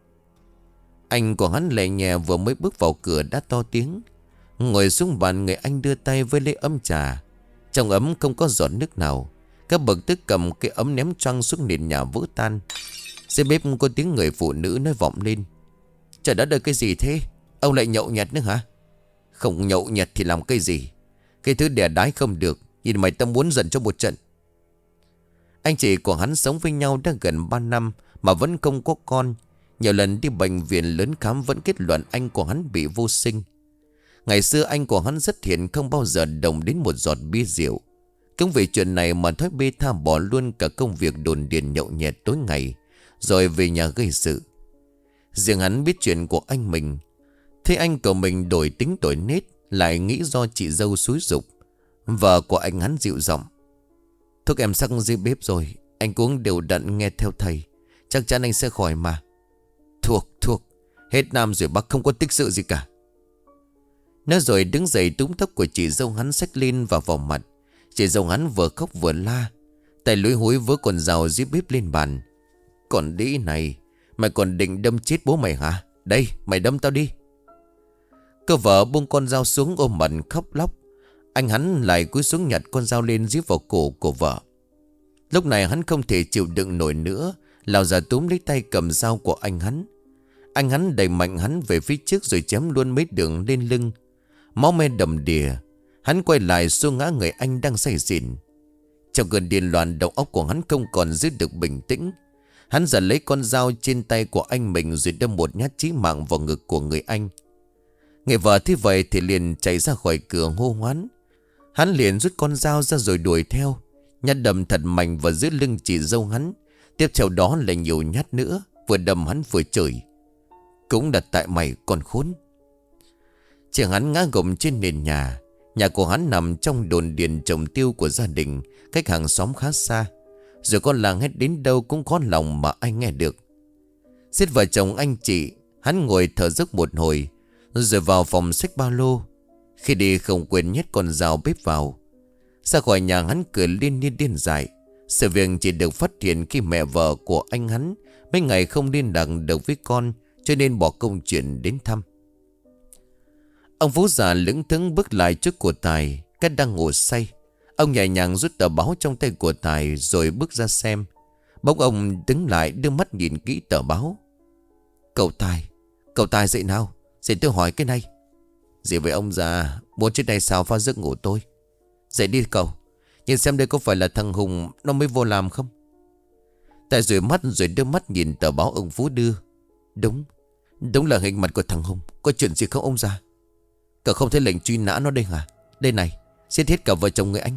Anh của hắn lẹ nhẹ vừa mới bước vào cửa đã to tiếng. Ngồi xuống bàn người anh đưa tay với lấy ấm trà. Trong ấm không có giọt nước nào. Các bậc tức cầm cái ấm ném choang xuống nền nhà vỡ tan. Dưới bếp có tiếng người phụ nữ nói vọng lên. Trời đất ơi, cái gì thế? Ông lại nhậu nhẹt nữa hả? Không nhậu nhẹt thì làm cái gì? Cái thứ đẻ đái không được. Nhìn mày ta muốn giận cho một trận. Anh chị của hắn sống với nhau đã gần ba năm mà vẫn không có con. Nhiều lần đi bệnh viện lớn khám vẫn kết luận anh của hắn bị vô sinh. Ngày xưa anh của hắn rất hiền, không bao giờ đồng đến một giọt bia rượu. Cũng vì chuyện này mà thói bê tha bỏ luôn cả công việc đồn điền nhậu nhẹt tối ngày, rồi về nhà gây sự. Riêng hắn biết chuyện của anh mình, thấy anh của mình đổi tính đổi nết, lại nghĩ do chị dâu xúi giục. Vợ của anh hắn dịu giọng. Thuốc em sắc dưới bếp rồi, anh uống đều đặn nghe theo thầy, chắc chắn anh sẽ khỏi mà. Thuộc, thuộc, hết Nam rồi Bắc, không có tích sự gì cả. Nói rồi đứng dậy túm tóc của chị dâu hắn xách lên và vào mặt. Chị dâu hắn vừa khóc vừa la, tay lúi húi với con dao dưới bếp lên bàn. Còn đĩ này, mày còn định đâm chết bố mày hả? Đây, mày đâm tao đi. Cô vợ buông con dao xuống ôm mặt khóc lóc. Anh hắn lại cúi xuống nhặt con dao lên dí vào cổ của vợ. Lúc này hắn không thể chịu đựng nổi nữa, lao ra túm lấy tay cầm dao của anh hắn. Anh hắn đẩy mạnh hắn về phía trước rồi chém luôn mấy đường lên lưng. máu me đầm đìa. Hắn quay lại xô ngã người anh đang say xỉn. Trong cơn điên loạn, đầu óc của hắn không còn giữ được bình tĩnh. Hắn giật lấy con dao trên tay của anh mình rồi đâm một nhát chí mạng vào ngực của người anh. Người vợ thấy vậy thì liền chạy ra khỏi cửa hô hoán. Hắn liền rút con dao ra rồi đuổi theo, nhát đâm thật mạnh vào dưới lưng chị dâu hắn. Tiếp theo đó là nhiều nhát nữa, vừa đâm hắn vừa chửi: cũng đặt tại mày con khốn. Chị hắn ngã gục trên nền nhà. Nhà của hắn nằm trong đồn điền trồng tiêu của gia đình, cách hàng xóm khá xa. Rồi con làng hét đến đâu cũng có lòng mà anh nghe được. Giết vợ chồng anh chị, hắn ngồi thở dốc một hồi, rồi vào phòng xách ba lô. Khi đi không quên nhét con dao bếp vào. Ra khỏi nhà hắn cười liên liên điên dại. Sự việc chỉ được phát hiện khi mẹ vợ của anh hắn mấy ngày không liên lạc được với con, cho nên bỏ công chuyện đến thăm. Ông Phú già lững thững bước lại trước của Tài, Cách đang ngủ say. Ông nhẹ nhàng rút tờ báo trong tay của Tài rồi bước ra xem. Bỗng ông đứng lại đưa mắt nhìn kỹ tờ báo. Cậu Tài, cậu Tài dậy nào, dậy tôi hỏi cái này. Gì vậy ông già, bốn chiếc này sao phá giấc ngủ tôi. Dậy đi cậu, nhìn xem đây có phải là thằng Hùng nó mới vô làm không. Tài rủi mắt rồi đưa mắt nhìn tờ báo ông Phú đưa. Đúng, đúng là hình mặt của thằng Hùng. Có chuyện gì không ông già? Cậu không thấy lệnh truy nã nó đây hả? Đây này, giết hết cả vợ chồng người anh.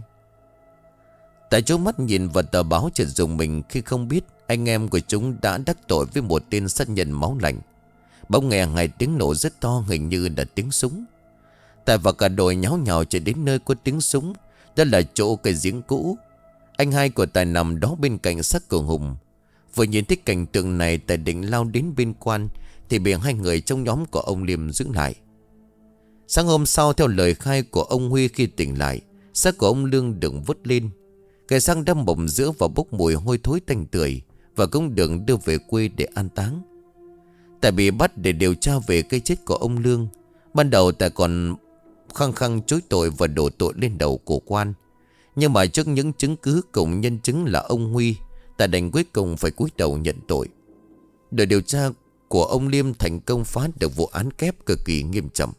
Tại chỗ mắt nhìn vào tờ báo chợt dùng mình khi không biết anh em của chúng đã đắc tội với một tên sát nhân máu lạnh. Bỗng nghe ngay tiếng nổ rất to, hình như là tiếng súng. Tài và cả đội nháo nhào chạy đến nơi có tiếng súng. Đó là chỗ cây giếng cũ. Anh hai của Tài nằm đó bên cạnh xác của Hùng. Vừa nhìn thấy cảnh tượng này, Tài định lao đến bên quan thì bị hai người trong nhóm của ông Liêm giữ lại. Sáng hôm sau, theo lời khai của ông Huy, khi tỉnh lại, xác của ông Lương được vứt lên. Cái xác đâm bụng giữa và bốc mùi hôi thối tanh tưởi, và cũng được đưa về quê để an táng. Tài bị bắt để điều tra về cái chết của ông Lương. Ban đầu Tài còn khăng khăng chối tội và đổ tội lên đầu của quan. Nhưng mà trước những chứng cứ cùng nhân chứng là ông Huy, Tài đành cuối cùng phải cúi đầu nhận tội. Đội điều tra của ông Liêm thành công phá được vụ án kép cực kỳ nghiêm trọng.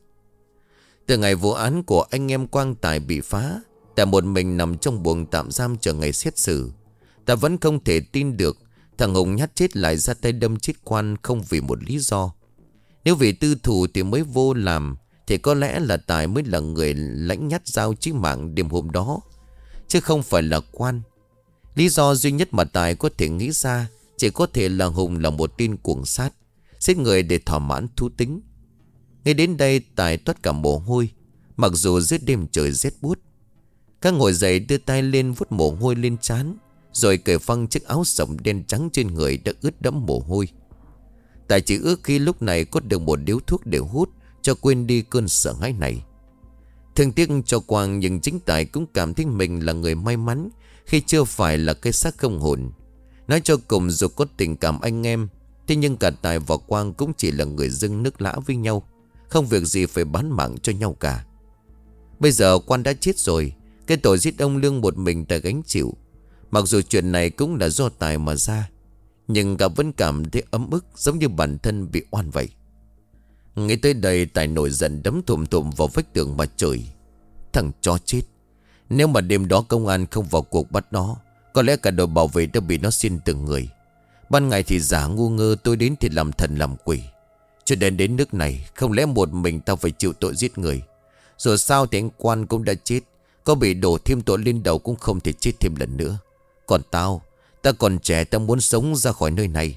Từ ngày vụ án của anh em Quang Tài bị phá, Tài một mình nằm trong buồng tạm giam chờ ngày xét xử. Tài vẫn không thể tin được thằng Hùng nhát chết lại ra tay đâm chết quan không vì một lý do. Nếu vì tư thù thì mới vô làm, thì có lẽ là Tài mới là người lãnh nhát dao chí mạng đêm hôm đó, chứ không phải là quan. Lý do duy nhất mà Tài có thể nghĩ ra chỉ có thể là Hùng là một tên cuồng sát, giết người để thỏa mãn thú tính. Ngay đến đây Tài toát cả mồ hôi, mặc dù dưới đêm trời rét buốt. Các ngồi dậy đưa tay lên vuốt mồ hôi lên trán, rồi cởi phăng chiếc áo sẫm đen trắng trên người đã ướt đẫm mồ hôi. Tài chỉ ước khi lúc này có được một điếu thuốc để hút cho quên đi cơn sợ hãi này. Thương tiếc cho Quang, nhưng chính Tài cũng cảm thấy mình là người may mắn khi chưa phải là cái xác không hồn. Nói cho cùng, dù có tình cảm anh em, thế nhưng cả Tài và Quang cũng chỉ là người dưng nước lã với nhau, không việc gì phải bán mạng cho nhau cả. Bây giờ quan đã chết rồi, cái tội giết ông Lương một mình Tài gánh chịu. Mặc dù chuyện này cũng là do Tài mà ra, nhưng cả vẫn cảm thấy ấm ức, giống như bản thân bị oan vậy. Nghĩ tới đây, Tài nổi giận đấm thùm thùm vào vách tường mà chửi: thằng chó chết, nếu mà đêm đó công an không vào cuộc bắt nó, có lẽ cả đội bảo vệ đã bị nó xiên từng người. Ban ngày thì giả ngu ngơ, tôi đến thì làm thần làm quỷ. Cho đến đến nước này, không lẽ một mình tao phải chịu tội giết người? Rồi sao thì anh Quan cũng đã chết, có bị đổ thêm tội lên đầu cũng không thể chết thêm lần nữa. Còn tao, ta còn trẻ, ta muốn sống ra khỏi nơi này.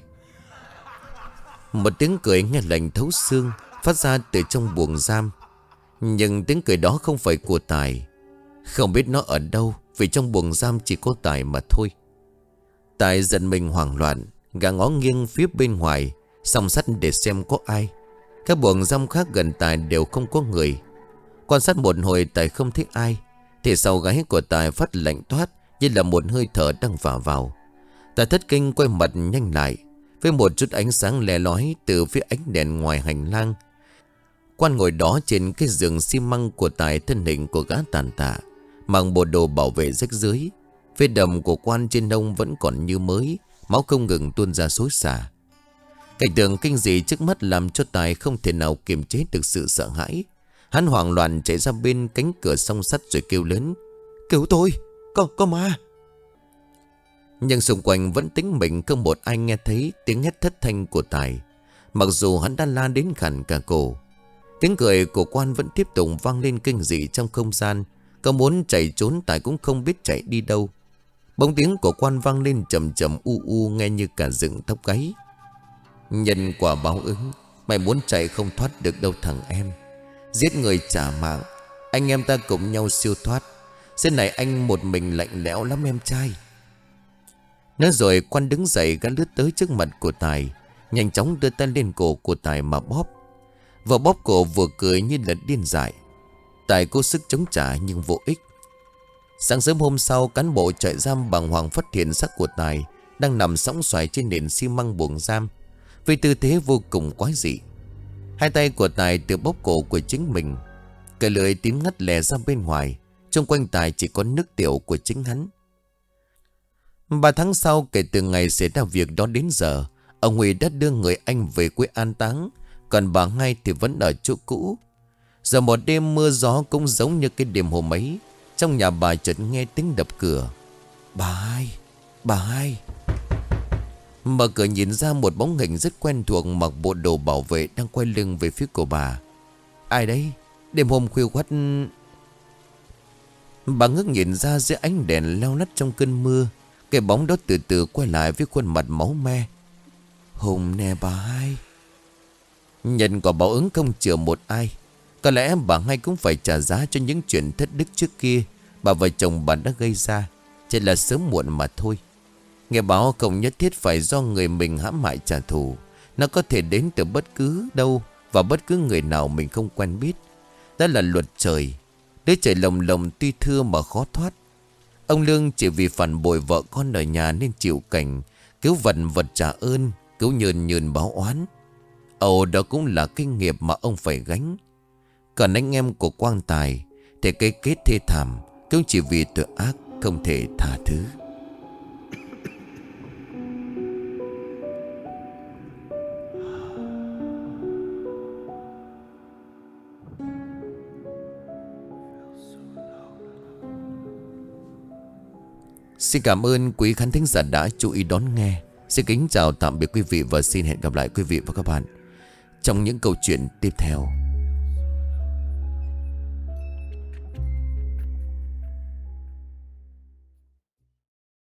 Một tiếng cười nghe lạnh thấu xương phát ra từ trong buồng giam. Nhưng tiếng cười đó không phải của Tài. Không biết nó ở đâu, vì trong buồng giam chỉ có Tài mà thôi. Tài giận mình hoảng loạn, gã ngó nghiêng phía bên ngoài song sắt để xem có ai. Các buồng giam khác gần Tài đều không có người. Quan sát một hồi Tài không thấy ai, thì sau gáy của Tài phát lạnh toát, như là một hơi thở đang vả vào. Tài thất kinh quay mặt nhanh lại. Với một chút ánh sáng lè lói từ phía ánh đèn ngoài hành lang, Quan ngồi đó trên cái giường xi măng của Tài, thân hình của gã tàn tạ, mặc bộ đồ bảo vệ rách rưới. Vết đầm của Quan trên ông vẫn còn như mới, máu không ngừng tuôn ra xối xả. Cảnh tượng kinh dị trước mắt làm cho Tài không thể nào kiềm chế được sự sợ hãi. Hắn Hắn hoảng loạn chạy ra bên cánh cửa song sắt rồi kêu lớn: "Cứu tôi! Có, có ma!" Nhưng xung quanh vẫn tĩnh mịch, không một ai nghe thấy tiếng hét thất thanh của Tài. Mặc dù hắn đã la đến khàn cả cổ. Tiếng cười của Quan vẫn tiếp tục vang lên kinh dị trong không gian. Có muốn chạy trốn Tài cũng không biết chạy đi đâu. Bóng tiếng của Quan vang lên trầm trầm u u, nghe như cả dựng tóc gáy. Nhân quả báo ứng, mày muốn chạy không thoát được đâu thằng em. Giết người trả mạng, anh em ta cùng nhau siêu thoát. Xưa này anh một mình lạnh lẽo lắm em trai. Nói rồi Quan đứng dậy, gã lướt tới trước mặt của Tài, nhanh chóng đưa tay lên cổ của Tài mà bóp. Vừa bóp cổ vừa cười như là điên dại. Tài cố sức chống trả nhưng vô ích. Sáng sớm hôm sau, cán bộ trại giam bàng hoàng phát hiện xác của Tài đang nằm sõng xoài trên nền xi măng buồng giam, với tư thế vô cùng quái dị. Hai tay của Tài tự bóp cổ của chính mình. Cái lưỡi tím ngắt lè ra bên ngoài. Xung quanh Tài chỉ có nước tiểu của chính hắn. Ba tháng sau kể từ ngày xảy ra việc đó đến giờ, ông Huy đã đưa người anh về quê an táng, còn bà Ngay thì vẫn ở chỗ cũ. Giờ một đêm mưa gió cũng giống như cái đêm hôm ấy. Trong nhà bà chợt nghe tiếng đập cửa. "Bà Hai, bà Hai." Mở cửa nhìn ra một bóng hình rất quen thuộc, mặc bộ đồ bảo vệ, đang quay lưng về phía của bà. "Ai đấy? Đêm hôm khuya khoắt." Bà ngước nhìn ra dưới ánh đèn leo lắt trong cơn mưa. Cái bóng đó từ từ quay lại với khuôn mặt máu me. "Hùng nè bà Hai." Nhân quả báo ứng không chừa một ai. Có lẽ bà Hai cũng phải trả giá cho những chuyện thất đức trước kia bà và chồng bà đã gây ra. Chỉ là sớm muộn mà thôi. Nghe báo không nhất thiết phải do người mình hãm hại trả thù. Nó có thể đến từ bất cứ đâu và bất cứ người nào mình không quen biết. Đó là luật trời. Đứa trời lồng lồng tuy thưa mà khó thoát. Ông Lương chỉ vì phản bội vợ con ở nhà nên chịu cảnh cứu vật vật trả ơn, cứu nhờn nhờn báo oán. Ồ, đó cũng là kinh nghiệp mà ông phải gánh. Còn anh em của Quang Tài thì cái kết thê thảm cũng chỉ vì tội ác không thể tha thứ. Xin cảm ơn quý khán thính giả đã chú ý đón nghe. Xin kính chào tạm biệt quý vị và xin hẹn gặp lại quý vị và các bạn trong những câu chuyện tiếp theo.